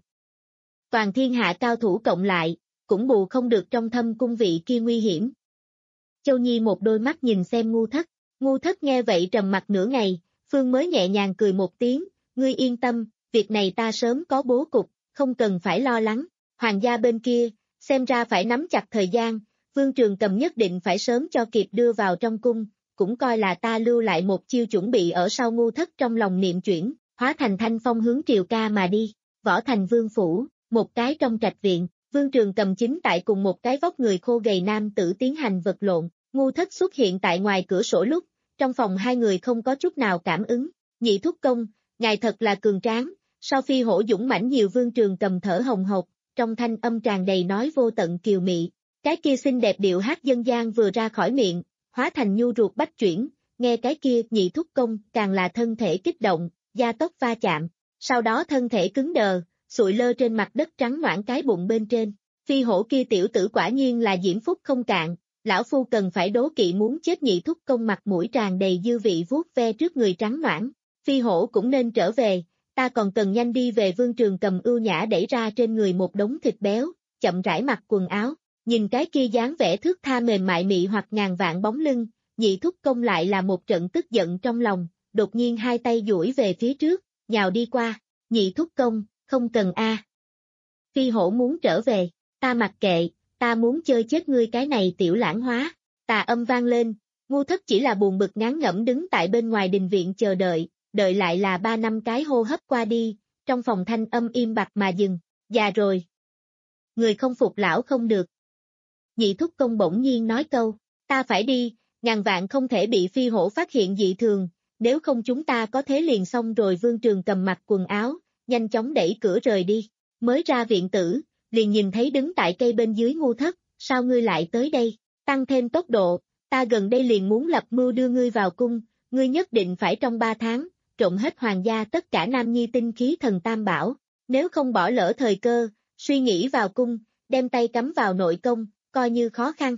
Toàn thiên hạ cao thủ cộng lại, cũng bù không được trong thâm cung vị kia nguy hiểm. Châu Nhi một đôi mắt nhìn xem ngu thất, ngu thất nghe vậy trầm mặt nửa ngày, Phương mới nhẹ nhàng cười một tiếng. Ngươi yên tâm, việc này ta sớm có bố cục, không cần phải lo lắng. Hoàng gia bên kia, xem ra phải nắm chặt thời gian, Vương Trường Cầm nhất định phải sớm cho kịp đưa vào trong cung, cũng coi là ta lưu lại một chiêu chuẩn bị ở sau. Ngu thất trong lòng niệm chuyển, hóa thành thanh phong hướng Triều Ca mà đi. Võ Thành Vương phủ, một cái trong trạch viện, Vương Trường Cầm chính tại cùng một cái vóc người khô gầy nam tử tiến hành vật lộn. Ngu thất xuất hiện tại ngoài cửa sổ lúc, trong phòng hai người không có chút nào cảm ứng. Nhị thúc công, ngài thật là cường tráng, so Phi Hổ dũng mãnh nhiều. Vương Trường Cầm thở hồng hộc, trong thanh âm tràn đầy nói vô tận kiều mị. Cái kia xinh đẹp điệu hát dân gian vừa ra khỏi miệng, hóa thành nhu ruột bách chuyển, nghe cái kia nhị thúc công càng là thân thể kích động, da tóc va chạm, sau đó thân thể cứng đờ, sụi lơ trên mặt đất trắng noãn cái bụng bên trên. Phi Hổ kia tiểu tử quả nhiên là diễm phúc không cạn, lão phu cần phải đố kỵ muốn chết. Nhị thúc công mặt mũi tràn đầy dư vị vuốt ve trước người trắng noãn. Phi Hổ cũng nên trở về, ta còn cần nhanh đi về. Vương Trường Cầm ưu nhã đẩy ra trên người một đống thịt béo, chậm rãi mặc quần áo, nhìn cái kia dáng vẻ thước tha mềm mại mị hoặc ngàn vạn bóng lưng, nhị thúc công lại là một trận tức giận trong lòng, đột nhiên hai tay duỗi về phía trước, nhào đi qua. Nhị thúc công, không cần a. Phi Hổ muốn trở về, ta mặc kệ, ta muốn chơi chết ngươi cái này tiểu lãng hóa, tà âm vang lên, Ngu Thất chỉ là buồn bực ngán ngẩm đứng tại bên ngoài đình viện chờ đợi, đợi lại là ba năm cái hô hấp qua đi, trong phòng thanh âm im bặt mà dừng, già rồi. Người không phục lão không được. Nhị thúc công bỗng nhiên nói câu, ta phải đi, ngàn vạn không thể bị phi hổ phát hiện dị thường, nếu không chúng ta có thế liền xong rồi. Vương Trường cầm mặc quần áo, nhanh chóng đẩy cửa rời đi, mới ra viện tử, liền nhìn thấy đứng tại cây bên dưới Ngu Thất, sao ngươi lại tới đây, tăng thêm tốc độ, ta gần đây liền muốn lập mưu đưa ngươi vào cung, ngươi nhất định phải trong ba tháng, trộn hết hoàng gia tất cả nam nhi tinh khí thần tam bảo, nếu không bỏ lỡ thời cơ, suy nghĩ vào cung, đem tay cắm vào nội công, coi như khó khăn.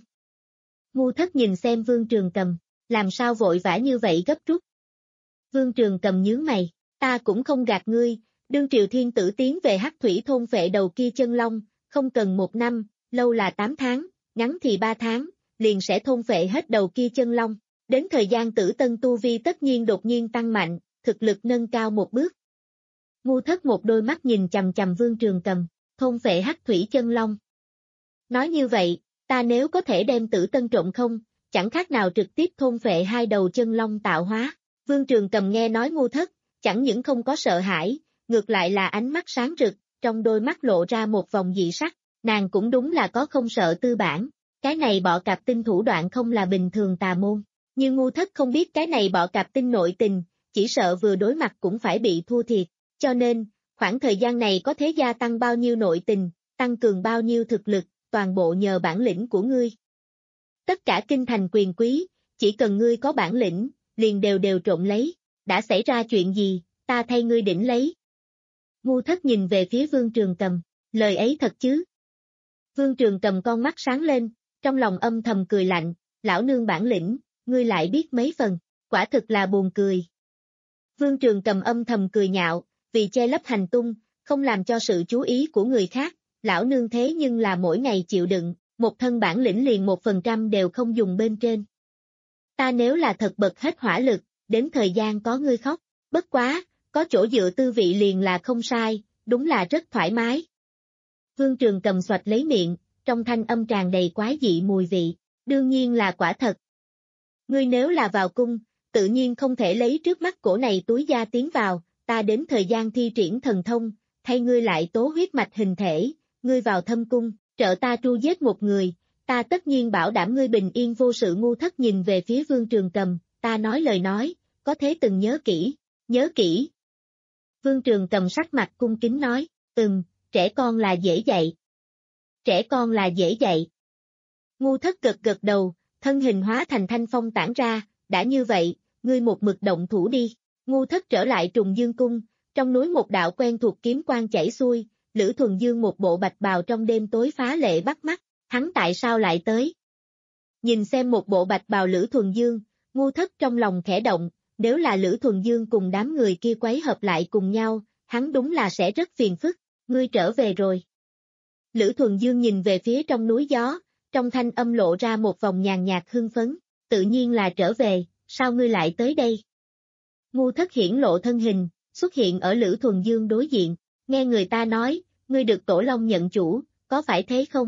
Ngu Thất nhìn xem Vương Trường Cầm, làm sao vội vã như vậy gấp rút. Vương Trường Cầm nhướng mày, ta cũng không gạt ngươi, đương Triều Thiên Tử tiến về Hắc Thủy thôn phệ đầu kia chân long, không cần một năm, lâu là tám tháng, ngắn thì ba tháng, liền sẽ thôn phệ hết đầu kia chân long, đến thời gian Tử Tân tu vi tất nhiên đột nhiên tăng mạnh, thực lực nâng cao một bước. Ngu Thất một đôi mắt nhìn chằm chằm Vương Trường Cầm, thôn phệ Hắc Thủy chân long. Nói như vậy, ta nếu có thể đem Tử Tân trộn không, chẳng khác nào trực tiếp thôn phệ hai đầu chân long tạo hóa. Vương Trường Cầm nghe nói Ngu Thất, chẳng những không có sợ hãi, ngược lại là ánh mắt sáng rực, trong đôi mắt lộ ra một vòng dị sắc, nàng cũng đúng là có không sợ tư bản, cái này bọ cạp tinh thủ đoạn không là bình thường tà môn, nhưng Ngu Thất không biết cái này bọ cạp tinh nội tình, chỉ sợ vừa đối mặt cũng phải bị thua thiệt, cho nên, khoảng thời gian này có thể gia tăng bao nhiêu nội tình, tăng cường bao nhiêu thực lực, toàn bộ nhờ bản lĩnh của ngươi. Tất cả kinh thành quyền quý, chỉ cần ngươi có bản lĩnh, liền đều đều trộn lấy, đã xảy ra chuyện gì, ta thay ngươi đỉnh lấy. Ngu Thất nhìn về phía Vương Trường Cầm, lời ấy thật chứ? Vương Trường Cầm con mắt sáng lên, trong lòng âm thầm cười lạnh, lão nương bản lĩnh, ngươi lại biết mấy phần, quả thực là buồn cười. Vương Trường Cầm âm thầm cười nhạo, vì che lấp hành tung, không làm cho sự chú ý của người khác, lão nương thế nhưng là mỗi ngày chịu đựng, một thân bản lĩnh liền một phần trăm đều không dùng bên trên. Ta nếu là thật bật hết hỏa lực, đến thời gian có ngươi khóc, bất quá, có chỗ dựa tư vị liền là không sai, đúng là rất thoải mái. Vương Trường Cầm xoạch lấy miệng, trong thanh âm tràn đầy quái dị mùi vị, đương nhiên là quả thật. Ngươi nếu là vào cung, tự nhiên không thể lấy trước mắt cổ này túi da tiến vào, ta đến thời gian thi triển thần thông, thay ngươi lại tố huyết mạch hình thể, ngươi vào thâm cung, trợ ta tru giết một người, ta tất nhiên bảo đảm ngươi bình yên vô sự. Ngu Thất nhìn về phía Vương Trường Cầm, ta nói lời nói, có thế từng nhớ kỹ, nhớ kỹ. Vương Trường Cầm sắc mặt cung kính nói, ừm, trẻ con là dễ dạy. Trẻ con là dễ dạy. Ngu Thất gật gật đầu, thân hình hóa thành thanh phong tản ra, đã như vậy, ngươi một mực động thủ đi. Ngu Thất trở lại Trùng Dương Cung, trong núi một đạo quen thuộc kiếm quang chảy xuôi, Lữ Thuần Dương một bộ bạch bào trong đêm tối phá lệ bắt mắt, hắn tại sao lại tới? Nhìn xem một bộ bạch bào Lữ Thuần Dương, Ngu Thất trong lòng khẽ động, nếu là Lữ Thuần Dương cùng đám người kia quấy hợp lại cùng nhau, hắn đúng là sẽ rất phiền phức, ngươi trở về rồi. Lữ Thuần Dương nhìn về phía trong núi gió, trong thanh âm lộ ra một vòng nhàn nhạt hưng phấn, tự nhiên là trở về, sao ngươi lại tới đây? Ngu Thất hiển lộ thân hình, xuất hiện ở Lữ Thuần Dương đối diện, nghe người ta nói, ngươi được Tổ Long nhận chủ, có phải thế không?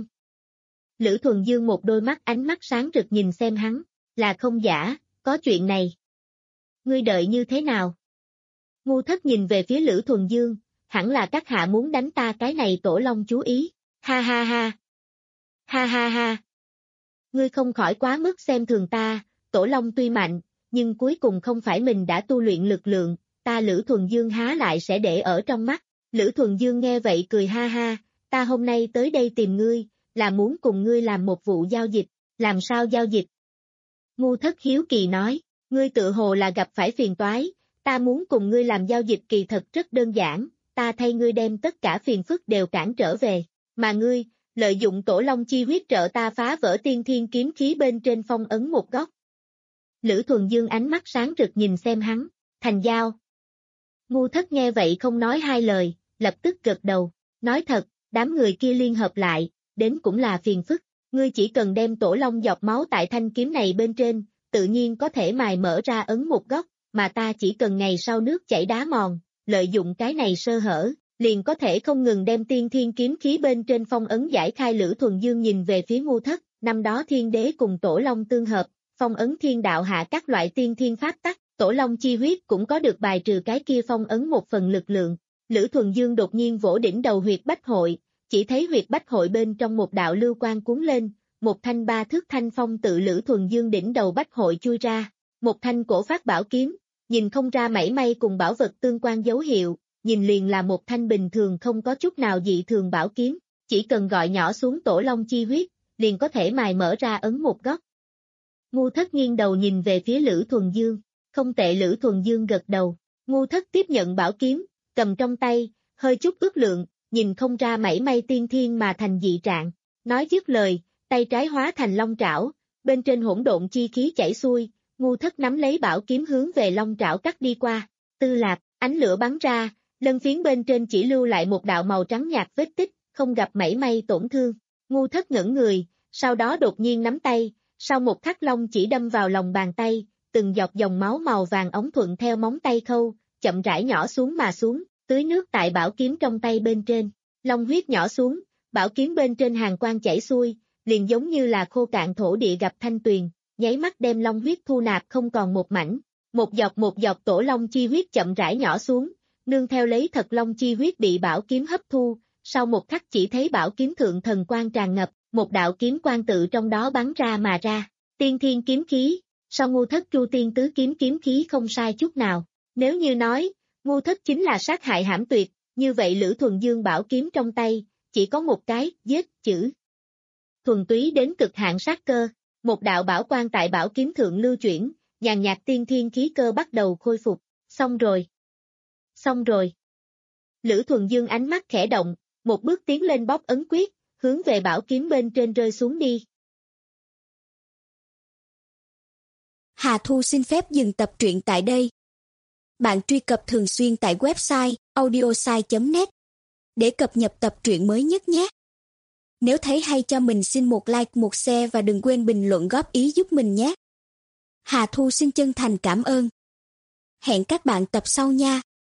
Lữ Thuần Dương một đôi mắt ánh mắt sáng rực nhìn xem hắn, là không giả, có chuyện này. Ngươi đợi như thế nào? Ngu Thất nhìn về phía Lữ Thuần Dương, hẳn là các hạ muốn đánh ta cái này Tổ Long chú ý, ha ha ha. Ha ha ha. Ngươi không khỏi quá mức xem thường ta, Tổ Long tuy mạnh, nhưng cuối cùng không phải mình đã tu luyện lực lượng, ta Lữ Thuần Dương há lại sẽ để ở trong mắt. Lữ Thuần Dương nghe vậy cười ha ha, ta hôm nay tới đây tìm ngươi, là muốn cùng ngươi làm một vụ giao dịch, làm sao giao dịch? Ngu Thất hiếu kỳ nói, ngươi tự hồ là gặp phải phiền toái, ta muốn cùng ngươi làm giao dịch kỳ thật rất đơn giản, ta thay ngươi đem tất cả phiền phức đều cản trở về, mà ngươi, lợi dụng Tổ Long chi huyết trợ ta phá vỡ tiên thiên kiếm khí bên trên phong ấn một góc. Lữ Thuần Dương ánh mắt sáng rực nhìn xem hắn, thành giao. Ngu Thất nghe vậy không nói hai lời, lập tức gật đầu, nói thật, đám người kia liên hợp lại, đến cũng là phiền phức, ngươi chỉ cần đem Tổ Long giọt máu tại thanh kiếm này bên trên, tự nhiên có thể mài mở ra ấn một góc, mà ta chỉ cần ngày sau nước chảy đá mòn, lợi dụng cái này sơ hở, liền có thể không ngừng đem tiên thiên kiếm khí bên trên phong ấn giải khai. Lữ Thuần Dương nhìn về phía Ngu Thất, năm đó thiên đế cùng Tổ Long tương hợp, phong ấn thiên đạo hạ các loại tiên thiên pháp tắc, Tổ Long chi huyết cũng có được bài trừ cái kia phong ấn một phần lực lượng. Lữ Thuần Dương đột nhiên vỗ đỉnh đầu huyệt bách hội, chỉ thấy huyệt bách hội bên trong một đạo lưu quang cuốn lên, một thanh ba thước thanh phong tự Lữ Thuần Dương đỉnh đầu bách hội chui ra, một thanh cổ phát bảo kiếm, nhìn không ra mảy may cùng bảo vật tương quan dấu hiệu, nhìn liền là một thanh bình thường không có chút nào dị thường bảo kiếm, chỉ cần gọi nhỏ xuống Tổ Long chi huyết, liền có thể mài mở ra ấn một góc. Ngu Thất nghiêng đầu nhìn về phía Lữ Thuần Dương, không tệ. Lữ Thuần Dương gật đầu, Ngu Thất tiếp nhận bảo kiếm, cầm trong tay, hơi chút ước lượng, nhìn không ra mảy may tiên thiên mà thành dị trạng, nói dứt lời, tay trái hóa thành long trảo, bên trên hỗn độn chi khí chảy xuôi, Ngu Thất nắm lấy bảo kiếm hướng về long trảo cắt đi qua, tư lạp, ánh lửa bắn ra, lân phiến bên trên chỉ lưu lại một đạo màu trắng nhạt vết tích, không gặp mảy may tổn thương. Ngu Thất ngẩn người, sau đó đột nhiên nắm tay, sau một khắc long chỉ đâm vào lòng bàn tay, từng giọt dòng máu màu vàng ống thuận theo móng tay khâu, chậm rãi nhỏ xuống mà xuống, tưới nước tại bảo kiếm trong tay bên trên, long huyết nhỏ xuống, bảo kiếm bên trên hàn quang chảy xuôi, liền giống như là khô cạn thổ địa gặp thanh tuyền, nháy mắt đem long huyết thu nạp không còn một mảnh, một giọt một giọt Tổ Long chi huyết chậm rãi nhỏ xuống, nương theo lấy thật long chi huyết bị bảo kiếm hấp thu, sau một khắc chỉ thấy bảo kiếm thượng thần quang tràn ngập, một đạo kiếm quang tự trong đó bắn ra mà ra, tiên thiên kiếm khí, sau Ngu Thất Chu Tiên tứ kiếm kiếm khí không sai chút nào, nếu như nói, Ngu Thất chính là sát hại hãm tuyệt, như vậy Lữ Thuần Dương bảo kiếm trong tay, chỉ có một cái, giết, chữ. Thuần túy đến cực hạn sát cơ, một đạo bảo quang tại bảo kiếm thượng lưu chuyển, nhàn nhạt tiên thiên khí cơ bắt đầu khôi phục, xong rồi. Xong rồi. Lữ Thuần Dương ánh mắt khẽ động, một bước tiến lên bóp ấn quyết, hướng về bảo kiếm bên trên rơi xuống đi. Hà Thu xin phép dừng tập truyện tại đây. Bạn truy cập thường xuyên tại website audiosai chấm net để cập nhật tập truyện mới nhất nhé. Nếu thấy hay cho mình xin một like, một share và đừng quên bình luận góp ý giúp mình nhé. Hà Thu xin chân thành cảm ơn. Hẹn các bạn tập sau nha.